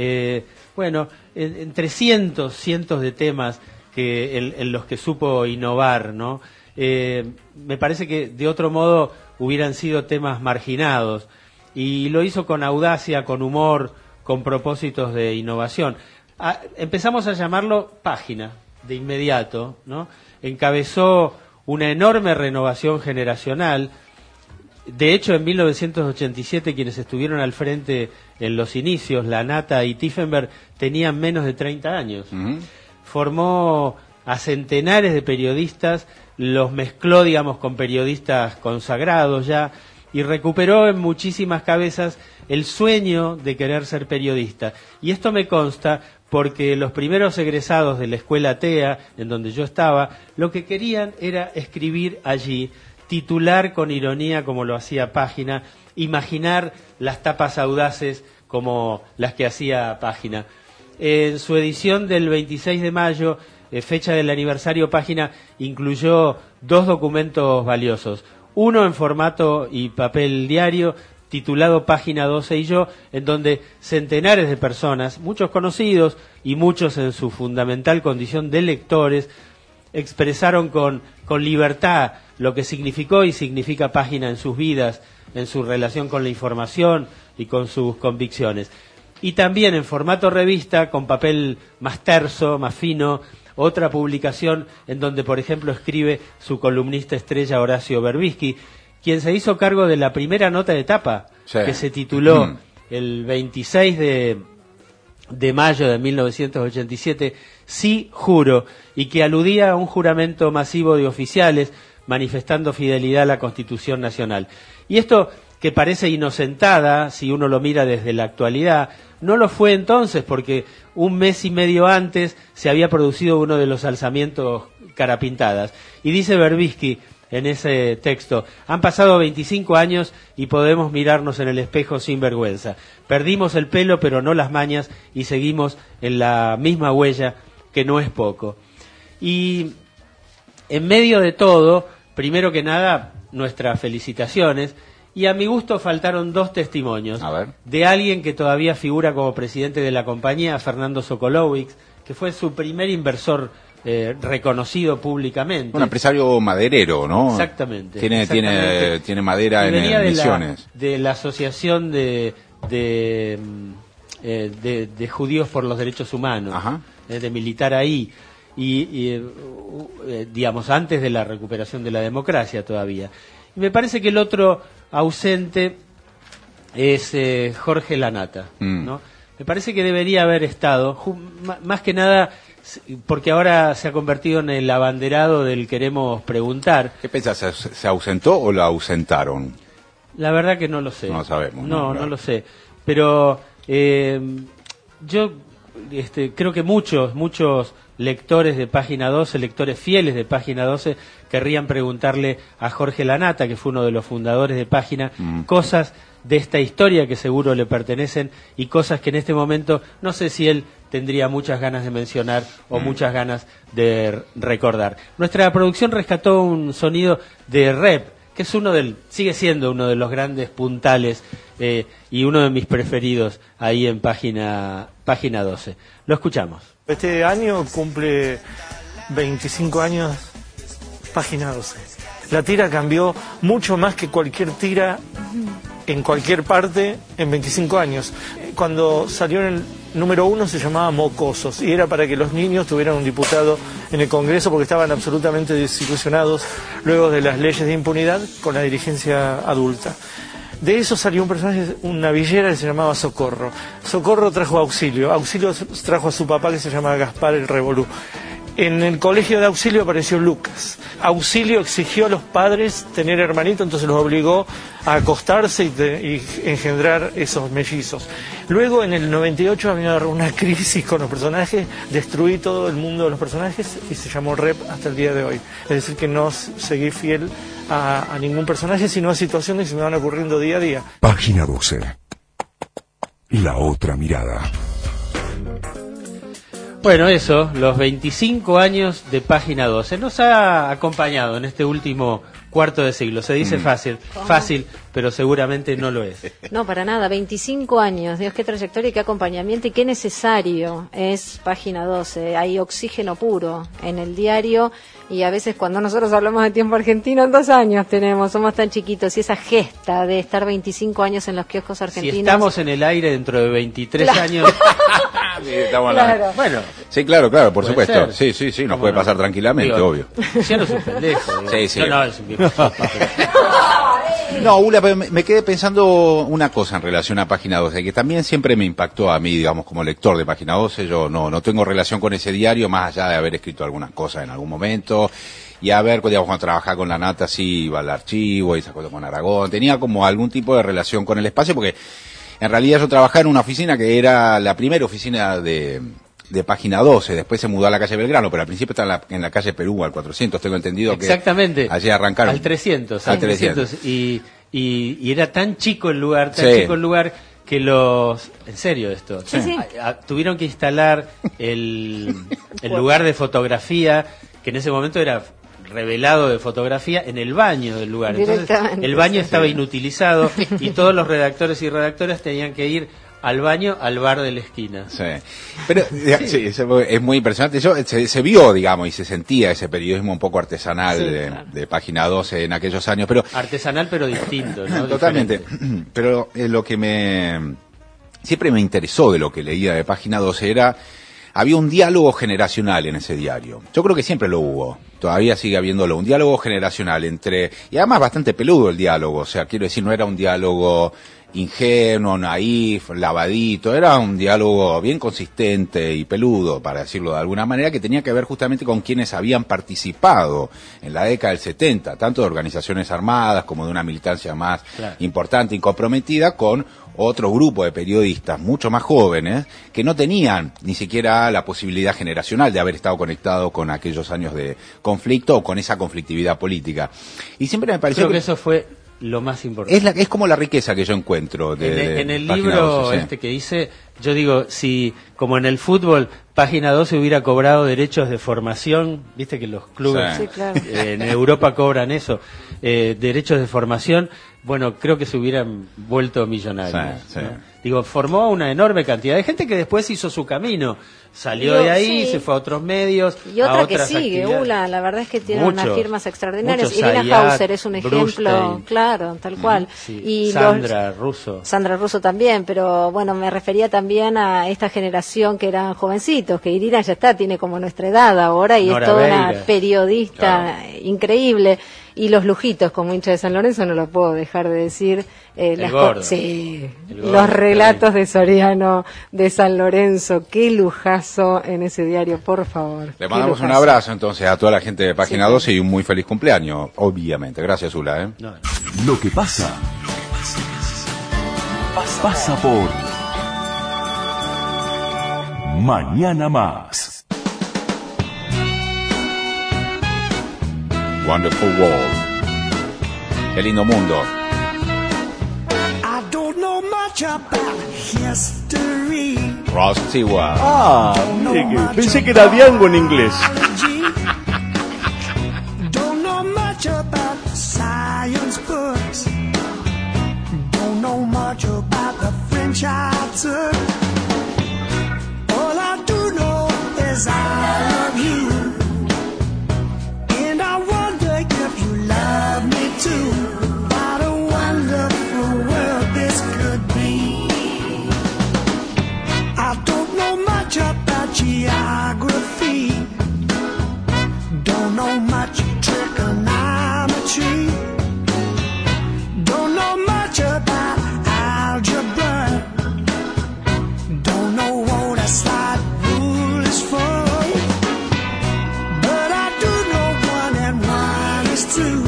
Entre cientos de temas en los que supo innovar, ¿no? Me parece que de otro modo hubieran sido temas marginados. Y lo hizo con audacia, con humor, con propósitos de innovación. Empezamos a llamarlo Página, de inmediato, ¿no? Encabezó una enorme renovación generacional. De hecho, en 1987, quienes estuvieron al frente en los inicios, Lanata y Tiefenberg, tenían menos de 30 años. Uh-huh. Formó a centenares de periodistas, los mezcló, digamos, con periodistas consagrados ya, y recuperó en muchísimas cabezas el sueño de querer ser periodista. Y esto me consta porque los primeros egresados de la escuela TEA, en donde yo estaba, lo que querían era escribir allí, titular con ironía como lo hacía Página, imaginar las tapas audaces como las que hacía Página. En su edición del 26 de mayo, fecha del aniversario, Página incluyó 2 documentos valiosos. Uno en formato y papel diario, titulado Página 12 y yo, en donde centenares de personas, muchos conocidos y muchos en su fundamental condición de lectores, expresaron con libertad lo que significó y significa Página en sus vidas, en su relación con la información y con sus convicciones. Y también en formato revista, con papel más terso, más fino, otra publicación en donde, por ejemplo, escribe su columnista estrella Horacio Berbisky, quien se hizo cargo de la primera nota de tapa, sí, que se tituló el 26 de mayo de 1987, Sí, juro, y que aludía a un juramento masivo de oficiales manifestando fidelidad a la Constitución Nacional. Y esto, que parece inocentada, si uno lo mira desde la actualidad, no lo fue entonces, porque un mes y medio antes se había producido uno de los alzamientos carapintadas. Y dice Berbisky en ese texto: han pasado 25 años y podemos mirarnos en el espejo sin vergüenza. Perdimos el pelo pero no las mañas y seguimos en la misma huella, que no es poco. Y en medio de todo, primero que nada, nuestras felicitaciones. Y a mi gusto faltaron 2 testimonios de alguien que todavía figura como presidente de la compañía, Fernando Sokolowicz, que fue su primer inversor reconocido públicamente. Un empresario maderero, ¿no? Exactamente. Tiene madera en Misiones. De la Asociación de Judíos por los Derechos Humanos, de militar ahí. Y digamos, antes de la recuperación de la democracia todavía. Y me parece que el otro ausente es Jorge Lanata, ¿no? Me parece que debería haber estado, más que nada porque ahora se ha convertido en el abanderado del queremos preguntar. ¿Qué pensás? ¿Se ausentó o lo ausentaron? La verdad que no lo sé. No sabemos. No lo sé. Pero yo creo que muchos lectores de Página 12, lectores fieles de Página 12, querrían preguntarle a Jorge Lanata, que fue uno de los fundadores de Página, cosas de esta historia que seguro le pertenecen y cosas que en este momento no sé si él tendría muchas ganas de mencionar o muchas ganas de recordar. Nuestra producción rescató un sonido de Rep, que es sigue siendo uno de los grandes puntales y uno de mis preferidos ahí en Página 12. Lo escuchamos. Este año cumple 25 años Página 12. La tira cambió mucho más que cualquier tira en cualquier parte en 25 años. Cuando salió en el número 1 se llamaba Mocosos y era para que los niños tuvieran un diputado en el Congreso porque estaban absolutamente desilusionados luego de las leyes de impunidad con la dirigencia adulta. De eso salió un personaje, una villera que se llamaba Socorro. Socorro trajo a Auxilio. Auxilio trajo a su papá que se llamaba Gaspar el Revolú. En el colegio de Auxilio apareció Lucas. Auxilio exigió a los padres tener hermanito, entonces los obligó a acostarse y engendrar esos mellizos. Luego, en el 98, había una crisis con los personajes, destruí todo el mundo de los personajes y se llamó Rep hasta el día de hoy. Es decir, que no seguí fiel a ningún personaje, sino a situaciones que me van ocurriendo día a día. Página 12. La otra mirada. Bueno, eso, los 25 años de Página 12. Nos ha acompañado en este último cuarto de siglo. Se dice fácil, pero seguramente no lo es. No, para nada, 25 años. Dios, qué trayectoria y qué acompañamiento y qué necesario es Página 12. Hay oxígeno puro en el diario y a veces cuando nosotros hablamos de tiempo argentino, en 2 años somos tan chiquitos y esa gesta de estar 25 años en los kioscos argentinos. Si estamos en el aire dentro de 23 años... Sí, estamos claro. Bueno, sí, claro, por supuesto. Ser. Sí, nos puede pasar tranquilamente, obvio. Ya no es un pendejo. Sí. No, es un viejo. No, Ula, me quedé pensando una cosa en relación a Página 12, que también siempre me impactó a mí, digamos, como lector de Página 12. Yo no tengo relación con ese diario, más allá de haber escrito algunas cosas en algún momento. Y a ver, digamos, cuando trabajaba con Lanata, sí, iba al archivo y esas cosas con Aragón. Tenía como algún tipo de relación con el espacio, porque en realidad yo trabajaba en una oficina que era la primera oficina de Página 12, después se mudó a la calle Belgrano, pero al principio estaba en la calle Perú, al 400, tengo entendido. Exactamente. Que allí arrancaron. Al 300. Al 300. Y era tan chico el lugar, que en serio esto, tuvieron que instalar el lugar de fotografía, que en ese momento era revelado de fotografía, en el baño del lugar. Entonces el baño estaba inutilizado y todos los redactores y redactoras tenían que ir al baño, al bar de la esquina. Sí, pero sí, es muy impresionante. Se vio, digamos, y se sentía ese periodismo un poco artesanal de Página 12 en aquellos años, pero artesanal pero distinto, ¿no? Totalmente. Diferente. Pero lo que siempre me interesó de lo que leía de Página 12 había un diálogo generacional en ese diario. Yo creo que siempre lo hubo. Todavía sigue habiéndolo. Un diálogo generacional y además bastante peludo el diálogo. O sea, quiero decir, no era un diálogo ingenuo, naif, lavadito. Era un diálogo bien consistente y peludo, para decirlo de alguna manera, que tenía que ver justamente con quienes habían participado en la década del 70, tanto de organizaciones armadas como de una militancia más importante y comprometida, con otro grupo de periodistas mucho más jóvenes que no tenían ni siquiera la posibilidad generacional de haber estado conectado con aquellos años de conflicto o con esa conflictividad política. Y siempre me pareció que eso fue lo más importante. Es como la riqueza que yo encuentro en el libro 12, que hice, yo digo, si como en el fútbol Página 12 hubiera cobrado derechos de formación, viste que los clubes en Europa cobran eso, derechos de formación, bueno, creo que se hubieran vuelto millonarios. ¿no? Digo, formó una enorme cantidad de gente que después hizo su camino, salió de ahí, se fue a otros medios, y otra a otras que sigue, actividades. la verdad es que tiene unas firmas extraordinarias. Irina Zayat, Hauser es un ejemplo, Brustein, claro, tal cual. Y Sandra Russo también, pero bueno, me refería también a esta generación que eran jovencitos, que Irina ya tiene como nuestra edad ahora y Nora es toda una periodista increíble. Y los lujitos, como hincha de San Lorenzo, no lo puedo dejar de decir. Los relatos de Soriano de San Lorenzo, qué lujazo en ese diario, por favor. Le mandamos un abrazo entonces a toda la gente de Página 12 y un muy feliz cumpleaños, obviamente. Gracias, Ula. Lo que pasa por Mañana Más. Wonderful World. Qué lindo mundo. I don't know much about history. Ross Stewart. Ah, mire que pensé que era Diango en inglés. Don't know much about science books. Don't know much about the French I took. All I do know is I love you. And I wonder if you love me too. What a wonderful world this could be. I don't know much about geography. Don't know much trigonometry. Don't know much about algebra. Don't know what a slide rule is for. But I do know one and one is two.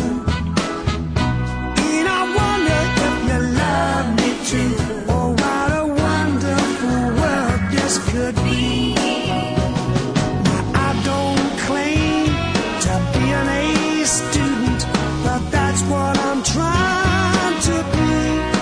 And I wonder if you love me too. Oh, what a wonderful world this could be. Now, I don't claim to be an A student, but that's what I'm trying to be.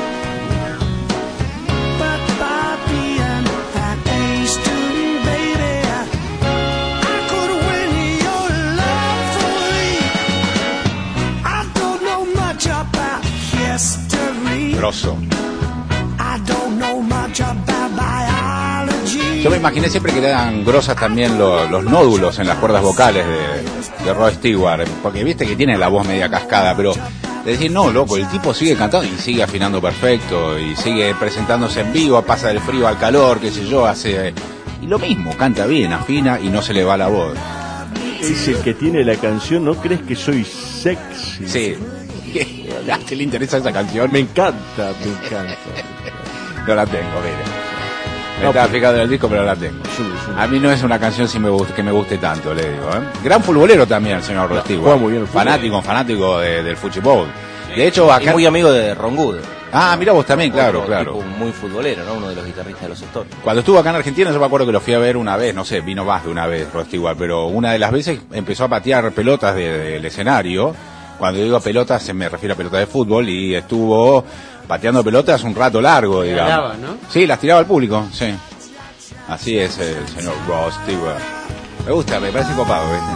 But by being an A student, baby, I could win your love fully. I don't know much about history. Grosso. I don't know much about biology. Yo me imaginé siempre que eran grosas también los nódulos en las cuerdas vocales de Rod Stewart, porque viste que tiene la voz media cascada, pero de decir, no, loco, el tipo sigue cantando y sigue afinando perfecto, y sigue presentándose en vivo, pasa del frío al calor, qué sé yo, hace... Y lo mismo, canta bien, afina y no se le va la voz. Es el que tiene la canción, ¿no crees que soy sexy? Sí. ¿A qué le interesa esa canción? Me encanta, me encanta. No la tengo, mire. Me estaba fijando en el disco, pero no la tengo. A mí no es una canción que me guste tanto, le digo. Gran futbolero también, el señor Rod Stewart. Juega muy bien el fanático del fútbol. De hecho, acá... Y muy amigo de Ron Wood. Ah, mira vos también, claro. Tipo muy futbolero, ¿no? Uno de los guitarristas de los Stones. Cuando estuvo acá en Argentina, yo me acuerdo que lo fui a ver una vez, no sé, vino más de una vez Rod Stewart, pero una de las veces empezó a patear pelotas del escenario. Cuando digo pelotas, se me refiere a pelotas de fútbol, y estuvo pateando pelotas un rato largo, digamos. Tiraba, ¿no? Sí, las tiraba al público, sí. Así es el señor Rod Stewart. Me gusta, me parece copado, ¿viste?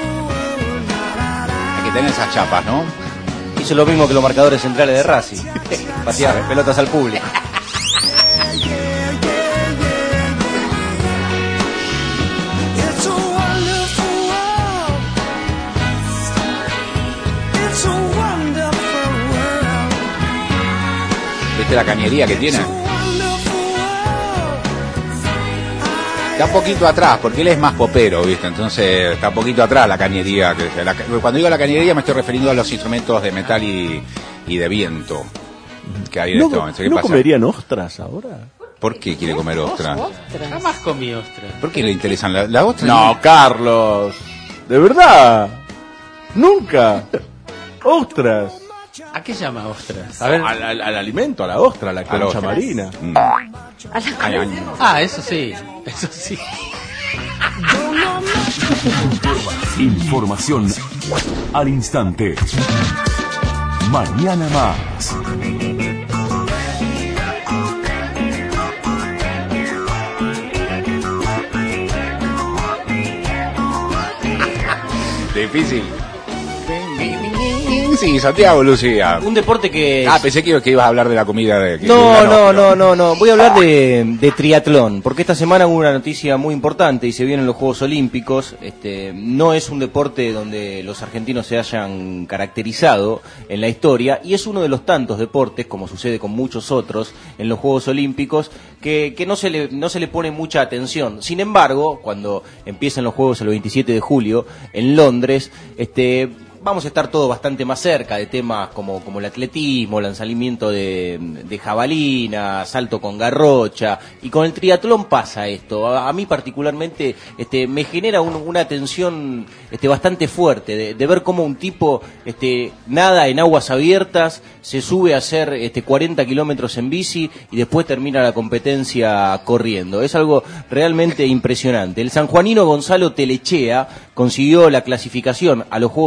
Hay que tener esas chapas, ¿no? Hizo lo mismo que los marcadores centrales de Racing. Patear pelotas al público. ¿Viste la cañería que tiene? Está un poquito atrás, porque él es más popero, ¿viste? Entonces está un poquito atrás la cañería. Cuando digo la cañería me estoy refiriendo a los instrumentos de metal y de viento que hay en este momento. ¿No comerían ostras ahora? ¿Por qué quiere comer ostras? Jamás comí ostras. ¿Por qué le interesan las ostras? No, Carlos. ¿De verdad? Nunca. Ostras. ¿A qué llama ostras? A ver, al alimento, a la ostra, a la concha marina. Eso sí, eso sí. Información al instante. Mañana más. Difícil. Sí, Santiago, Lucía. Un deporte que... Pensé que ibas a hablar de la comida de... No. Voy a hablar de triatlón, porque esta semana hubo una noticia muy importante y se vienen los Juegos Olímpicos. No es un deporte donde los argentinos se hayan caracterizado en la historia, y es uno de los tantos deportes, como sucede con muchos otros en los Juegos Olímpicos, que no se le pone mucha atención. Sin embargo, cuando empiezan los Juegos el 27 de julio en Londres, vamos a estar todos bastante más cerca de temas como el atletismo, lanzamiento de jabalina, salto con garrocha, y con el triatlón pasa esto. A mí particularmente me genera una tensión bastante fuerte de ver cómo un tipo nada en aguas abiertas, se sube a hacer 40 kilómetros en bici y después termina la competencia corriendo. Es algo realmente impresionante. El sanjuanino Gonzalo Telechea consiguió la clasificación a los Juegos Olímpicos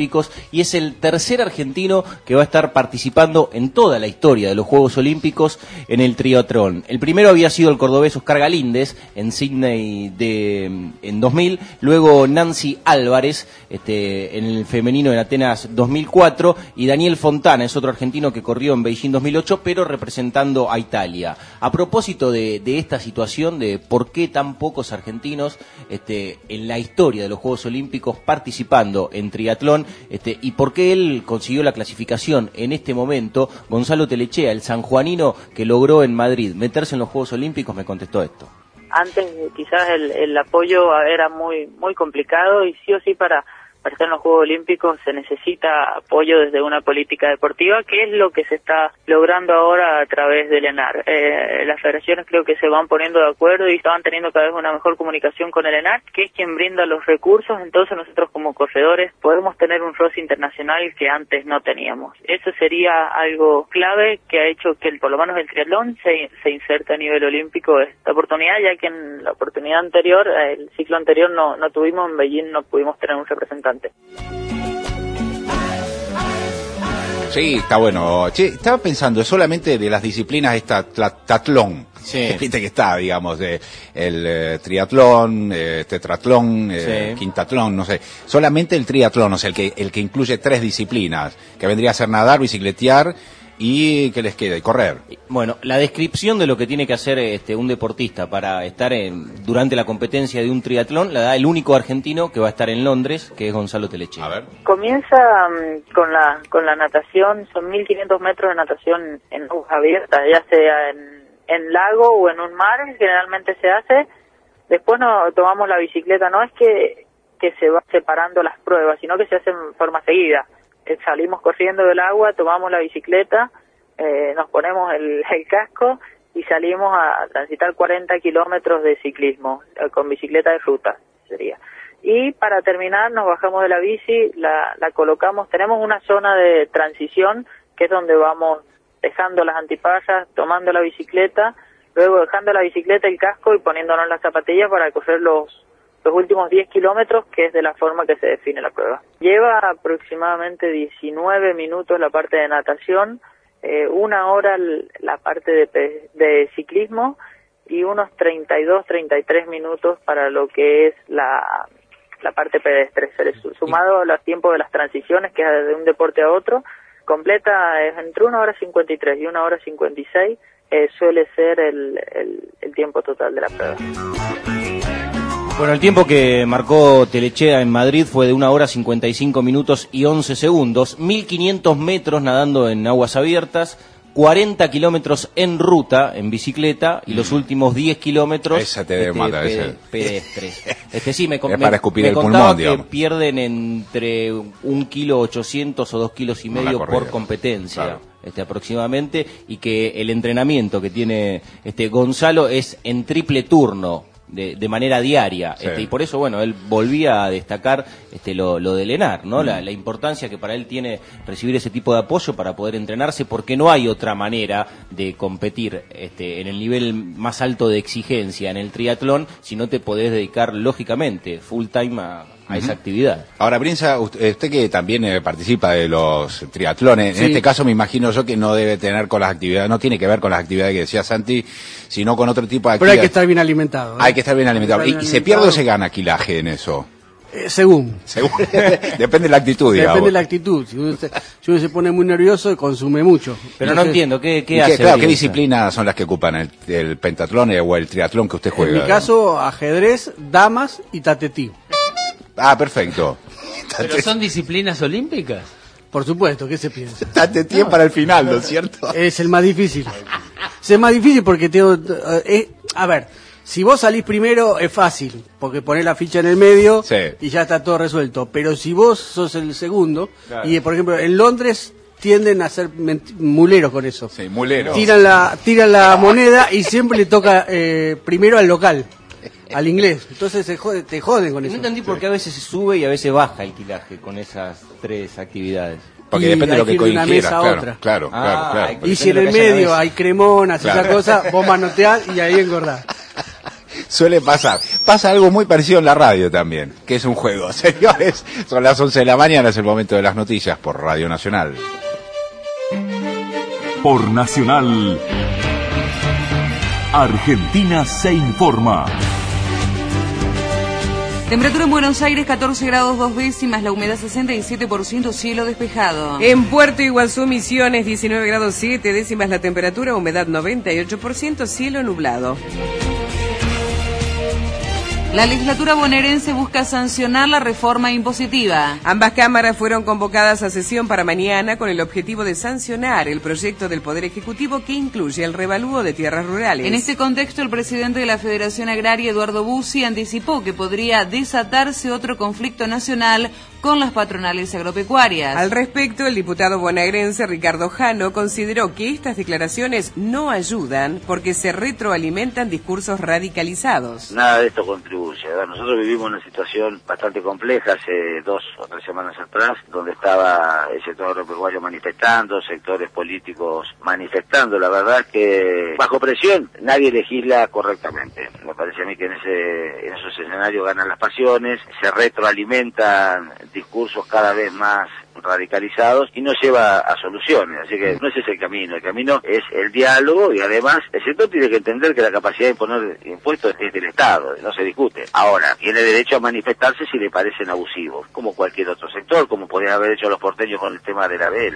Olímpicos y es el tercer argentino que va a estar participando en toda la historia de los Juegos Olímpicos en el triatlón. El primero había sido el cordobés Oscar Galíndez en Sydney en 2000, luego Nancy Álvarez en el femenino en Atenas 2004 y Daniel Fontana es otro argentino que corrió en Beijing 2008 pero representando a Italia. A propósito de esta situación de por qué tan pocos argentinos en la historia de los Juegos Olímpicos participando en triatlón y por qué él consiguió la clasificación en este momento, Gonzalo Telechea, el sanjuanino que logró en Madrid meterse en los Juegos Olímpicos, me contestó esto. Antes quizás el apoyo era muy complicado y sí o sí para estar en los Juegos Olímpicos se necesita apoyo desde una política deportiva, que es lo que se está logrando ahora a través del ENAR. Las federaciones creo que se van poniendo de acuerdo y estaban teniendo cada vez una mejor comunicación con el ENAR, que es quien brinda los recursos, entonces nosotros como corredores podemos tener un roce internacional que antes no teníamos. Eso sería algo clave que ha hecho que por lo menos el triatlón se inserte a nivel olímpico esta oportunidad, ya que en la oportunidad anterior, el ciclo anterior no tuvimos, en Beijing no pudimos tener un representante. Sí, está bueno. Che, estaba pensando solamente de las disciplinas tatlón. Sí. Viste que está, digamos, el triatlón, tetratlón, quintatlón, no sé. Solamente el triatlón, o sea, el que incluye 3 disciplinas, que vendría a ser nadar, bicicletear y ¿qué les queda? Y correr. Bueno, la descripción de lo que tiene que hacer un deportista para estar durante la competencia de un triatlón la da el único argentino que va a estar en Londres, que es Gonzalo Telechea. A ver. Comienza con la natación, son 1500 metros de natación en aguas abiertas, ya sea en lago o en un mar, generalmente se hace. Después tomamos la bicicleta, no es que se va separando las pruebas, sino que se hace en forma seguida. Salimos corriendo del agua, tomamos la bicicleta, nos ponemos el casco y salimos a transitar 40 kilómetros de ciclismo, con bicicleta de ruta sería. Y para terminar nos bajamos de la bici, la colocamos, tenemos una zona de transición que es donde vamos dejando las antipasas, tomando la bicicleta, luego dejando la bicicleta, el casco y poniéndonos las zapatillas para correr los últimos 10 kilómetros, que es de la forma que se define la prueba. Lleva aproximadamente 19 minutos la parte de natación, 1 hora la parte de ciclismo y unos 33 minutos para lo que es la parte pedestre. Sumado a los tiempos de las transiciones, que es de un deporte a otro, completa entre 1 hora 53 y 1 hora 56, suele ser el tiempo total de la prueba. Bueno, el tiempo que marcó Telechea en Madrid fue de 1 hora 55 minutos y 11 segundos, 1500 metros nadando en aguas abiertas, 40 kilómetros en ruta, en bicicleta, y los últimos 10 kilómetros pedestres. Sí, me contaba que pierden entre 1,8 kg o 2,5 kg por competencia. Claro. Aproximadamente, y que el entrenamiento que tiene Gonzalo es en triple turno, de manera diaria, sí. Y por eso, bueno, él volvía a destacar lo del ENAR, ¿no? La importancia que para él tiene recibir ese tipo de apoyo para poder entrenarse, porque no hay otra manera de competir en el nivel más alto de exigencia en el triatlón si no te podés dedicar, lógicamente, full time a esa actividad. Ahora, Brinza, usted que también participa de los triatlones, sí. En este caso me imagino yo que no debe tener con las actividades, no tiene que ver con las actividades que decía Santi, sino con otro tipo de actividades. Pero hay que estar bien alimentado. Hay que estar bien alimentado. ¿Y se pierde o se gana kilaje en eso? Según. Depende de la actitud, digamos. Depende de la actitud. Si uno se pone muy nervioso, consume mucho. Pero no entiendo, ¿qué hace? Claro, ¿qué disciplinas son las que ocupan el pentatlón o el triatlón que usted juega? En mi caso, ajedrez, damas y tatetí. Ah, perfecto. ¿Pero son disciplinas olímpicas? Por supuesto, ¿qué se piensa? Tatetí para el final, ¿no es cierto? Es el más difícil. Es el más difícil porque a ver, si vos salís primero es fácil, porque ponés la ficha en el medio y ya está todo resuelto. Pero si vos sos el segundo, claro. Y por ejemplo en Londres tienden a ser muleros con eso. Sí, muleros. Tiran la moneda y siempre le toca primero al local. Al inglés, entonces te joden con eso. No entendí por qué a veces se sube y a veces baja el kilaje con esas 3 actividades. Porque depende de lo que coincidas, claro. Y si en el medio hay cremonas y esa cosa, vos manoteás y ahí engordás. Suele pasar. Pasa algo muy parecido en la radio también, que es un juego. Señores, son las 11 de la mañana, es el momento de las noticias por Radio Nacional. Por Nacional, Argentina se informa. Temperatura en Buenos Aires 14 grados 2 décimas, la humedad 67%, cielo despejado. En Puerto Iguazú, Misiones 19 grados 7 décimas la temperatura, humedad 98%, cielo nublado. La legislatura bonaerense busca sancionar la reforma impositiva. Ambas cámaras fueron convocadas a sesión para mañana con el objetivo de sancionar el proyecto del Poder Ejecutivo que incluye el revalúo de tierras rurales. En este contexto, el presidente de la Federación Agraria, Eduardo Bussi, anticipó que podría desatarse otro conflicto nacional con las patronales agropecuarias. Al respecto, el diputado bonaerense Ricardo Jano consideró que estas declaraciones no ayudan porque se retroalimentan discursos radicalizados. Nada de esto contribuye. Nosotros vivimos una situación bastante compleja hace 2 o 3 semanas atrás, donde estaba el sector agropecuario manifestando, sectores políticos manifestando. La verdad que bajo presión nadie legisla correctamente. Me parece a mí que en esos escenarios ganan las pasiones, se retroalimentan discursos cada vez más radicalizados y no lleva a soluciones, así que no ese es el camino es el diálogo y además el sector tiene que entender que la capacidad de imponer impuestos es del Estado, no se discute. Ahora, tiene derecho a manifestarse si le parecen abusivos, como cualquier otro sector, como podrían haber hecho los porteños con el tema de la BL.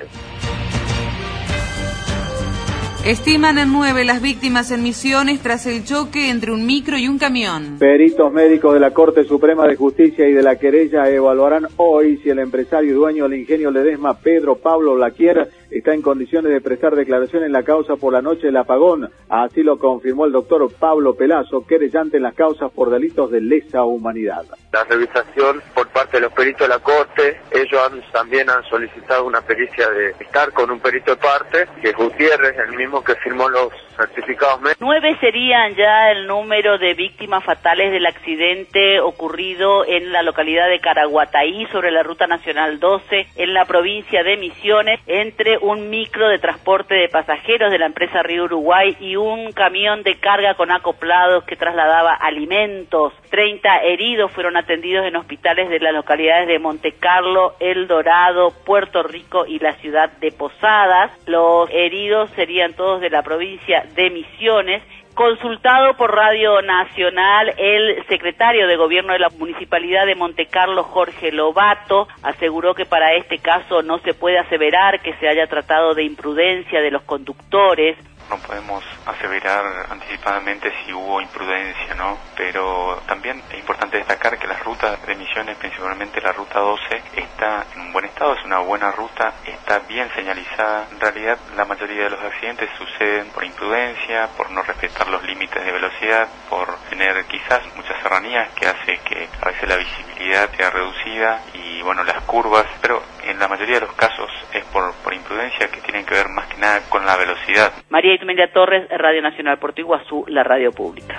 Estiman en 9 las víctimas en Misiones tras el choque entre un micro y un camión. Peritos médicos de la Corte Suprema de Justicia y de la querella evaluarán hoy si el empresario y dueño del ingenio Ledesma, Pedro Pablo Blaquier, está en condiciones de prestar declaración en la causa por la noche del apagón. Así lo confirmó el doctor Pablo Pelazo, querellante en las causas por delitos de lesa humanidad. La revisación por parte de los peritos de la Corte, ellos también han solicitado una pericia de estar con un perito de parte, que es Gutiérrez, el mismo que firmó los certificados médicos. 9 serían ya el número de víctimas fatales del accidente ocurrido en la localidad de Caraguataí sobre la Ruta Nacional 12 en la provincia de Misiones entre un micro de transporte de pasajeros de la empresa Río Uruguay y un camión de carga con acoplados que trasladaba alimentos. 30 heridos fueron atendidos en hospitales de las localidades de Montecarlo, El Dorado, Puerto Rico y la ciudad de Posadas. Los heridos serían todos de la provincia de Misiones. Consultado por Radio Nacional, el secretario de Gobierno de la Municipalidad de Montecarlo, Jorge Lobato, aseguró que para este caso no se puede aseverar que se haya tratado de imprudencia de los conductores. No podemos aseverar anticipadamente si hubo imprudencia, ¿no? Pero también es importante destacar que las rutas de Misiones, principalmente la ruta 12, está en un buen estado, es una buena ruta, está bien señalizada. En realidad, la mayoría de los accidentes suceden por imprudencia, por no respetar los límites de velocidad, por tener quizás muchas serranías que hace que a veces la visibilidad sea reducida y, bueno, las curvas, pero en la mayoría de los casos es por imprudencia que tienen que ver más que nada con la velocidad. María Itmelia Torres, Radio Nacional Puerto Iguazú, la radio pública.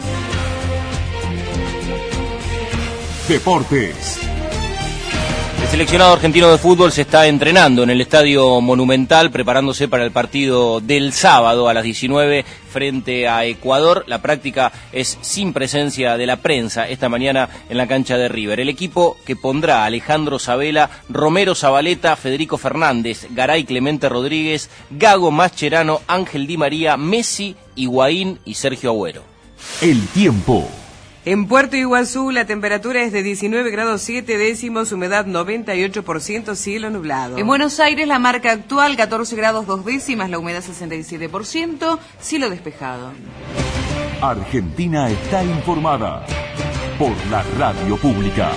Deportes. El seleccionado argentino de fútbol se está entrenando en el Estadio Monumental, preparándose para el partido del sábado a las 19 frente a Ecuador. La práctica es sin presencia de la prensa esta mañana en la cancha de River. El equipo que pondrá a Alejandro Sabela, Romero Zabaleta, Federico Fernández, Garay Clemente Rodríguez, Gago Mascherano, Ángel Di María, Messi, Higuaín y Sergio Agüero. El tiempo. En Puerto Iguazú la temperatura es de 19 grados 7 décimos, humedad 98%, cielo nublado. En Buenos Aires la marca actual 14 grados 2 décimas, la humedad 67%, cielo despejado. Argentina está informada por la radio pública.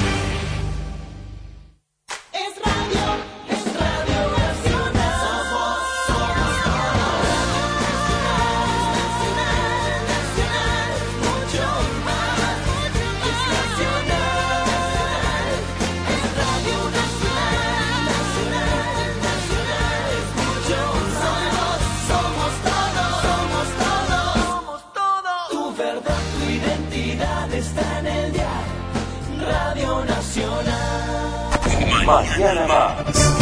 Mañana más.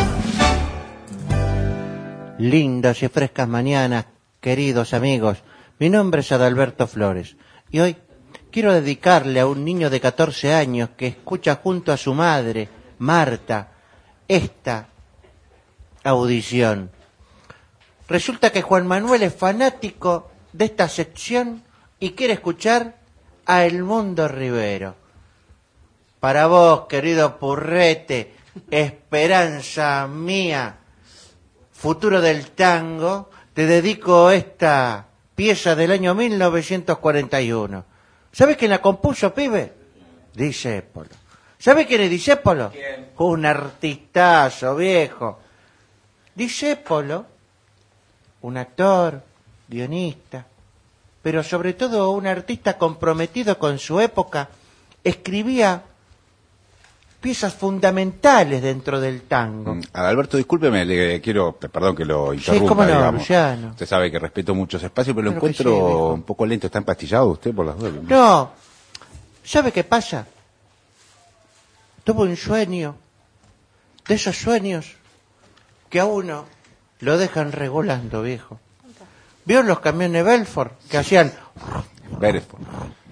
Lindas y frescas mañanas, queridos amigos. Mi nombre es Adalberto Flores y hoy quiero dedicarle a un niño de 14 años que escucha junto a su madre, Marta, esta audición. Resulta que Juan Manuel es fanático de esta sección y quiere escuchar a El Mundo Rivero. Para vos, querido Purrete, esperanza mía, futuro del tango, te dedico esta pieza del año 1941. ¿Sabes quién la compuso, pibe? Discépolo. ¿Sabes quién es Discépolo? ¿Quién? Un artistazo, viejo. Discépolo, un actor, guionista, pero sobre todo un artista comprometido con su época, escribía piezas fundamentales dentro del tango. Adalberto, discúlpeme, le quiero, perdón que lo interrumpa, cómo no, digamos. Luciano. Usted sabe que respeto muchos espacios, pero lo Claro que encuentro sí, viejo. un poco lento. ¿Está empastillado usted por las dudas? No, ¿sabe qué pasa? Tuve un sueño, de esos sueños que a uno lo dejan regulando, viejo. ¿Vio los camiones Belfort que hacían Belfort?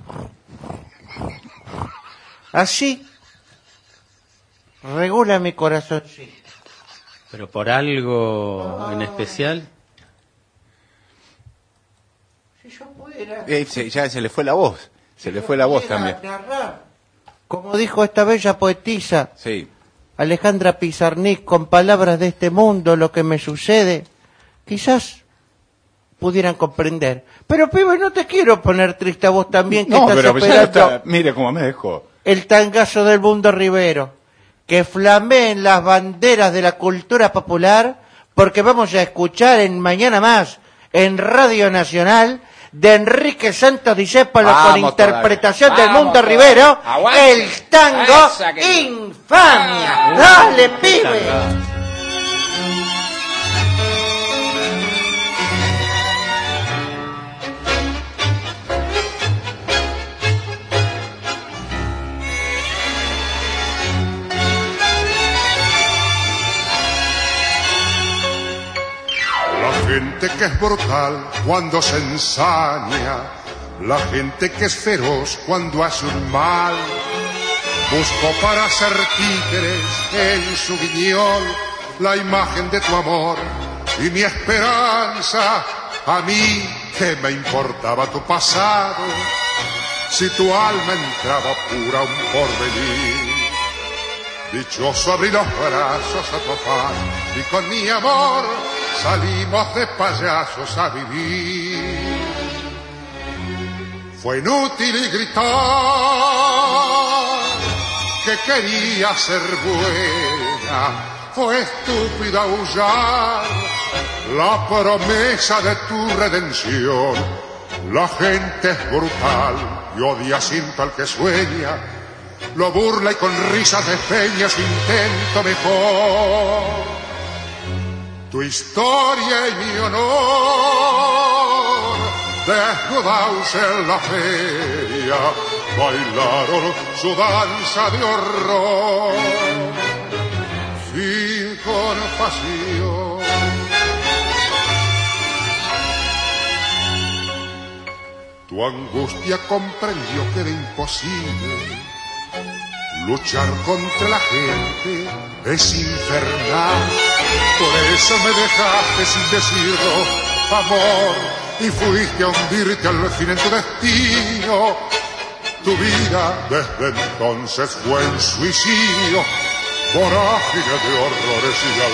Así regula mi corazoncito. ¿Pero por algo en especial? Si yo pudiera... Ya se le fue la voz. Se le fue la voz también. narrar, como dijo esta bella poetisa, Sí. Alejandra Pizarnik, con palabras de este mundo, lo que me sucede, quizás pudieran comprender. Pero, pibe, no te quiero poner triste a vos también, que No, estás pero ya esperando está, mire cómo me dejó. el tangazo del Mundo Rivero, que flameen las banderas de la cultura popular, porque vamos a escuchar en Mañana Más, en Radio Nacional, de Enrique Santos Discépolo, con Vamos interpretación todavía. del Mundo Vamos Rivero, todavía. Aguante. el tango Esa que- Infamia. ¡Dale, pibe! La gente que es brutal cuando se ensaña, la gente que es feroz cuando hace un mal, busco para hacer títeres en su guiñol la imagen de tu amor y mi esperanza. A mí que me importaba tu pasado, si tu alma entraba pura un porvenir. Dichoso abrí los brazos a tu afán y con mi amor salimos de payasos a vivir. Fue inútil gritar que quería ser buena, fue estúpido aullar la promesa de tu redención. La gente es brutal y odia siempre al que sueña, lo burla y con risas despeña su intento mejor. Tu historia y mi honor, desnudados en la feria, bailaron su danza de horror. Sin compasión. Tu angustia comprendió que era imposible. Luchar contra la gente es infernal. Por eso me dejaste sin decirlo, amor, y fuiste a hundirte al fin en tu destino. Tu vida desde entonces fue un suicidio, vorágine de horrores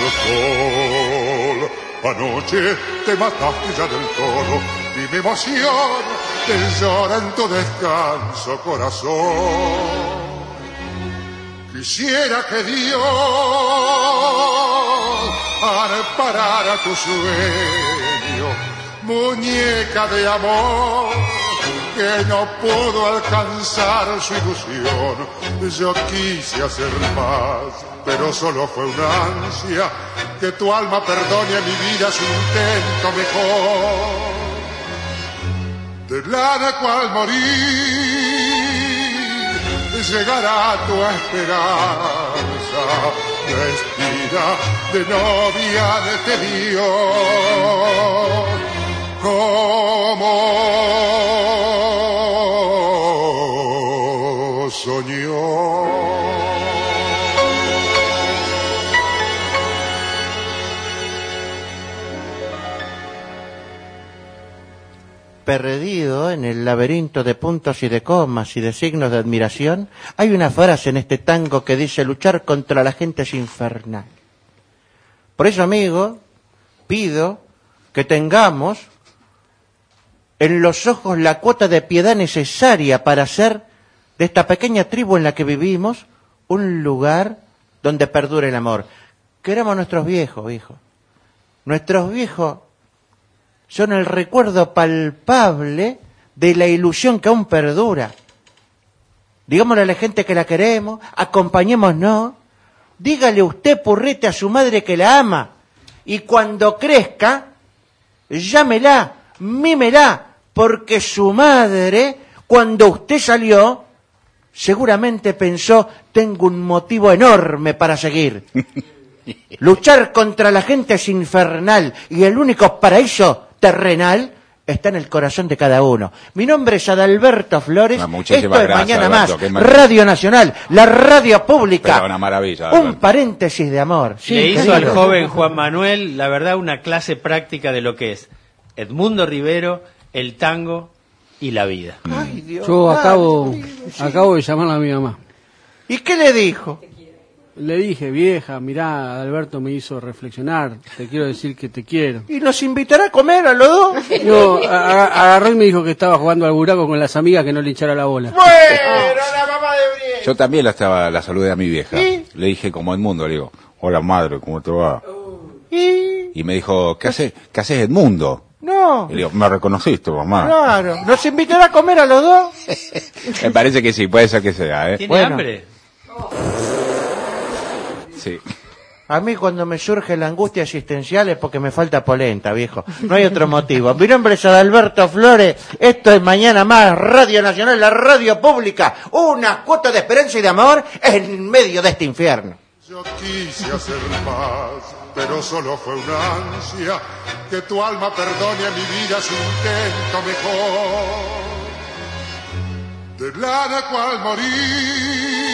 y alcohol. Anoche te mataste ya del todo y mi emoción te llora en tu descanso, corazón. Quisiera que Dios amparara tu sueño, muñeca de amor que no pudo alcanzar su ilusión. Yo quise hacer más, pero solo fue una ansia, que tu alma perdone a mi vida su intento mejor, de la cual morir llegará tu esperanza, vestida de novia de Dios. como soñó. Perdido en el laberinto de puntos y de comas y de signos de admiración, hay una frase en este tango que dice: luchar contra la gente es infernal. Por eso, amigo, pido que tengamos en los ojos la cuota de piedad necesaria para hacer de esta pequeña tribu en la que vivimos un lugar donde perdure el amor. Queramos nuestros viejos, hijo. Nuestros viejos son el recuerdo palpable de la ilusión que aún perdura. Digámosle a la gente que la queremos, acompañémonos, dígale usted, Purrete, a su madre que la ama, y cuando crezca, llámela, mímela, porque su madre, cuando usted salió, seguramente pensó: tengo un motivo enorme para seguir. Luchar contra la gente es infernal, y el único paraíso terrenal está en el corazón de cada uno. Mi nombre es Adalberto Flores. Esto es Mañana Más, Radio Nacional, la radio pública. Pero una maravilla. Un paréntesis de amor. Sí, le hizo al joven Juan Manuel, la verdad, una clase práctica de lo que es Edmundo Rivero, el tango y la vida. Ay, Dios. Yo acabo de llamar a mi mamá. ¿Y qué le dijo? Le dije: vieja, mirá, Alberto me hizo reflexionar, te quiero decir que te quiero. ¿Y nos invitará a comer a los dos? No, agarró y me dijo que estaba jugando al buraco con las amigas, que no le hinchara la bola. Bueno, la mamá de Brienne. Yo también la saludé a mi vieja. ¿Y? Le dije como Edmundo, le digo: hola madre, ¿cómo te va? Y me dijo: ¿qué haces Edmundo? No. Y le digo: me reconociste, mamá. Claro. ¿Nos invitará a comer a los dos? Me parece que sí, puede ser que sea, ¿eh? ¿Tiene hambre? Sí. A mí cuando me surge la angustia existencial es porque me falta polenta, viejo. No hay otro motivo. Mi nombre es Adalberto Flores. Esto es Mañana Más, Radio Nacional, la radio pública. Una cuota de esperanza y de amor en medio de este infierno. Yo quise hacer más, pero solo fue una ansia. Que tu alma perdone a mi vida su intento mejor. De la cual morir.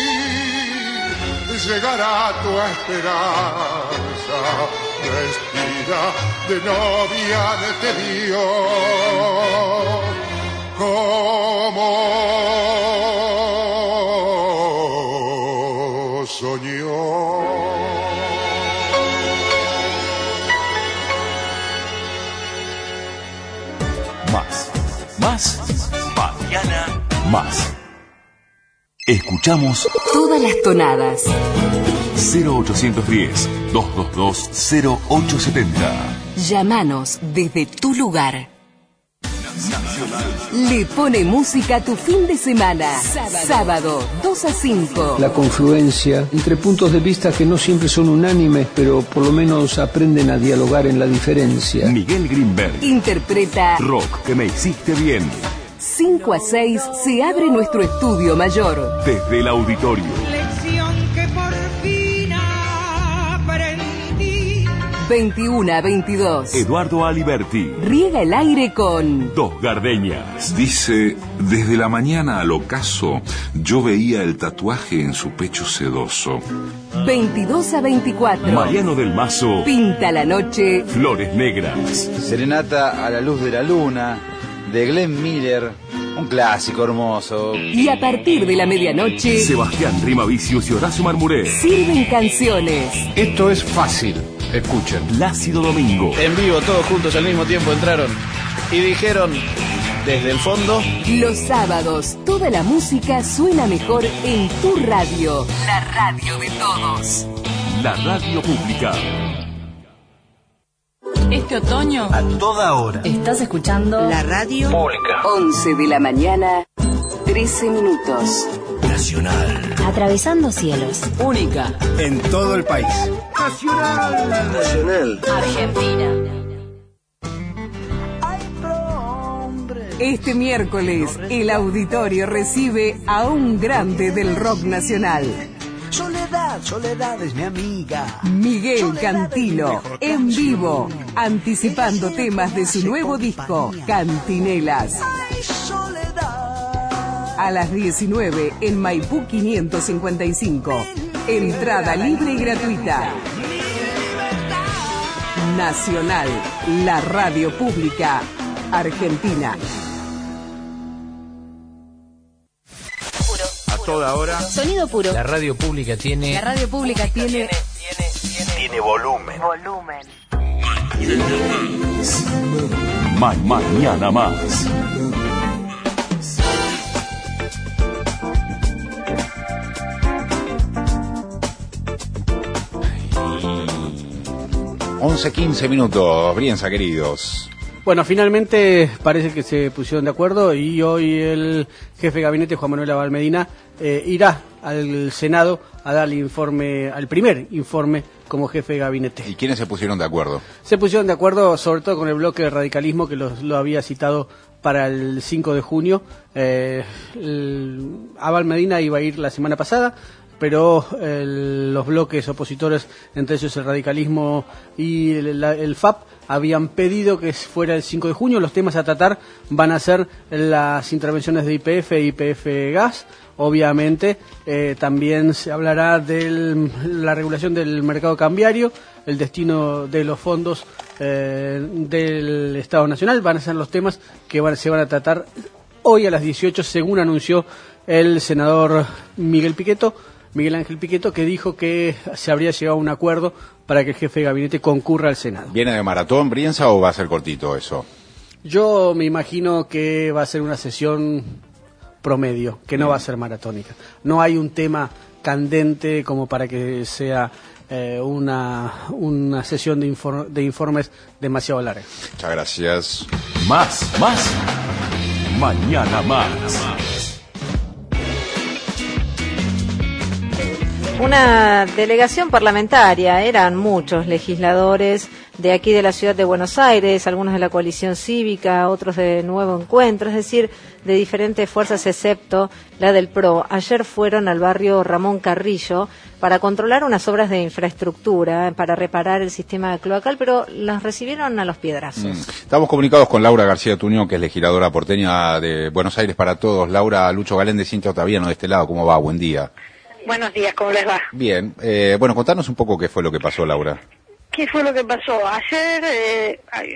Llegará tu esperanza, vestida de novia de Dios, como soñó. Más, mañana más. Escuchamos todas las tonadas. 0810-222-0870. Llámanos desde tu lugar. Le pone música a tu fin de semana. Sábado 2 a 5. La confluencia entre puntos de vista que no siempre son unánimes, pero por lo menos aprenden a dialogar en la diferencia. Miguel Greenberg interpreta Rock que me hiciste bien. 5 a 6 se abre nuestro estudio mayor. Desde el auditorio. Lección que por fin aprendí. 21 a 22. Eduardo Aliberti riega el aire con Dos Gardenias. Dice: desde la mañana al ocaso yo veía el tatuaje en su pecho sedoso. 22 a 24. Mariano del Mazo pinta la noche. Flores negras. Serenata a la luz de la luna, de Glenn Miller, un clásico hermoso. Y a partir de la medianoche, Sebastián Rimavicius y Horacio Marmuré sirven canciones. Esto es fácil, escuchen. Plácido Domingo. En vivo, todos juntos al mismo tiempo entraron y dijeron desde el fondo: los sábados, toda la música suena mejor en tu radio. La radio de todos. La radio pública. Este otoño, a toda hora, estás escuchando la radio pública. 11 de la mañana, 13 minutos. Nacional. Atravesando cielos. Única en todo el país. Nacional. Nacional. Argentina. Este miércoles, el auditorio recibe a un grande del rock nacional. Soledad Soledad es mi amiga. Miguel Cantilo, en vivo, anticipando temas de su nuevo disco, Cantinelas. A las 19 en Maipú 555. Entrada libre y gratuita. Nacional, la radio pública argentina. A toda hora. Sonido puro. La radio pública tiene... La radio pública tiene volumen. volumen. Mañana más. Once, 15 minutos, Brienza, queridos. Bueno, finalmente parece que se pusieron de acuerdo y hoy el jefe de gabinete, Juan Manuel Abal Medina, irá al Senado a dar el informe, al primer informe como jefe de gabinete. ¿Y quiénes se pusieron de acuerdo? Se pusieron de acuerdo sobre todo con el bloque de radicalismo que lo había citado para el 5 de junio. Abal Medina iba a ir la semana pasada, pero los bloques opositores, entre ellos el radicalismo y el FAP, habían pedido que fuera el 5 de junio. Los temas a tratar van a ser las intervenciones de YPF e YPF Gas. Obviamente, también se hablará de la regulación del mercado cambiario, el destino de los fondos del Estado Nacional. Van a ser los temas que se van a tratar hoy a las 18, según anunció el senador Miguel Ángel Piqueto, que dijo que se habría llegado a un acuerdo para que el jefe de gabinete concurra al Senado. ¿Viene de maratón, Brienza, o va a ser cortito eso? Yo me imagino que va a ser una sesión promedio, que no va a ser maratónica. No hay un tema candente como para que sea una sesión de informes demasiado larga. Muchas gracias. Más. Mañana más. Una delegación parlamentaria, eran muchos legisladores de aquí de la ciudad de Buenos Aires, algunos de la coalición cívica, otros de Nuevo Encuentro, es decir, de diferentes fuerzas excepto la del PRO. Ayer fueron al barrio Ramón Carrillo para controlar unas obras de infraestructura, para reparar el sistema cloacal, pero los recibieron a los piedrazos. Estamos comunicados con Laura García Tuñón, que es legisladora porteña de Buenos Aires para Todos. Laura, Lucho Galende, Cintia Otaviano de este lado, ¿cómo va? Buen día. Buenos días, ¿cómo les va? Bien, bueno, contanos un poco qué fue lo que pasó, Laura. ¿Qué fue lo que pasó? Ayer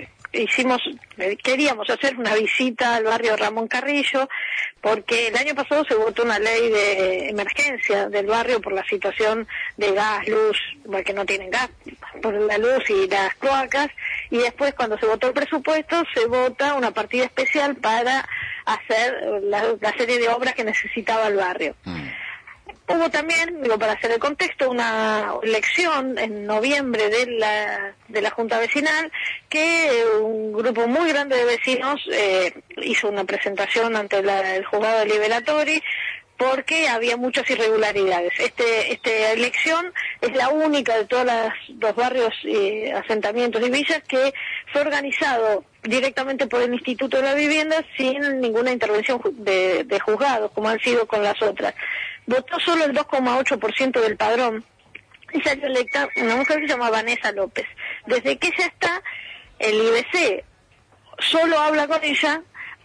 queríamos hacer una visita al barrio Ramón Carrillo, porque el año pasado se votó una ley de emergencia del barrio por la situación de gas, luz, porque no tienen gas, por la luz y las cloacas, y después cuando se votó el presupuesto se vota una partida especial para hacer la serie de obras que necesitaba el barrio. Hubo también, para hacer el contexto, una elección en noviembre de la Junta Vecinal, que un grupo muy grande de vecinos hizo una presentación ante el juzgado deliberatorio porque había muchas irregularidades. Esta elección es la única de todos los barrios, asentamientos y villas que fue organizado directamente por el Instituto de la Vivienda sin ninguna intervención de juzgados, como han sido con las otras. Votó solo el 2,8% del padrón y salió electa una mujer que se llama Vanessa López. Desde que ella está, el IBC solo habla con ella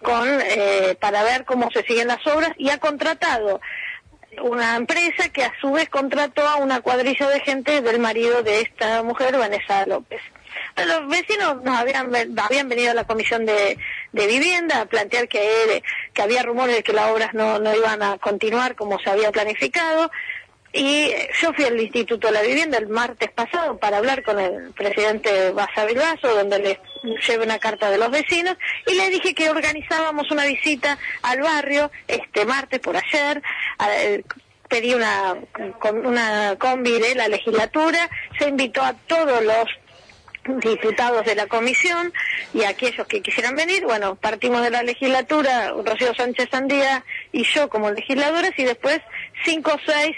para ver cómo se siguen las obras, y ha contratado una empresa que a su vez contrató a una cuadrilla de gente del marido de esta mujer, Vanessa López. Los vecinos habían venido a la comisión de vivienda a plantear que había rumores de que las obras no iban a continuar como se había planificado, y yo fui al Instituto de la Vivienda el martes pasado para hablar con el presidente Baza Bilbaso, donde le llevé una carta de los vecinos y le dije que organizábamos una visita al barrio este martes por ayer. Pedí una combi de la legislatura, se invitó a todos los diputados de la comisión y a aquellos que quisieran venir. Bueno, partimos de la legislatura, Rocío Sánchez Sandía y yo como legisladoras, y después 5 o 6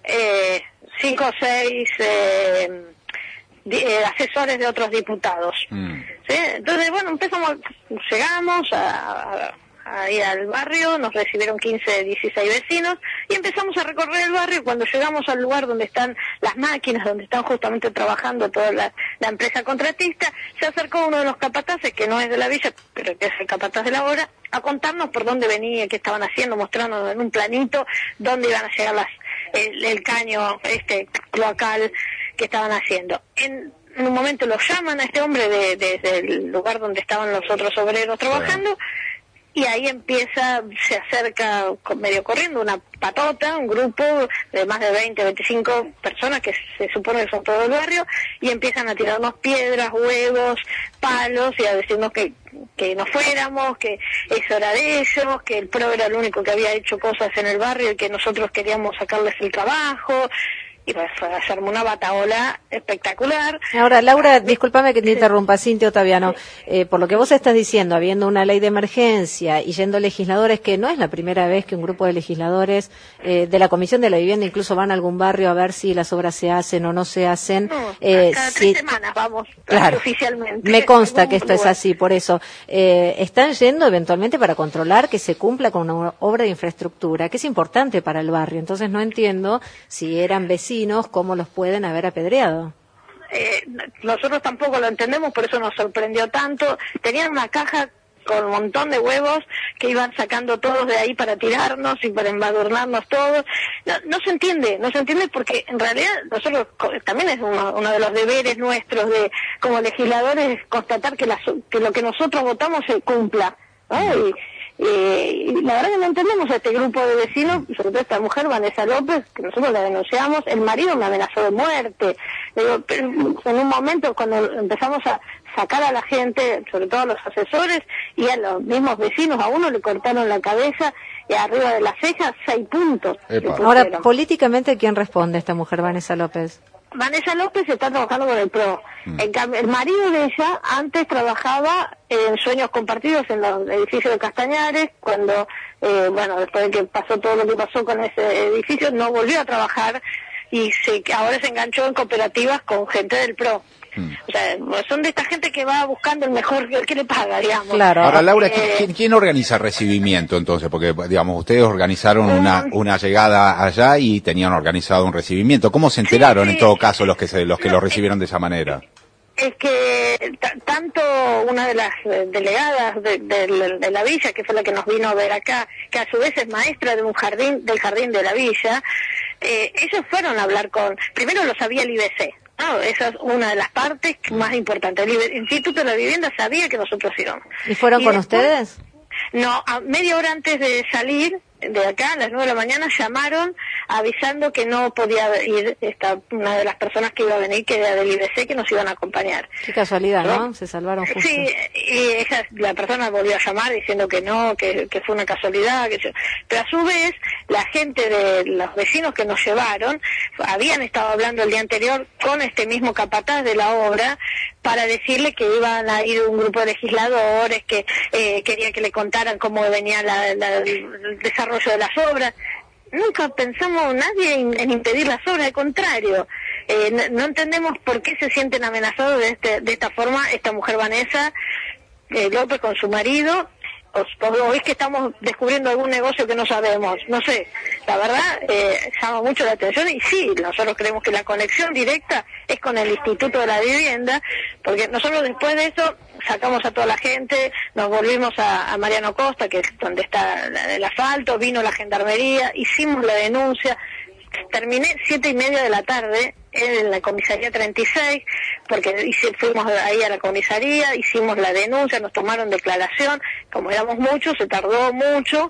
asesores de otros diputados. ¿Sí? Entonces, bueno, llegamos a ahí al barrio, nos recibieron 15, 16 vecinos y empezamos a recorrer el barrio. Cuando llegamos al lugar donde están las máquinas, donde están justamente trabajando toda la empresa contratista, se acercó uno de los capataces, que no es de la villa, pero que es el capataz de la obra, a contarnos por dónde venía, qué estaban haciendo, mostrándonos en un planito dónde iban a llegar el caño cloacal que estaban haciendo. En un momento lo llaman a este hombre desde el lugar donde estaban los otros obreros trabajando, y ahí se acerca medio corriendo una patota, un grupo de más de 20, 25 personas que se supone que son todo el barrio, y empiezan a tirarnos piedras, huevos, palos, y a decirnos que no fuéramos, que eso era de ellos, que el PRO era el único que había hecho cosas en el barrio y que nosotros queríamos sacarles el trabajo. Y pues se armó una bataola espectacular. Ahora, Laura, discúlpame que te interrumpa, Cintia Ottaviano. Por lo que vos estás diciendo, habiendo una ley de emergencia y yendo legisladores, que no es la primera vez que un grupo de legisladores de la Comisión de la Vivienda incluso van a algún barrio a ver si las obras se hacen o no se hacen. Cada 3 semanas vamos, claro, oficialmente. Me consta que esto es así, por eso. Están yendo eventualmente para controlar que se cumpla con una obra de infraestructura, que es importante para el barrio. Entonces no entiendo si eran vecinos, cómo los pueden haber apedreado. Nosotros tampoco lo entendemos, por eso nos sorprendió tanto. Tenían una caja con un montón de huevos que iban sacando todos de ahí para tirarnos y para embadurnarnos todos. No se entiende porque en realidad nosotros también es uno de los deberes nuestros como legisladores constatar que lo que nosotros votamos se cumpla, ¿no? Y la verdad que no entendemos a este grupo de vecinos, sobre todo esta mujer, Vanessa López, que nosotros la denunciamos. El marido me amenazó de muerte. Pero en un momento, cuando empezamos a sacar a la gente, sobre todo a los asesores y a los mismos vecinos, a uno le cortaron la cabeza y arriba de las cejas 6 puntos. Ahora, políticamente, ¿quién responde esta mujer, Vanessa López? Vanessa López está trabajando con el PRO. En cambio, el marido de ella antes trabajaba en Sueños Compartidos en los edificios de Castañares, cuando, después de que pasó todo lo que pasó con ese edificio, no volvió a trabajar y ahora se enganchó en cooperativas con gente del PRO. O sea, son de esta gente que va buscando el mejor que le paga, digamos. Claro. Ahora, Laura, ¿quién organiza el recibimiento entonces? Porque, digamos, ustedes organizaron una llegada allá y tenían organizado un recibimiento. ¿Cómo se enteraron en todo caso los que lo recibieron de esa manera? Es que tanto una de las delegadas de la villa, que fue la que nos vino a ver acá, que a su vez es maestra del jardín de la villa, ellos fueron a hablar primero lo sabía el IBC. No, esa es una de las partes más importantes. El Instituto de la Vivienda sabía que nosotros íbamos. ¿Y fueron con ustedes? No, a media hora antes de salir de acá, a las 9 de la mañana, llamaron avisando que no podía ir una de las personas que iba a venir, que era del IBC, que nos iban a acompañar. Qué casualidad, ¿no? Se salvaron justo. Sí, y la persona volvió a llamar diciendo que no, que fue una casualidad. Pero a su vez, la gente de los vecinos que nos llevaron habían estado hablando el día anterior con este mismo capataz de la obra para decirle que iban a ir un grupo de legisladores, que quería que le contaran cómo venía el desarrollo de las obras. Nunca pensamos nadie en impedir las obras, al contrario. No entendemos por qué se sienten amenazados de esta forma esta mujer Vanessa López con su marido, o es que estamos descubriendo algún negocio que no sabemos, no sé. La verdad, llama mucho la atención y sí, nosotros creemos que la conexión directa es con el Instituto de la Vivienda, porque nosotros después de eso sacamos a toda la gente, nos volvimos a Mariano Costa, que es donde está el asfalto, vino la gendarmería, hicimos la denuncia. Terminé 7:30 de la tarde en la comisaría 36, porque fuimos ahí a la comisaría, hicimos la denuncia, nos tomaron declaración, como éramos muchos, se tardó mucho,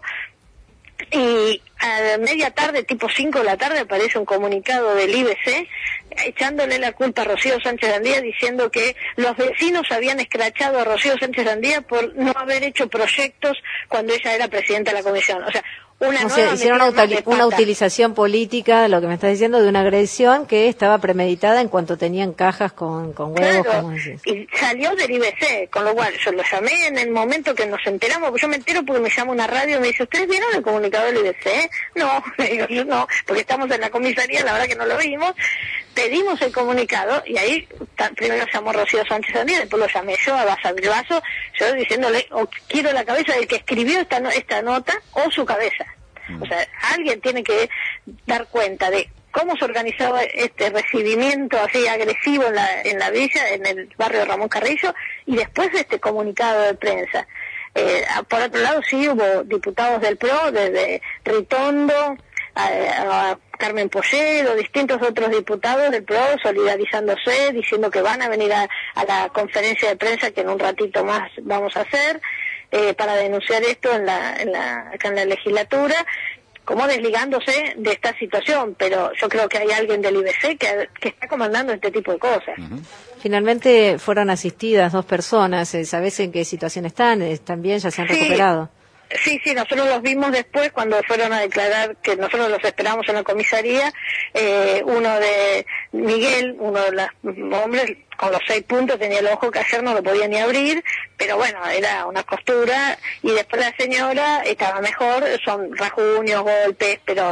y a media tarde, tipo 5 de la tarde, aparece un comunicado del IBC echándole la culpa a Rocío Sánchez Andía, diciendo que los vecinos habían escrachado a Rocío Sánchez Andía por no haber hecho proyectos cuando ella era presidenta de la comisión. O sea, hicieron una utilización política, de lo que me estás diciendo, de una agresión que estaba premeditada en cuanto tenían cajas con huevos. Claro, y salió del IBC, con lo cual yo lo llamé en el momento que nos enteramos, porque yo me entero porque me llama una radio y me dice, ¿ustedes vieron el comunicado del IBC? No, le digo, yo no, porque estamos en la comisaría, la verdad que no lo vimos, pedimos el comunicado y ahí primero llamó Rocío Sánchez Daniel, después lo llamé yo a Baza Bilbaso, yo diciéndole, quiero la cabeza del que escribió esta nota o su cabeza. O sea, alguien tiene que dar cuenta de cómo se organizaba este recibimiento así agresivo en la villa, en el barrio de Ramón Carrillo, y después de este comunicado de prensa. Por otro lado, sí hubo diputados del PRO, desde Ritondo, a Carmen Pollero, distintos otros diputados del PRO solidarizándose, diciendo que van a venir a la conferencia de prensa que en un ratito más vamos a hacer, para denunciar esto acá en la legislatura, como desligándose de esta situación, pero yo creo que hay alguien del IBC que está comandando este tipo de cosas. Finalmente fueron asistidas 2 personas, ¿sabés en qué situación están? ¿Están bien? ¿Ya se han recuperado? Sí, nosotros los vimos después cuando fueron a declarar, que nosotros los esperamos en la comisaría, uno de Miguel, uno de los hombres, con los 6 puntos, tenía el ojo que ayer no lo podía ni abrir, pero bueno, era una costura, y después la señora estaba mejor, son rasguños, golpes, pero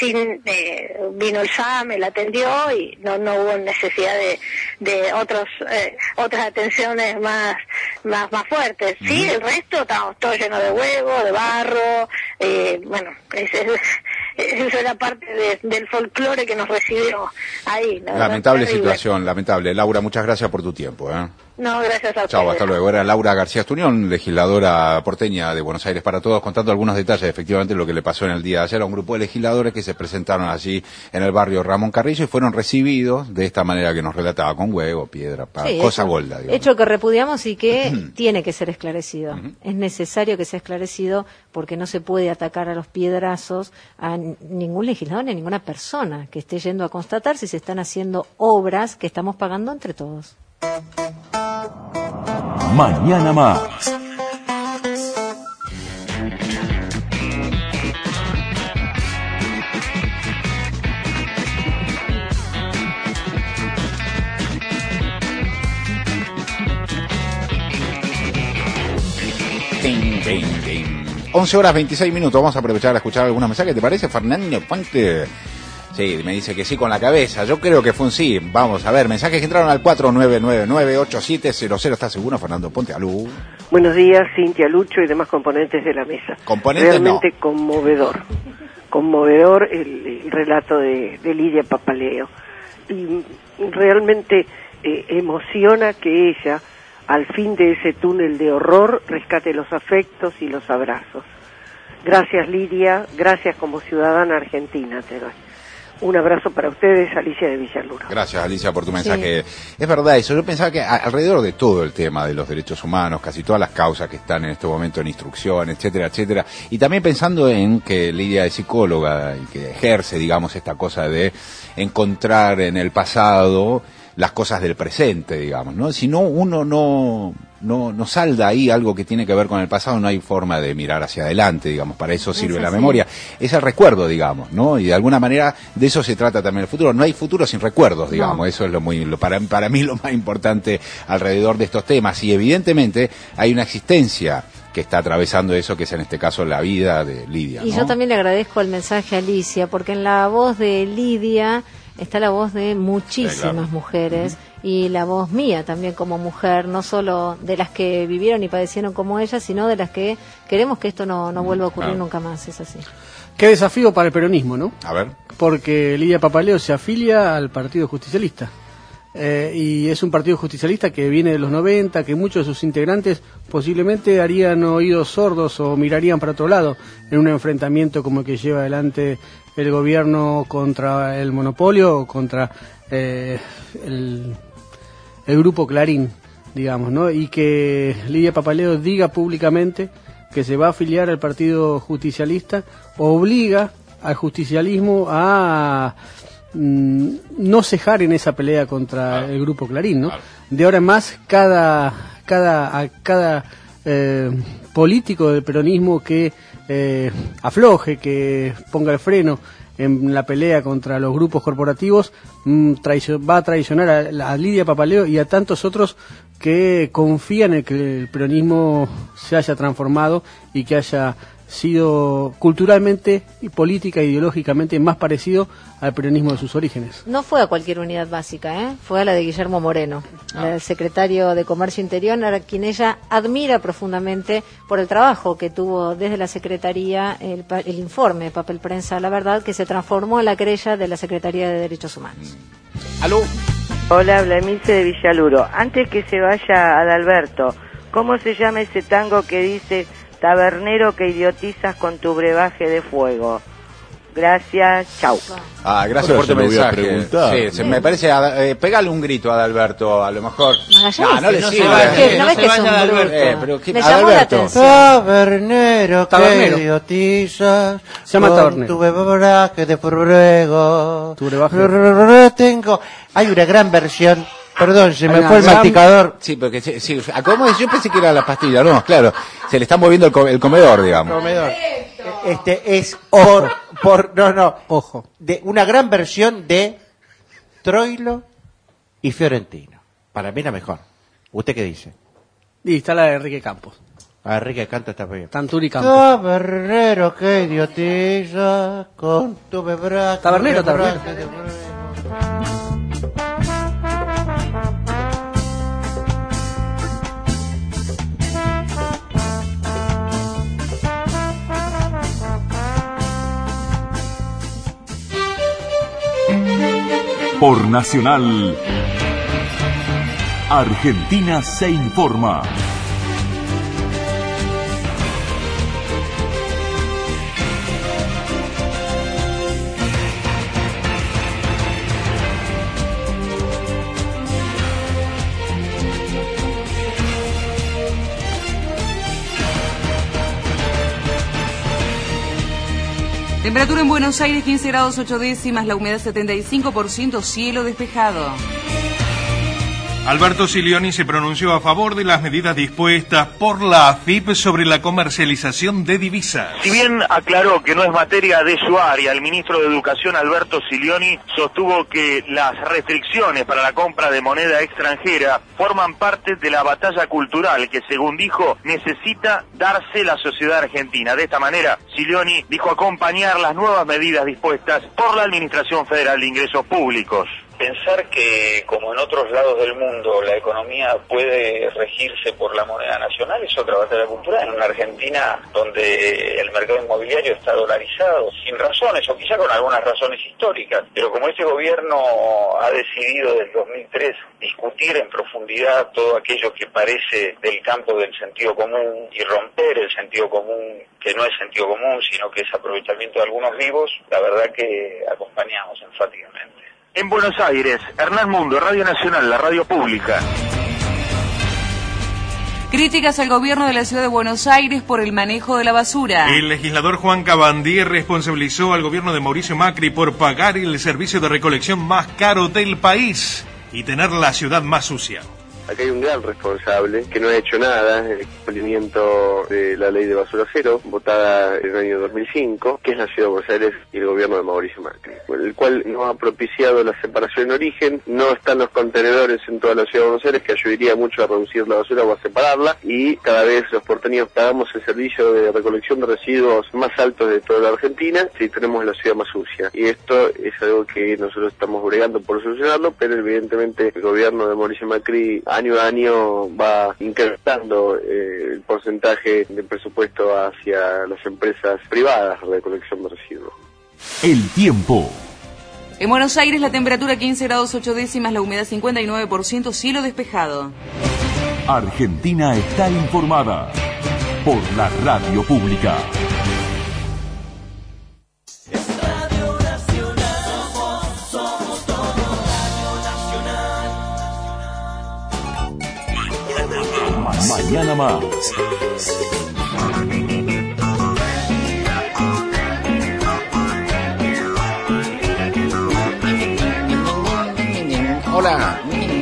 vino el SAME, la atendió y no hubo necesidad de otras atenciones más fuertes. Sí, el resto estábamos todos llenos de huevo, de barro, bueno, eso era parte del folclore que nos recibió ahí. Lamentable situación, lamentable. Laura, muchas gracias por tu tiempo. No, gracias a ustedes. Chao, hasta luego. Era Laura García Asturión, legisladora porteña de Buenos Aires para Todos, contando algunos detalles, efectivamente, de lo que le pasó en el día de ayer a un grupo de legisladores que se presentaron allí en el barrio Ramón Carrillo y fueron recibidos de esta manera que nos relataba, con huevo, piedra, cosa golda. Digamos. Hecho que repudiamos y que tiene que ser esclarecido. Es necesario que sea esclarecido porque no se puede atacar a los piedrazos a ningún legislador ni a ninguna persona que esté yendo a constatar si se están haciendo obras que estamos pagando entre todos. Mañana más. Ding, ding, ding. 11:26. Vamos a aprovechar a escuchar algunos mensajes. ¿Te parece, Fernando Fuente? Sí, me dice que sí con la cabeza. Yo creo que fue un sí. Vamos a ver, mensajes que entraron al 4999-8700. ¿Estás seguro, Fernando Ponte? Alú. Buenos días, Cintia, Lucho y demás componentes de la mesa. Realmente no. Conmovedor el relato de Lidia Papaleo. Y realmente emociona que ella, al fin de ese túnel de horror, rescate los afectos y los abrazos. Gracias, Lidia. Gracias como ciudadana argentina, te doy. Un abrazo para ustedes, Alicia de Villaluro. Gracias, Alicia, por tu mensaje. Sí. Es verdad eso. Yo pensaba que alrededor de todo el tema de los derechos humanos, casi todas las causas que están en este momento en instrucción, etcétera, etcétera, y también pensando en que Lidia es psicóloga y que ejerce, digamos, esta cosa de encontrar en el pasado las cosas del presente, digamos, ¿no? Si no, uno no salda ahí algo que tiene que ver con el pasado, no hay forma de mirar hacia adelante, digamos, para eso sirve la memoria. Es el recuerdo, digamos, ¿no? Y de alguna manera de eso se trata también el futuro. No hay futuro sin recuerdos, digamos, no. Eso es para mí lo más importante alrededor de estos temas. Y evidentemente hay una existencia que está atravesando eso, que es en este caso la vida de Lidia, ¿no? Y yo también le agradezco el mensaje a Alicia, porque en la voz de Lidia está la voz de muchísimas mujeres y la voz mía también como mujer, no solo de las que vivieron y padecieron como ella, sino de las que queremos que esto no vuelva a ocurrir nunca más, es así. Qué desafío para el peronismo, ¿no? A ver. Porque Lidia Papaleo se afilia al Partido Justicialista. Y es un partido justicialista que viene de los 90, que muchos de sus integrantes posiblemente harían oídos sordos o mirarían para otro lado en un enfrentamiento como el que lleva adelante el gobierno contra el monopolio o contra el grupo Clarín, digamos, ¿no? Y que Lidia Papaleo diga públicamente que se va a afiliar al Partido Justicialista obliga al justicialismo a no cejar en esa pelea contra el grupo Clarín, ¿no? De ahora en más, cada político del peronismo que afloje, que ponga el freno en la pelea contra los grupos corporativos, va a traicionar a Lidia Papaleo y a tantos otros que confían en que el peronismo se haya transformado y que haya sido culturalmente y política e ideológicamente más parecido al peronismo de sus orígenes. No fue a cualquier unidad básica, fue a la de Guillermo Moreno, el secretario de Comercio Interior, a quien ella admira profundamente por el trabajo que tuvo desde la Secretaría, el informe Papel Prensa La Verdad, que se transformó en la querella de la Secretaría de Derechos Humanos. ¿Aló? Hola, habla Emilce de Villaluro. Antes que se vaya Adalberto, ¿cómo se llama ese tango que dice tabernero que idiotizas con tu brebaje de fuego? Gracias, chau. Gracias por tu mensaje. Sí, me parece, pegale un grito a Adalberto, a lo mejor. No le sirve. No ves que es un bruto. Me llamó la atención. Tabernero que idiotizas se llama con tabernero. Tu brebaje de fuego. Tu brebaje. Tengo. Hay una gran versión. Perdón, se me fue el masticador. Sí, porque sí, ¿cómo es? Yo pensé que era la pastilla, no, claro. Se le está moviendo el comedor, digamos. Comedor. Es Ojo. de una gran versión de Troilo y Fiorentino. Para mí la mejor. ¿Usted qué dice? Y está la de Enrique Campos. Enrique canta está bien. Tanturi Campos. Tabernero que idiotiza con tu bebraje. Tabernero. Por Nacional, Argentina se informa. Temperatura en Buenos Aires 15 grados 8 décimas, la humedad 75%, cielo despejado. Alberto Silioni se pronunció a favor de las medidas dispuestas por la AFIP sobre la comercialización de divisas. Si bien aclaró que no es materia de su área, el ministro de Educación Alberto Silioni sostuvo que las restricciones para la compra de moneda extranjera forman parte de la batalla cultural que, según dijo, necesita darse la sociedad argentina. De esta manera, Silioni dijo acompañar las nuevas medidas dispuestas por la Administración Federal de Ingresos Públicos. Pensar que, como en otros lados del mundo, la economía puede regirse por la moneda nacional es otra batalla cultural. En una Argentina donde el mercado inmobiliario está dolarizado, sin razones, o quizá con algunas razones históricas, pero como este gobierno ha decidido desde 2003 discutir en profundidad todo aquello que parece del campo del sentido común y romper el sentido común, que no es sentido común, sino que es aprovechamiento de algunos vivos, la verdad que acompañamos enfáticamente. En Buenos Aires, Hernán Mundo, Radio Nacional, la radio pública. Críticas al gobierno de la ciudad de Buenos Aires por el manejo de la basura. El legislador Juan Cabandier responsabilizó al gobierno de Mauricio Macri por pagar el servicio de recolección más caro del país y tener la ciudad más sucia. Acá hay un gran responsable que no ha hecho nada en el cumplimiento de la ley de basura cero, votada en el año 2005, que es la ciudad de Buenos Aires y el gobierno de Mauricio Macri, el cual no ha propiciado la separación en origen, no están los contenedores en toda la ciudad de Buenos Aires, que ayudaría mucho a reducir la basura o a separarla, y cada vez los porteños pagamos el servicio de recolección de residuos más altos de toda la Argentina si tenemos la ciudad más sucia. Y esto es algo que nosotros estamos bregando por solucionarlo, pero evidentemente el gobierno de Mauricio Macri año a año va incrementando el porcentaje de presupuesto hacia las empresas privadas de recolección de residuos. El tiempo. En Buenos Aires la temperatura 15 grados 8 décimas, la humedad 59%, cielo despejado. Argentina está informada por la radio pública. Mañana más. Hola.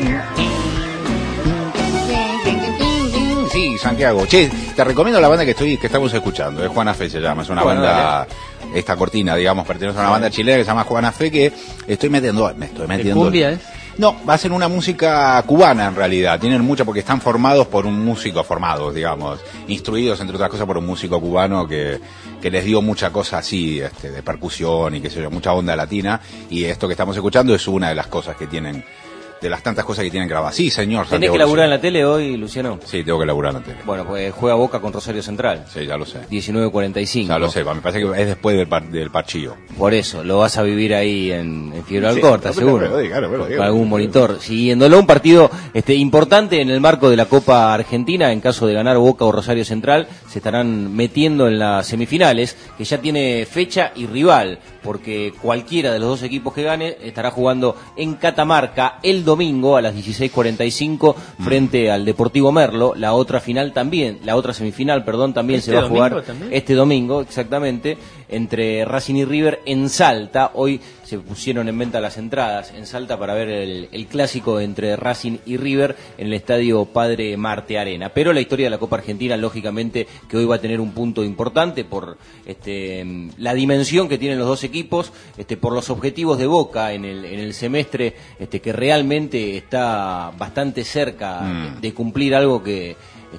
Sí, Santiago. Che, te recomiendo la banda que estamos escuchando. Es Juana Fe se llama. Es una banda, esta cortina, digamos, pertenece a una banda chilena que se llama Juana Fe, que me estoy metiendo. ¿Cumbia es? No, hacen una música cubana en realidad, tienen mucha porque están formados por un músico, digamos, instruidos entre otras cosas por un músico cubano que les dio mucha cosa así, de percusión y qué sé yo, mucha onda latina, y esto que estamos escuchando es una de las cosas que tienen, de las tantas cosas que tienen grabadas. Sí, señor. ¿Tenés que laburar en la tele hoy, Luciano? Sí, tengo que laburar en la tele. Bueno, pues juega Boca con Rosario Central. Sí, ya lo sé. 19:45. Ya lo sé, me parece que es después del parchillo. Por eso, lo vas a vivir ahí en Fiebre Alcorta, seguro. Claro, con algún monitor, siguiéndolo. Un partido importante en el marco de la Copa Argentina. En caso de ganar Boca o Rosario Central, se estarán metiendo en las semifinales, que ya tiene fecha y rival, porque cualquiera de los dos equipos que gane estará jugando en Catamarca el domingo a las 16:45 frente al Deportivo Merlo. La otra semifinal también se va a jugar este domingo, exactamente, entre Racing y River en Salta. Hoy se pusieron en venta las entradas en Salta para ver el clásico entre Racing y River en el estadio Padre Marte Arena. Pero la historia de la Copa Argentina, lógicamente, que hoy va a tener un punto importante por la dimensión que tienen los dos equipos, por los objetivos de Boca en el semestre, que realmente está bastante cerca de cumplir algo que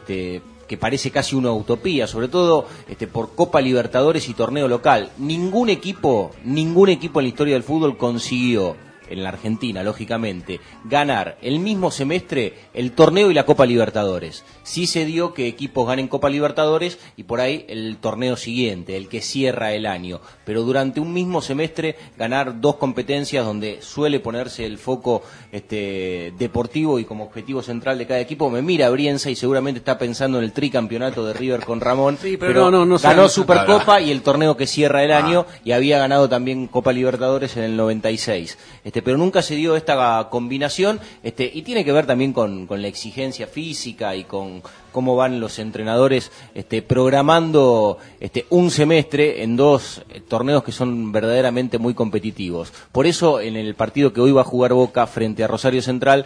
parece casi una utopía, sobre todo por Copa Libertadores y torneo local. Ningún equipo en la historia del fútbol consiguió, en la Argentina, lógicamente, ganar el mismo semestre el torneo y la Copa Libertadores. Sí se dio que equipos ganen Copa Libertadores y por ahí el torneo siguiente, el que cierra el año. Pero durante un mismo semestre ganar dos competencias donde suele ponerse el foco deportivo y como objetivo central de cada equipo. Me mira Brienza y seguramente está pensando en el tricampeonato de River con Ramón, sí, pero no ganó Supercopa y el torneo que cierra el año, y había ganado también Copa Libertadores en el 96. Pero nunca se dio esta combinación, y tiene que ver también con la exigencia física y con cómo van los entrenadores programando un semestre en dos torneos que son verdaderamente muy competitivos. Por eso, en el partido que hoy va a jugar Boca frente a Rosario Central,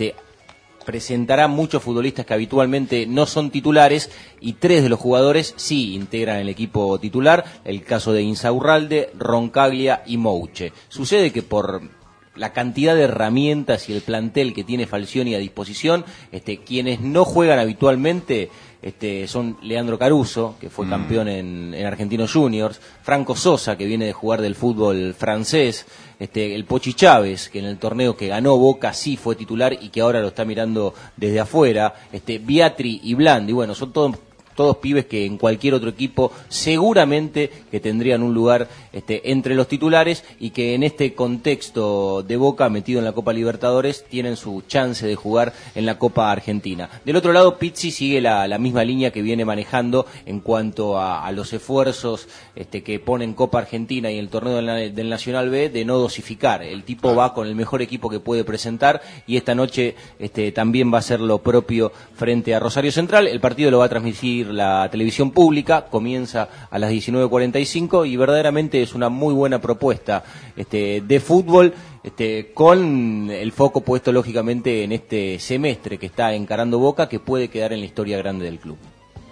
presentará muchos futbolistas que habitualmente no son titulares, y tres de los jugadores sí integran el equipo titular, el caso de Insaurralde, Roncaglia y Mouche. Sucede que por la cantidad de herramientas y el plantel que tiene Falcioni a disposición, quienes no juegan habitualmente son Leandro Caruso, que fue campeón en Argentinos Juniors, Franco Sosa, que viene de jugar del fútbol francés, el Pochi Chávez, que en el torneo que ganó Boca sí fue titular y que ahora lo está mirando desde afuera, Biatri y Blandi. Bueno, son todos pibes que en cualquier otro equipo seguramente que tendrían un lugar entre los titulares, y que en este contexto de Boca metido en la Copa Libertadores tienen su chance de jugar en la Copa Argentina. Del otro lado, Pizzi sigue la misma línea que viene manejando en cuanto a los esfuerzos que pone en Copa Argentina y el torneo del Nacional B, de no dosificar. El tipo va con el mejor equipo que puede presentar, y esta noche también va a hacer lo propio frente a Rosario Central. El partido lo va a transmitir la televisión pública, comienza a las 19:45 y verdaderamente es una muy buena propuesta de fútbol, con el foco puesto lógicamente en este semestre que está encarando Boca, que puede quedar en la historia grande del club.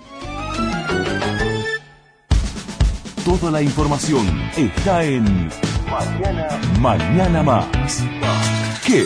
Toda la información está en Mañana Más. ¿Qué?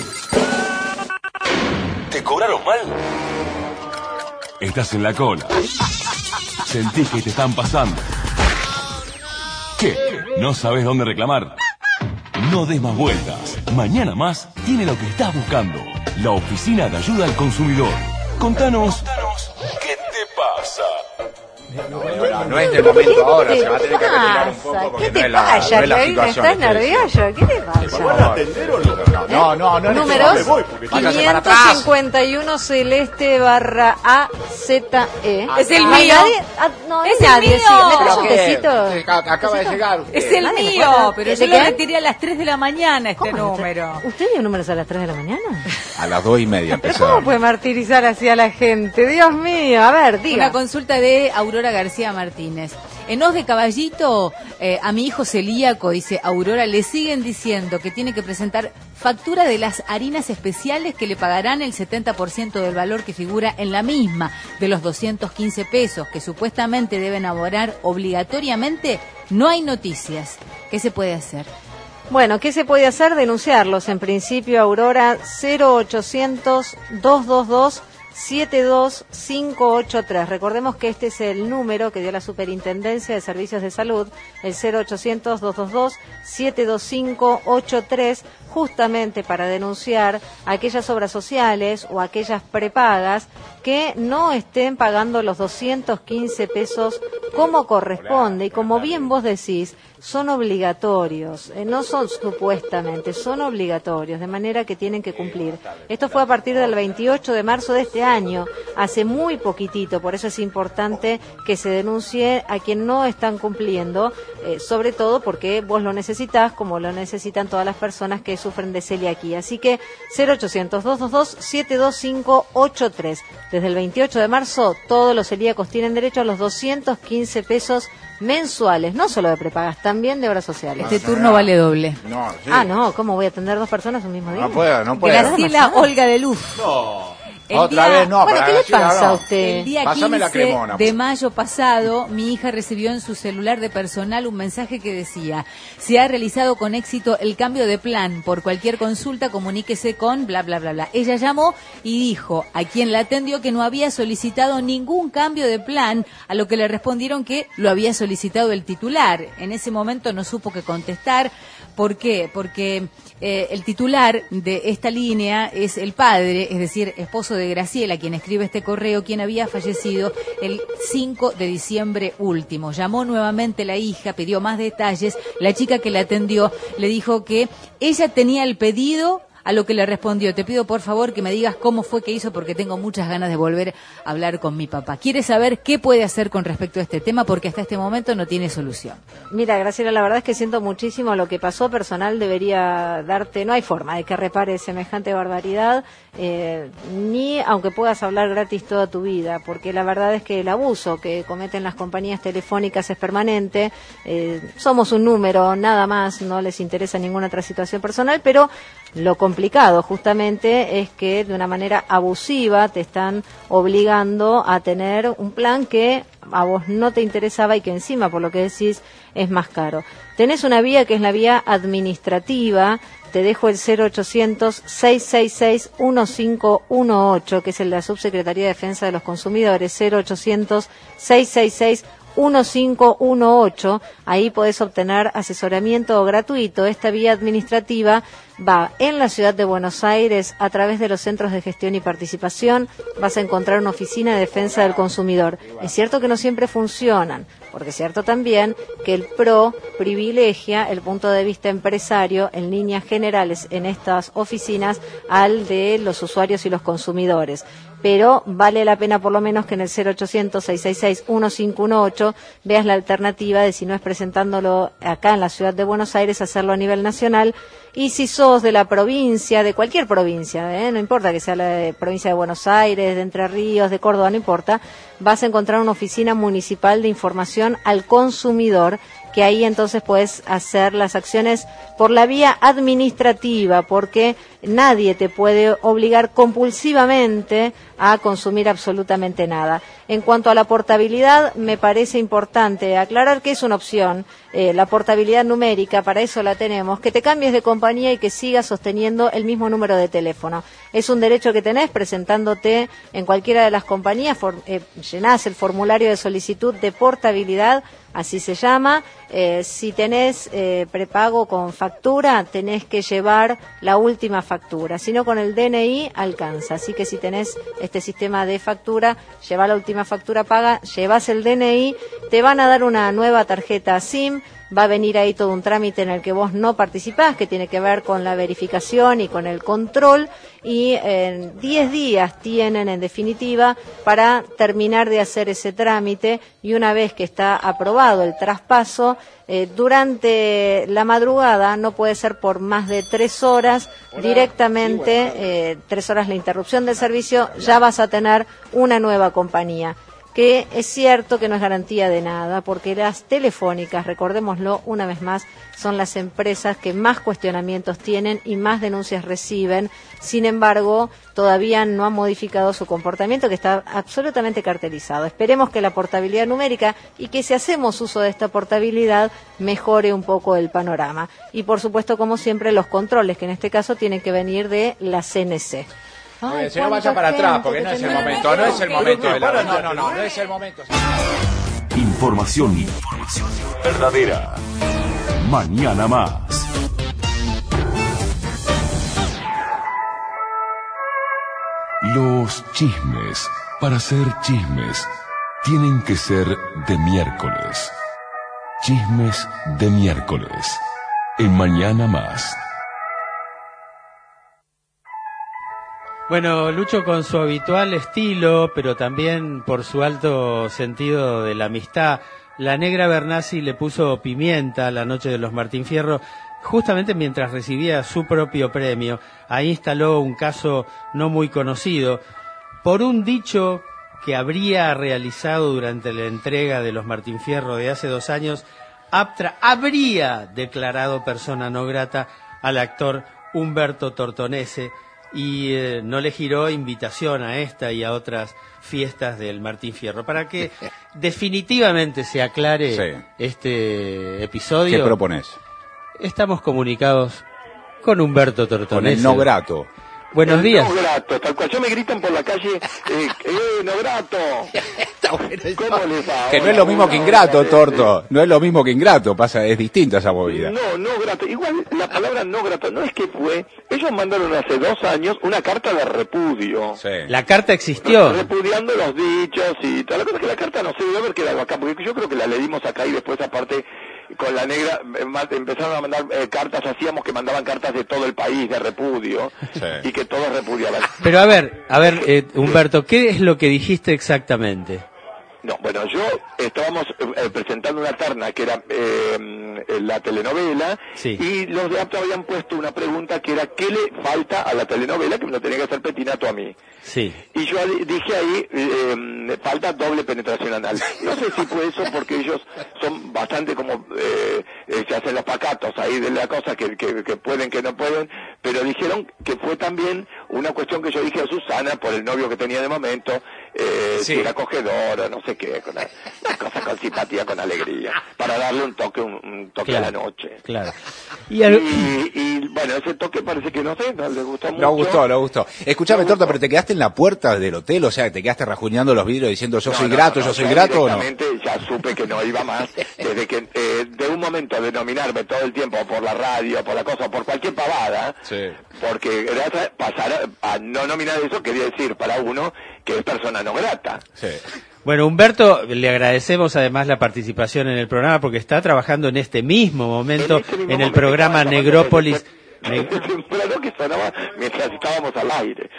¿Te cobraron mal? Estás en la cola. Sentís que te están pasando. ¿Qué? ¿No sabes dónde reclamar? No des más vueltas. Mañana Más tiene lo que estás buscando. La Oficina de Ayuda al Consumidor. Contanos ¿qué te pasa? No es el momento ahora, se va a tener que retirar un poco porque no es la situación. ¿Estás nervioso? ¿Qué te pasa? ¿Van a atender o no? No. Números 551 celeste barra AZE. Es el mío. No, es nadie. el mío. Sí. ¿Me traes un tecito? Acaba de llegar. Es el mío, pero yo lo retiré a las 3 de la mañana número. ¿Usted dio números a las 3 de la mañana? A las 2:30 ¿Pero empezó. cómo puede martirizar así a la gente? Dios mío, a ver, diga. Una consulta de Aurora García Martínez. En Os de Caballito, a mi hijo celíaco, dice Aurora, le siguen diciendo que tiene que presentar factura de las harinas especiales que le pagarán el 70% del valor que figura en la misma, de los 215 pesos, que supuestamente deben abonar obligatoriamente. No hay noticias. ¿Qué se puede hacer? Bueno, ¿qué se puede hacer? Denunciarlos. En principio, Aurora, 0800-222-72583. Recordemos que este es el número que dio la Superintendencia de Servicios de Salud, el 0800-222-72583, justamente para denunciar aquellas obras sociales o aquellas prepagas que no estén pagando los 215 pesos como corresponde. Y como bien vos decís, son obligatorios, no son supuestamente, son obligatorios, de manera que tienen que cumplir. Esto fue a partir del 28 de marzo de este año, hace muy poquitito, por eso es importante que se denuncie a quien no están cumpliendo, sobre todo porque vos lo necesitás, como lo necesitan todas las personas que sufren de celiaquía. Así que 0800-222-72583. Desde el 28 de marzo, todos los celíacos tienen derecho a los 215 pesos mensuales, no solo de prepagas, también de obras sociales. Este turno vale doble. No, sí. Ah, no, ¿cómo voy a atender dos personas un mismo día? No puedo. Graciela Olga de Luz. No. El Otra día- vez no. Bueno, para ¿qué le Graciela, pasa no. a usted? El día Pásame la 15 cremona, de pues. mayo pasado, mi hija recibió en su celular de personal un mensaje que decía: se ha realizado con éxito el cambio de plan. Por cualquier consulta, comuníquese con bla, bla, bla, bla. Ella llamó y dijo a quien la atendió que no había solicitado ningún cambio de plan, a lo que le respondieron que lo había solicitado el titular. En ese momento no supo qué contestar. ¿Por qué? Porque el titular de esta línea es el padre, es decir, esposo de Graciela, quien escribe este correo, quien había fallecido el 5 de diciembre último. Llamó nuevamente la hija, pidió más detalles. La chica que la atendió le dijo que ella tenía el pedido, a lo que le respondió: te pido por favor que me digas cómo fue que hizo, porque tengo muchas ganas de volver a hablar con mi papá. Quiere saber qué puede hacer con respecto a este tema, porque hasta este momento no tiene solución. Mira, Graciela, la verdad es que siento muchísimo lo que pasó. Personal debería darte, no hay forma de que repare semejante barbaridad, ni aunque puedas hablar gratis toda tu vida, porque la verdad es que el abuso que cometen las compañías telefónicas es permanente. Somos un número, nada más, no les interesa ninguna otra situación personal, pero lo complicado justamente es que de una manera abusiva te están obligando a tener un plan que a vos no te interesaba y que encima, por lo que decís, es más caro. Tenés una vía que es la vía administrativa. Te dejo el 0800-666-1518, que es el de la Subsecretaría de Defensa de los Consumidores, 0800-666-1518. Ahí podés obtener asesoramiento gratuito. Esta vía administrativa va en la ciudad de Buenos Aires a través de los centros de gestión y participación. Vas a encontrar una oficina de defensa del consumidor. Es cierto que no siempre funcionan, porque es cierto también que el PRO privilegia el punto de vista empresario en líneas generales en estas oficinas al de los usuarios y los consumidores. Pero vale la pena por lo menos que en el 0800-666-1518 veas la alternativa de, si no es presentándolo acá en la ciudad de Buenos Aires, hacerlo a nivel nacional. Y si sos de la provincia, de cualquier provincia, no importa que sea la de provincia de Buenos Aires, de Entre Ríos, de Córdoba, no importa, vas a encontrar una oficina municipal de información al consumidor, que ahí entonces puedes hacer las acciones por la vía administrativa, porque nadie te puede obligar compulsivamente a consumir absolutamente nada. En cuanto a la portabilidad, me parece importante aclarar que es una opción, la portabilidad numérica, para eso la tenemos, que te cambies de compañía y que sigas sosteniendo el mismo número de teléfono. Es un derecho que tenés presentándote en cualquiera de las compañías, llenás el formulario de solicitud de portabilidad, así se llama. Si tenés prepago con factura, tenés que llevar la última factura, si no con el DNI alcanza. Así que si tenés este sistema de factura, lleva la última factura paga, llevas el DNI, te van a dar una nueva tarjeta SIM. Va a venir ahí todo un trámite en el que vos no participás, que tiene que ver con la verificación y con el control, y en 10 días tienen, en definitiva, para terminar de hacer ese trámite, y una vez que está aprobado el traspaso, durante la madrugada, no puede ser por más de 3 horas, directamente 3 horas la interrupción del servicio, ya vas a tener una nueva compañía. que es cierto que no es garantía de nada, porque las telefónicas, recordémoslo una vez más, son las empresas que más cuestionamientos tienen y más denuncias reciben. Sin embargo, todavía no han modificado su comportamiento, que está absolutamente cartelizado. Esperemos que la portabilidad numérica y que si hacemos uso de esta portabilidad mejore un poco el panorama. Y por supuesto, como siempre, los controles, que en este caso tienen que venir de la CNC. Ay, si no vaya para atrás, porque no es el momento, no es el momento. No es el momento. Información verdadera. Mañana más. Los chismes, para ser chismes, tienen que ser de miércoles. Chismes de miércoles. En Mañana Más. Bueno, Lucho, con su habitual estilo, pero también por su alto sentido de la amistad, la Negra Bernasi le puso pimienta la noche de los Martín Fierro, justamente mientras recibía su propio premio. Ahí instaló un caso no muy conocido, por un dicho que habría realizado durante la entrega de los Martín Fierro de hace 2 años, Aptra habría declarado persona no grata al actor Humberto Tortonese, y no le giró invitación a esta y a otras fiestas del Martín Fierro. Para que definitivamente se aclare este episodio, ¿qué propones? Estamos comunicados con Humberto Tortonese. Con el no grato. Buenos días. No grato, tal cual. Yo me gritan por la calle, no grato. ¿Cómo les va? Que no es lo mismo que ingrato, Torto. No es lo mismo que ingrato, es distinta esa movida. No grato. Igual la palabra no grato no es que fue. Ellos mandaron hace 2 años una carta de repudio. Sí. La carta existió. Repudiando los dichos y tal. La cosa es que la carta no se debe haber quedado acá, porque yo creo que la leímos acá y después aparte con la Negra empezaron a mandar cartas, hacíamos que mandaban cartas de todo el país de repudio y que todos repudiaban. Pero a ver, Humberto, ¿qué es lo que dijiste exactamente? No, bueno, estábamos presentando una terna que era la telenovela y los de Apta habían puesto una pregunta que era ¿qué le falta a la telenovela? Que me lo tenía que hacer Petinato a mí. Sí. Y yo dije ahí, falta doble penetración anal. No sé si fue eso porque ellos son bastante como, se hacen los pacatos ahí de la cosa que pueden, que no pueden, pero dijeron que fue también una cuestión que yo dije a Susana por el novio que tenía de momento, si era acogedora, no sé qué, una cosa con simpatía, con alegría, para darle un toque a la noche. Claro. Y bueno, ese toque parece que no sé, no le gustó mucho. No gustó. Escuchame, Torta, pero te quedaste en la puerta del hotel, o sea, te quedaste rajuñando los vidrios diciendo yo soy grato o no. Ya supe que no iba más, desde que de un momento de nominarme todo el tiempo por la radio, por la cosa, por cualquier pavada, porque pasar a no nominar eso quería decir para uno que es persona no grata. Sí. Bueno, Humberto, le agradecemos además la participación en el programa porque está trabajando en este mismo momento en el programa Negrópolis. Temprano que sonaba mientras estábamos al aire.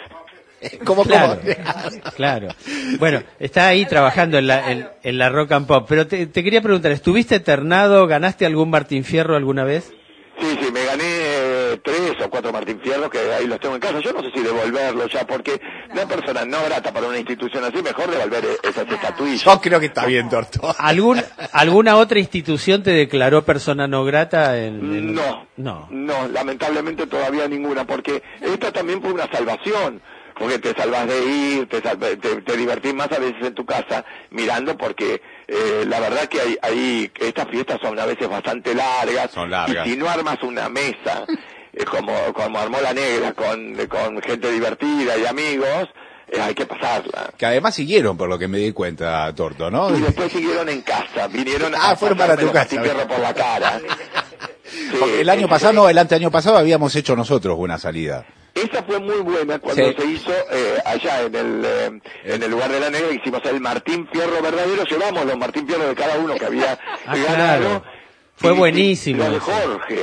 Claro. Bueno, está ahí trabajando en la Rock and Pop. Pero te quería preguntar, ¿estuviste eternado? ¿Ganaste algún Martín Fierro alguna vez? Sí, me gané 3 o 4 Martín Fierro que ahí los tengo en casa. Yo no sé si devolverlos ya, porque una persona no grata para una institución así, mejor devolver esas estatuillas. Yo creo que está bien, Torto. ¿Alguna otra institución te declaró persona no grata? No, lamentablemente todavía ninguna, porque esta también fue una salvación. Porque te salvas de ir, te divertís más a veces en tu casa mirando, porque la verdad que hay estas fiestas son a veces bastante largas. Son largas. Y si no armas una mesa, como armó la Negra, con gente divertida y amigos, hay que pasarla. Que además siguieron, por lo que me di cuenta, Torto, ¿no? Y después siguieron en casa, vinieron fueron para tu casa. Fierro por la cara. Porque el anteaño pasado habíamos hecho nosotros una salida. Esa fue muy buena cuando se hizo allá en el lugar de la Negra, hicimos el Martín Fierro verdadero, llevamos los Martín Fierro de cada uno que había ganado. Claro. Fue buenísimo. Los de Jorge.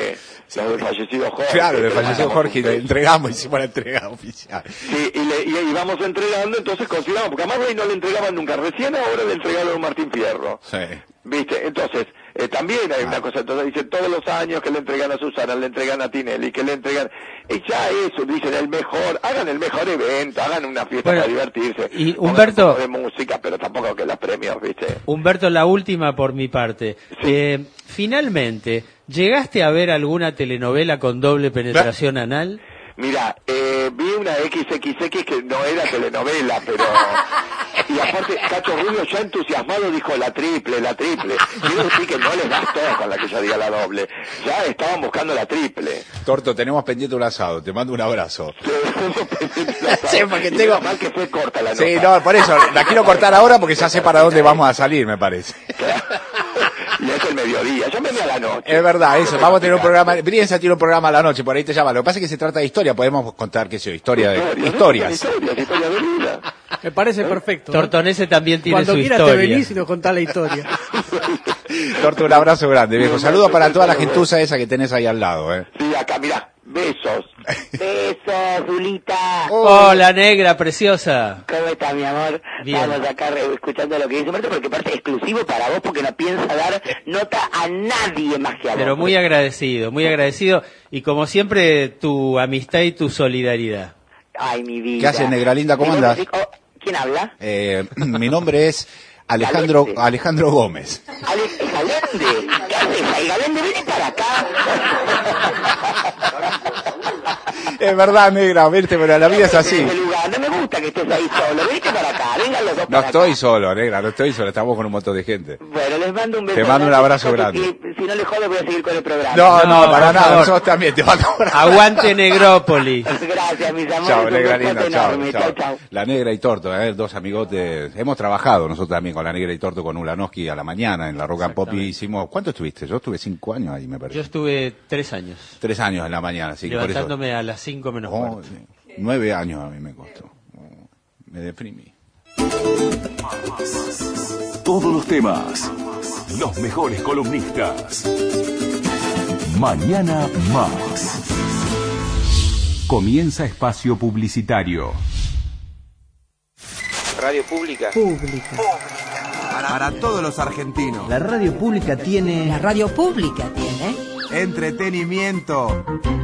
los del fallecido Jorge. Claro, del fallecido Jorge, y le entregamos, hicimos la entrega oficial. Sí, y vamos entregando, entonces consideramos, porque además no le entregaban nunca, recién ahora le entregaron a Martín Fierro. Sí. ¿Viste? Entonces, también hay una cosa, entonces dice, todos los años que le entregan a Susana, le entregan a Tinelli, que le entregan, y ya eso, dicen, hagan el mejor evento, hagan una fiesta para divertirse. Y Humberto, de música, pero tampoco que los premios, ¿viste? Humberto, la última por mi parte. Finalmente, ¿llegaste a ver alguna telenovela con doble penetración anal? Mira, vi una XXX que no era telenovela, pero... Y aparte, Cacho Rubio ya entusiasmado dijo la triple. Quiero decir que no les bastó con la que yo diga la doble. Ya estaban buscando la triple. Torto, tenemos pendiente un asado. Te mando un abrazo. Sí, porque tengo... Mal que fue corta la nota. Sí, no, por eso. La quiero cortar ahora porque ya sé para dónde vamos a salir, me parece. Y es el mediodía, llámeme a la noche. Es verdad, eso. Vamos a tener un programa. Brienza tiene un programa a la noche, por ahí te llama. Lo que pasa es que se trata de historia. Podemos contar, qué sé yo, historias. Historia de vida. Me parece perfecto. Tortonese también tiene Cuando su quieras historia. te venís y nos contás la historia. Torto, un abrazo grande, viejo. Saludos para toda la gentuza esa que tenés ahí al lado, Sí, acá, mirá. Besos. Besos, Zulita. Hola, negra, preciosa. ¿Cómo estás, mi amor? Bien. Estamos acá escuchando lo que dice Humberto, porque parece exclusivo para vos, porque no piensa dar nota a nadie más que a vos. Pero muy agradecido. Y como siempre, tu amistad y tu solidaridad. Ay, mi vida. ¿Qué haces, negra linda? ¿Cómo andas? ¿Quién habla? Mi nombre es Alejandro Gómez. Galende. ¿Qué haces ahí, Galende? Vení para acá. Es verdad, negra, verte, pero la vida es así. No me gusta que estés ahí solo. Venite para acá, vengan los dos No estoy solo, negra, no estoy solo, estamos con un montón de gente. Bueno, les mando un beso. Te mando un abrazo grande. Si no les jode, voy a seguir con el programa. No, para nada, nosotros también te mando un abrazo. Aguante Negrópolis. Gracias, mis amores. Chao, negra linda, chao. chao. La negra y Torto, dos amigotes. Hemos trabajado nosotros también con la negra y Torto, con Ulanowski a la mañana en la Rock and Pop y hicimos... ¿Cuánto estuviste? Yo estuve 5 años ahí, me parece. Yo estuve 3 años. 3 años en la mañana, sí. Levantándome a las 5 menos cuarto. Sí. 9 años a mí me costó. Me deprimí. Todos los temas, los mejores columnistas. Mañana más. Comienza espacio publicitario. Radio Pública. Para todos los argentinos. La radio pública tiene... La radio pública tiene... Entretenimiento.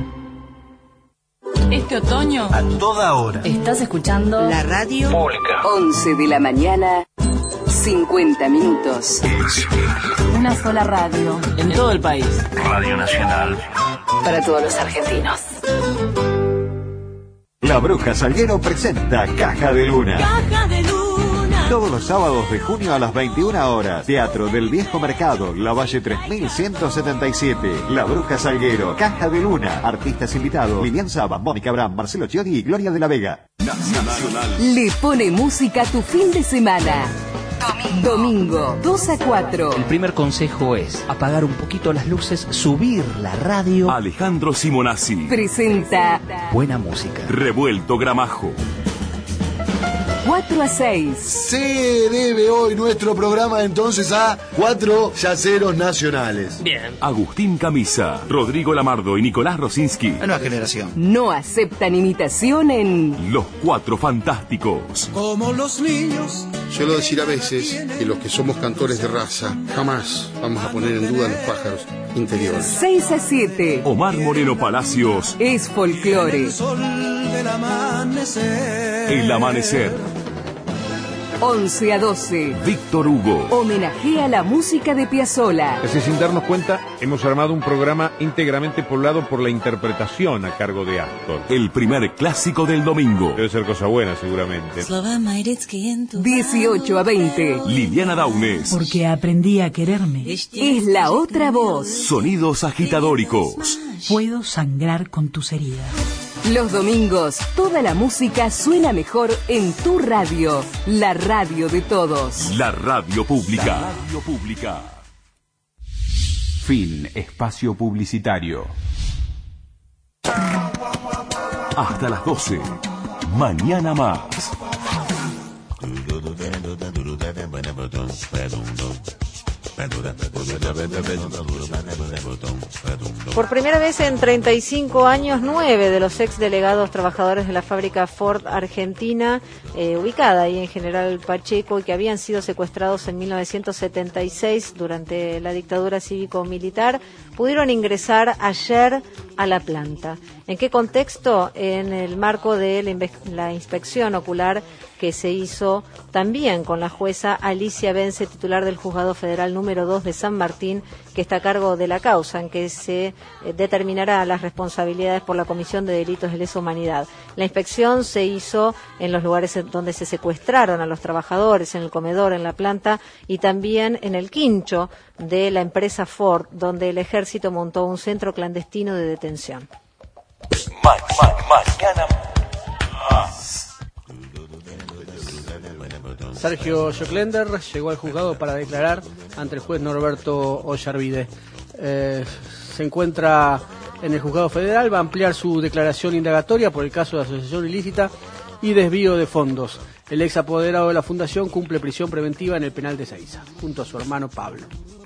Este otoño... A toda hora. Estás escuchando... La radio Pública. 11 de la mañana, 50 minutos. Una sola radio. En todo el país. Radio Nacional. Para todos los argentinos. La Bruja Salguero presenta Caja de Luna. Caja de Luna. Todos los sábados de junio a las 21 horas. Teatro del Viejo Mercado, Lavalle 3177. La Bruja Salguero, Caja de Luna. Artistas invitados: Lilian Saba, Mónica Abraham, Marcelo Chiodi y Gloria de la Vega. Le pone música a tu fin de semana. Domingo, 2 a 4. El primer consejo es apagar un poquito las luces, subir la radio. Alejandro Simonazzi Presenta Buena música. Revuelto Gramajo. 4 a 6. Se debe hoy nuestro programa entonces a 4 yaceros nacionales. Bien. Agustín Camisa, Rodrigo Lamardo y Nicolás Rosinski. La nueva generación. No aceptan imitación en Los Cuatro Fantásticos. Como los niños. Suelo decir a veces que los que somos cantores de raza jamás vamos a poner en duda los pájaros interiores. 6 a 7. Omar Moreno Palacios. Es folclore. El Amanecer. 11 a 12. Víctor Hugo. Homenajea a la música de Piazzolla. Así, sin darnos cuenta, hemos armado un programa íntegramente poblado por la interpretación a cargo de Astor. El primer clásico del domingo. Debe ser cosa buena, seguramente. 18 a 20. Liliana Daunes. Porque aprendí a quererme. Es la otra voz. Sonidos agitadóricos. Puedo sangrar con tus heridas. Los domingos, toda la música suena mejor en tu radio. La radio de todos. La radio pública. La radio pública. Fin espacio publicitario. Hasta las 12. Mañana más. Por primera vez en 35 años, 9 de los ex delegados trabajadores de la fábrica Ford Argentina, ubicada ahí en General Pacheco, y que habían sido secuestrados en 1976 durante la dictadura cívico-militar, pudieron ingresar ayer a la planta. ¿En qué contexto? En el marco de la inspección ocular que se hizo también con la jueza Alicia Bence, titular del Juzgado Federal número 2 de San Martín, que está a cargo de la causa, en que se determinará las responsabilidades por la comisión de delitos de lesa humanidad. La inspección se hizo en los lugares donde se secuestraron a los trabajadores, en el comedor, en la planta, y también en el quincho de la empresa Ford, donde el ejército montó un centro clandestino de detención. Sergio Joclender llegó al juzgado para declarar ante el juez Norberto Ollarvide. Se encuentra en el juzgado federal, va a ampliar su declaración indagatoria por el caso de asociación ilícita y desvío de fondos. El ex apoderado de la fundación cumple prisión preventiva en el penal de Ezeiza, junto a su hermano Pablo.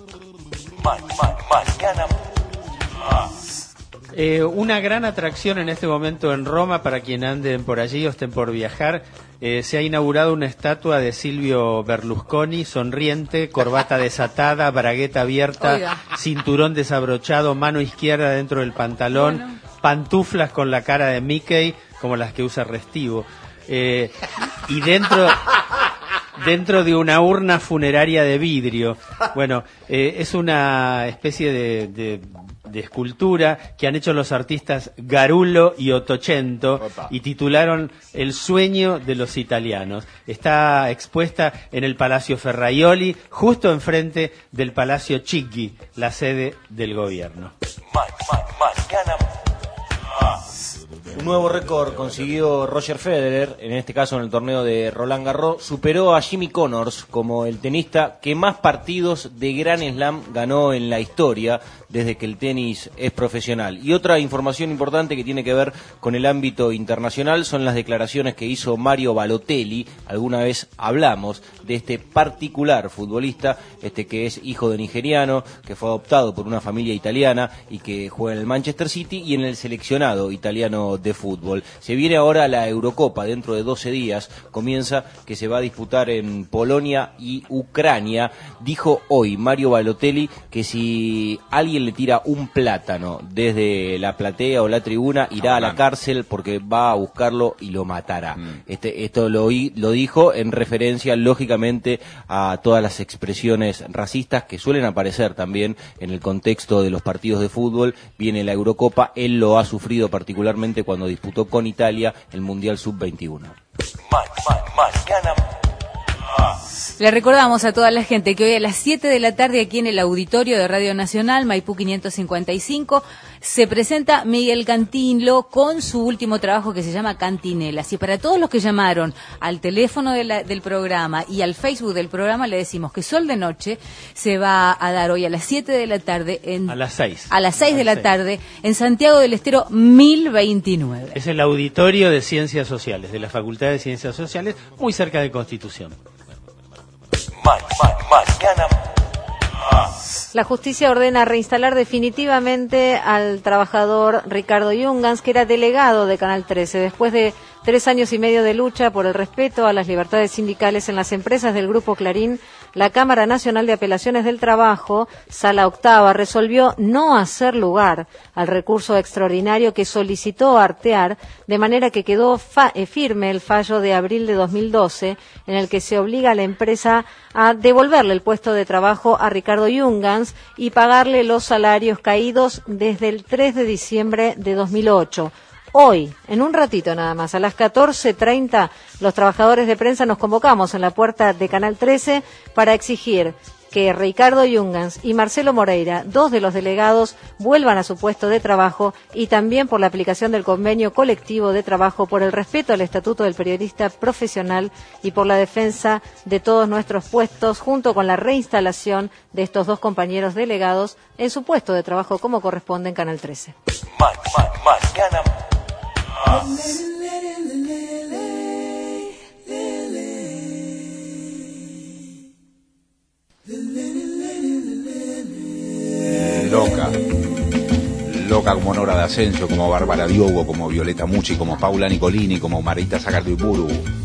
Una gran atracción en este momento en Roma para quien anden por allí o estén por viajar. Se ha inaugurado una estatua de Silvio Berlusconi, sonriente, corbata desatada, bragueta abierta, Oiga. cinturón desabrochado, mano izquierda dentro del pantalón, Bueno. pantuflas con la cara de Mickey, como las que usa Restivo. Y dentro de una urna funeraria de vidrio. Bueno, es una especie de escultura que han hecho los artistas Garullo y Ottocento y titularon El sueño de los italianos. Está expuesta en el Palacio Ferraioli, justo enfrente del Palacio Chigi, la sede del gobierno. Un nuevo récord consiguió Roger Federer, en este caso en el torneo de Roland Garros, superó a Jimmy Connors como el tenista que más partidos de Grand Slam ganó en la historia desde que el tenis es profesional. Y otra información importante que tiene que ver con el ámbito internacional son las declaraciones que hizo Mario Balotelli. Alguna vez hablamos de este particular futbolista, que es hijo de nigeriano, que fue adoptado por una familia italiana y que juega en el Manchester City y en el seleccionado italiano de fútbol. Se viene ahora la Eurocopa, dentro de 12 días comienza, que se va a disputar en Polonia y Ucrania. Dijo hoy Mario Balotelli que si alguien le tira un plátano desde la platea o la tribuna, irá a la cárcel porque va a buscarlo y lo matará. Esto lo dijo en referencia, lógicamente, a todas las expresiones racistas que suelen aparecer también en el contexto de los partidos de fútbol. Viene la Eurocopa, él lo ha sufrido particularmente cuando disputó con Italia el Mundial Sub-21. Le recordamos a toda la gente que hoy a las 7 de la tarde aquí en el auditorio de Radio Nacional, Maipú 555, se presenta Miguel Cantilo con su último trabajo que se llama Cantinelas. Y para todos los que llamaron al teléfono del programa y al Facebook del programa, le decimos que Sol de Noche se va a dar hoy a las 7 de la tarde. A las 6. A las 6 de la tarde en Santiago del Estero 1029. Es el auditorio de Ciencias Sociales, de la Facultad de Ciencias Sociales, muy cerca de Constitución. La justicia ordena reinstalar definitivamente al trabajador Ricardo Yungans, que era delegado de Canal 13, después de 3 años y medio de lucha por el respeto a las libertades sindicales en las empresas del Grupo Clarín. La Cámara Nacional de Apelaciones del Trabajo, Sala Octava, resolvió no hacer lugar al recurso extraordinario que solicitó Artear, de manera que quedó firme el fallo de abril de 2012, en el que se obliga a la empresa a devolverle el puesto de trabajo a Ricardo Yungans y pagarle los salarios caídos desde el 3 de diciembre de 2008. Hoy, en un ratito nada más, a las 14:30, los trabajadores de prensa nos convocamos en la puerta de Canal 13 para exigir que Ricardo Yungans y Marcelo Moreira, 2 de los delegados, vuelvan a su puesto de trabajo, y también por la aplicación del convenio colectivo de trabajo, por el respeto al estatuto del periodista profesional y por la defensa de todos nuestros puestos, junto con la reinstalación de estos 2 compañeros delegados en su puesto de trabajo como corresponde en Canal 13. toca como Nora de Asensio, como Bárbara Diogo, como Violeta Mucci, como Paula Nicolini, como Marita Sagardoiburu.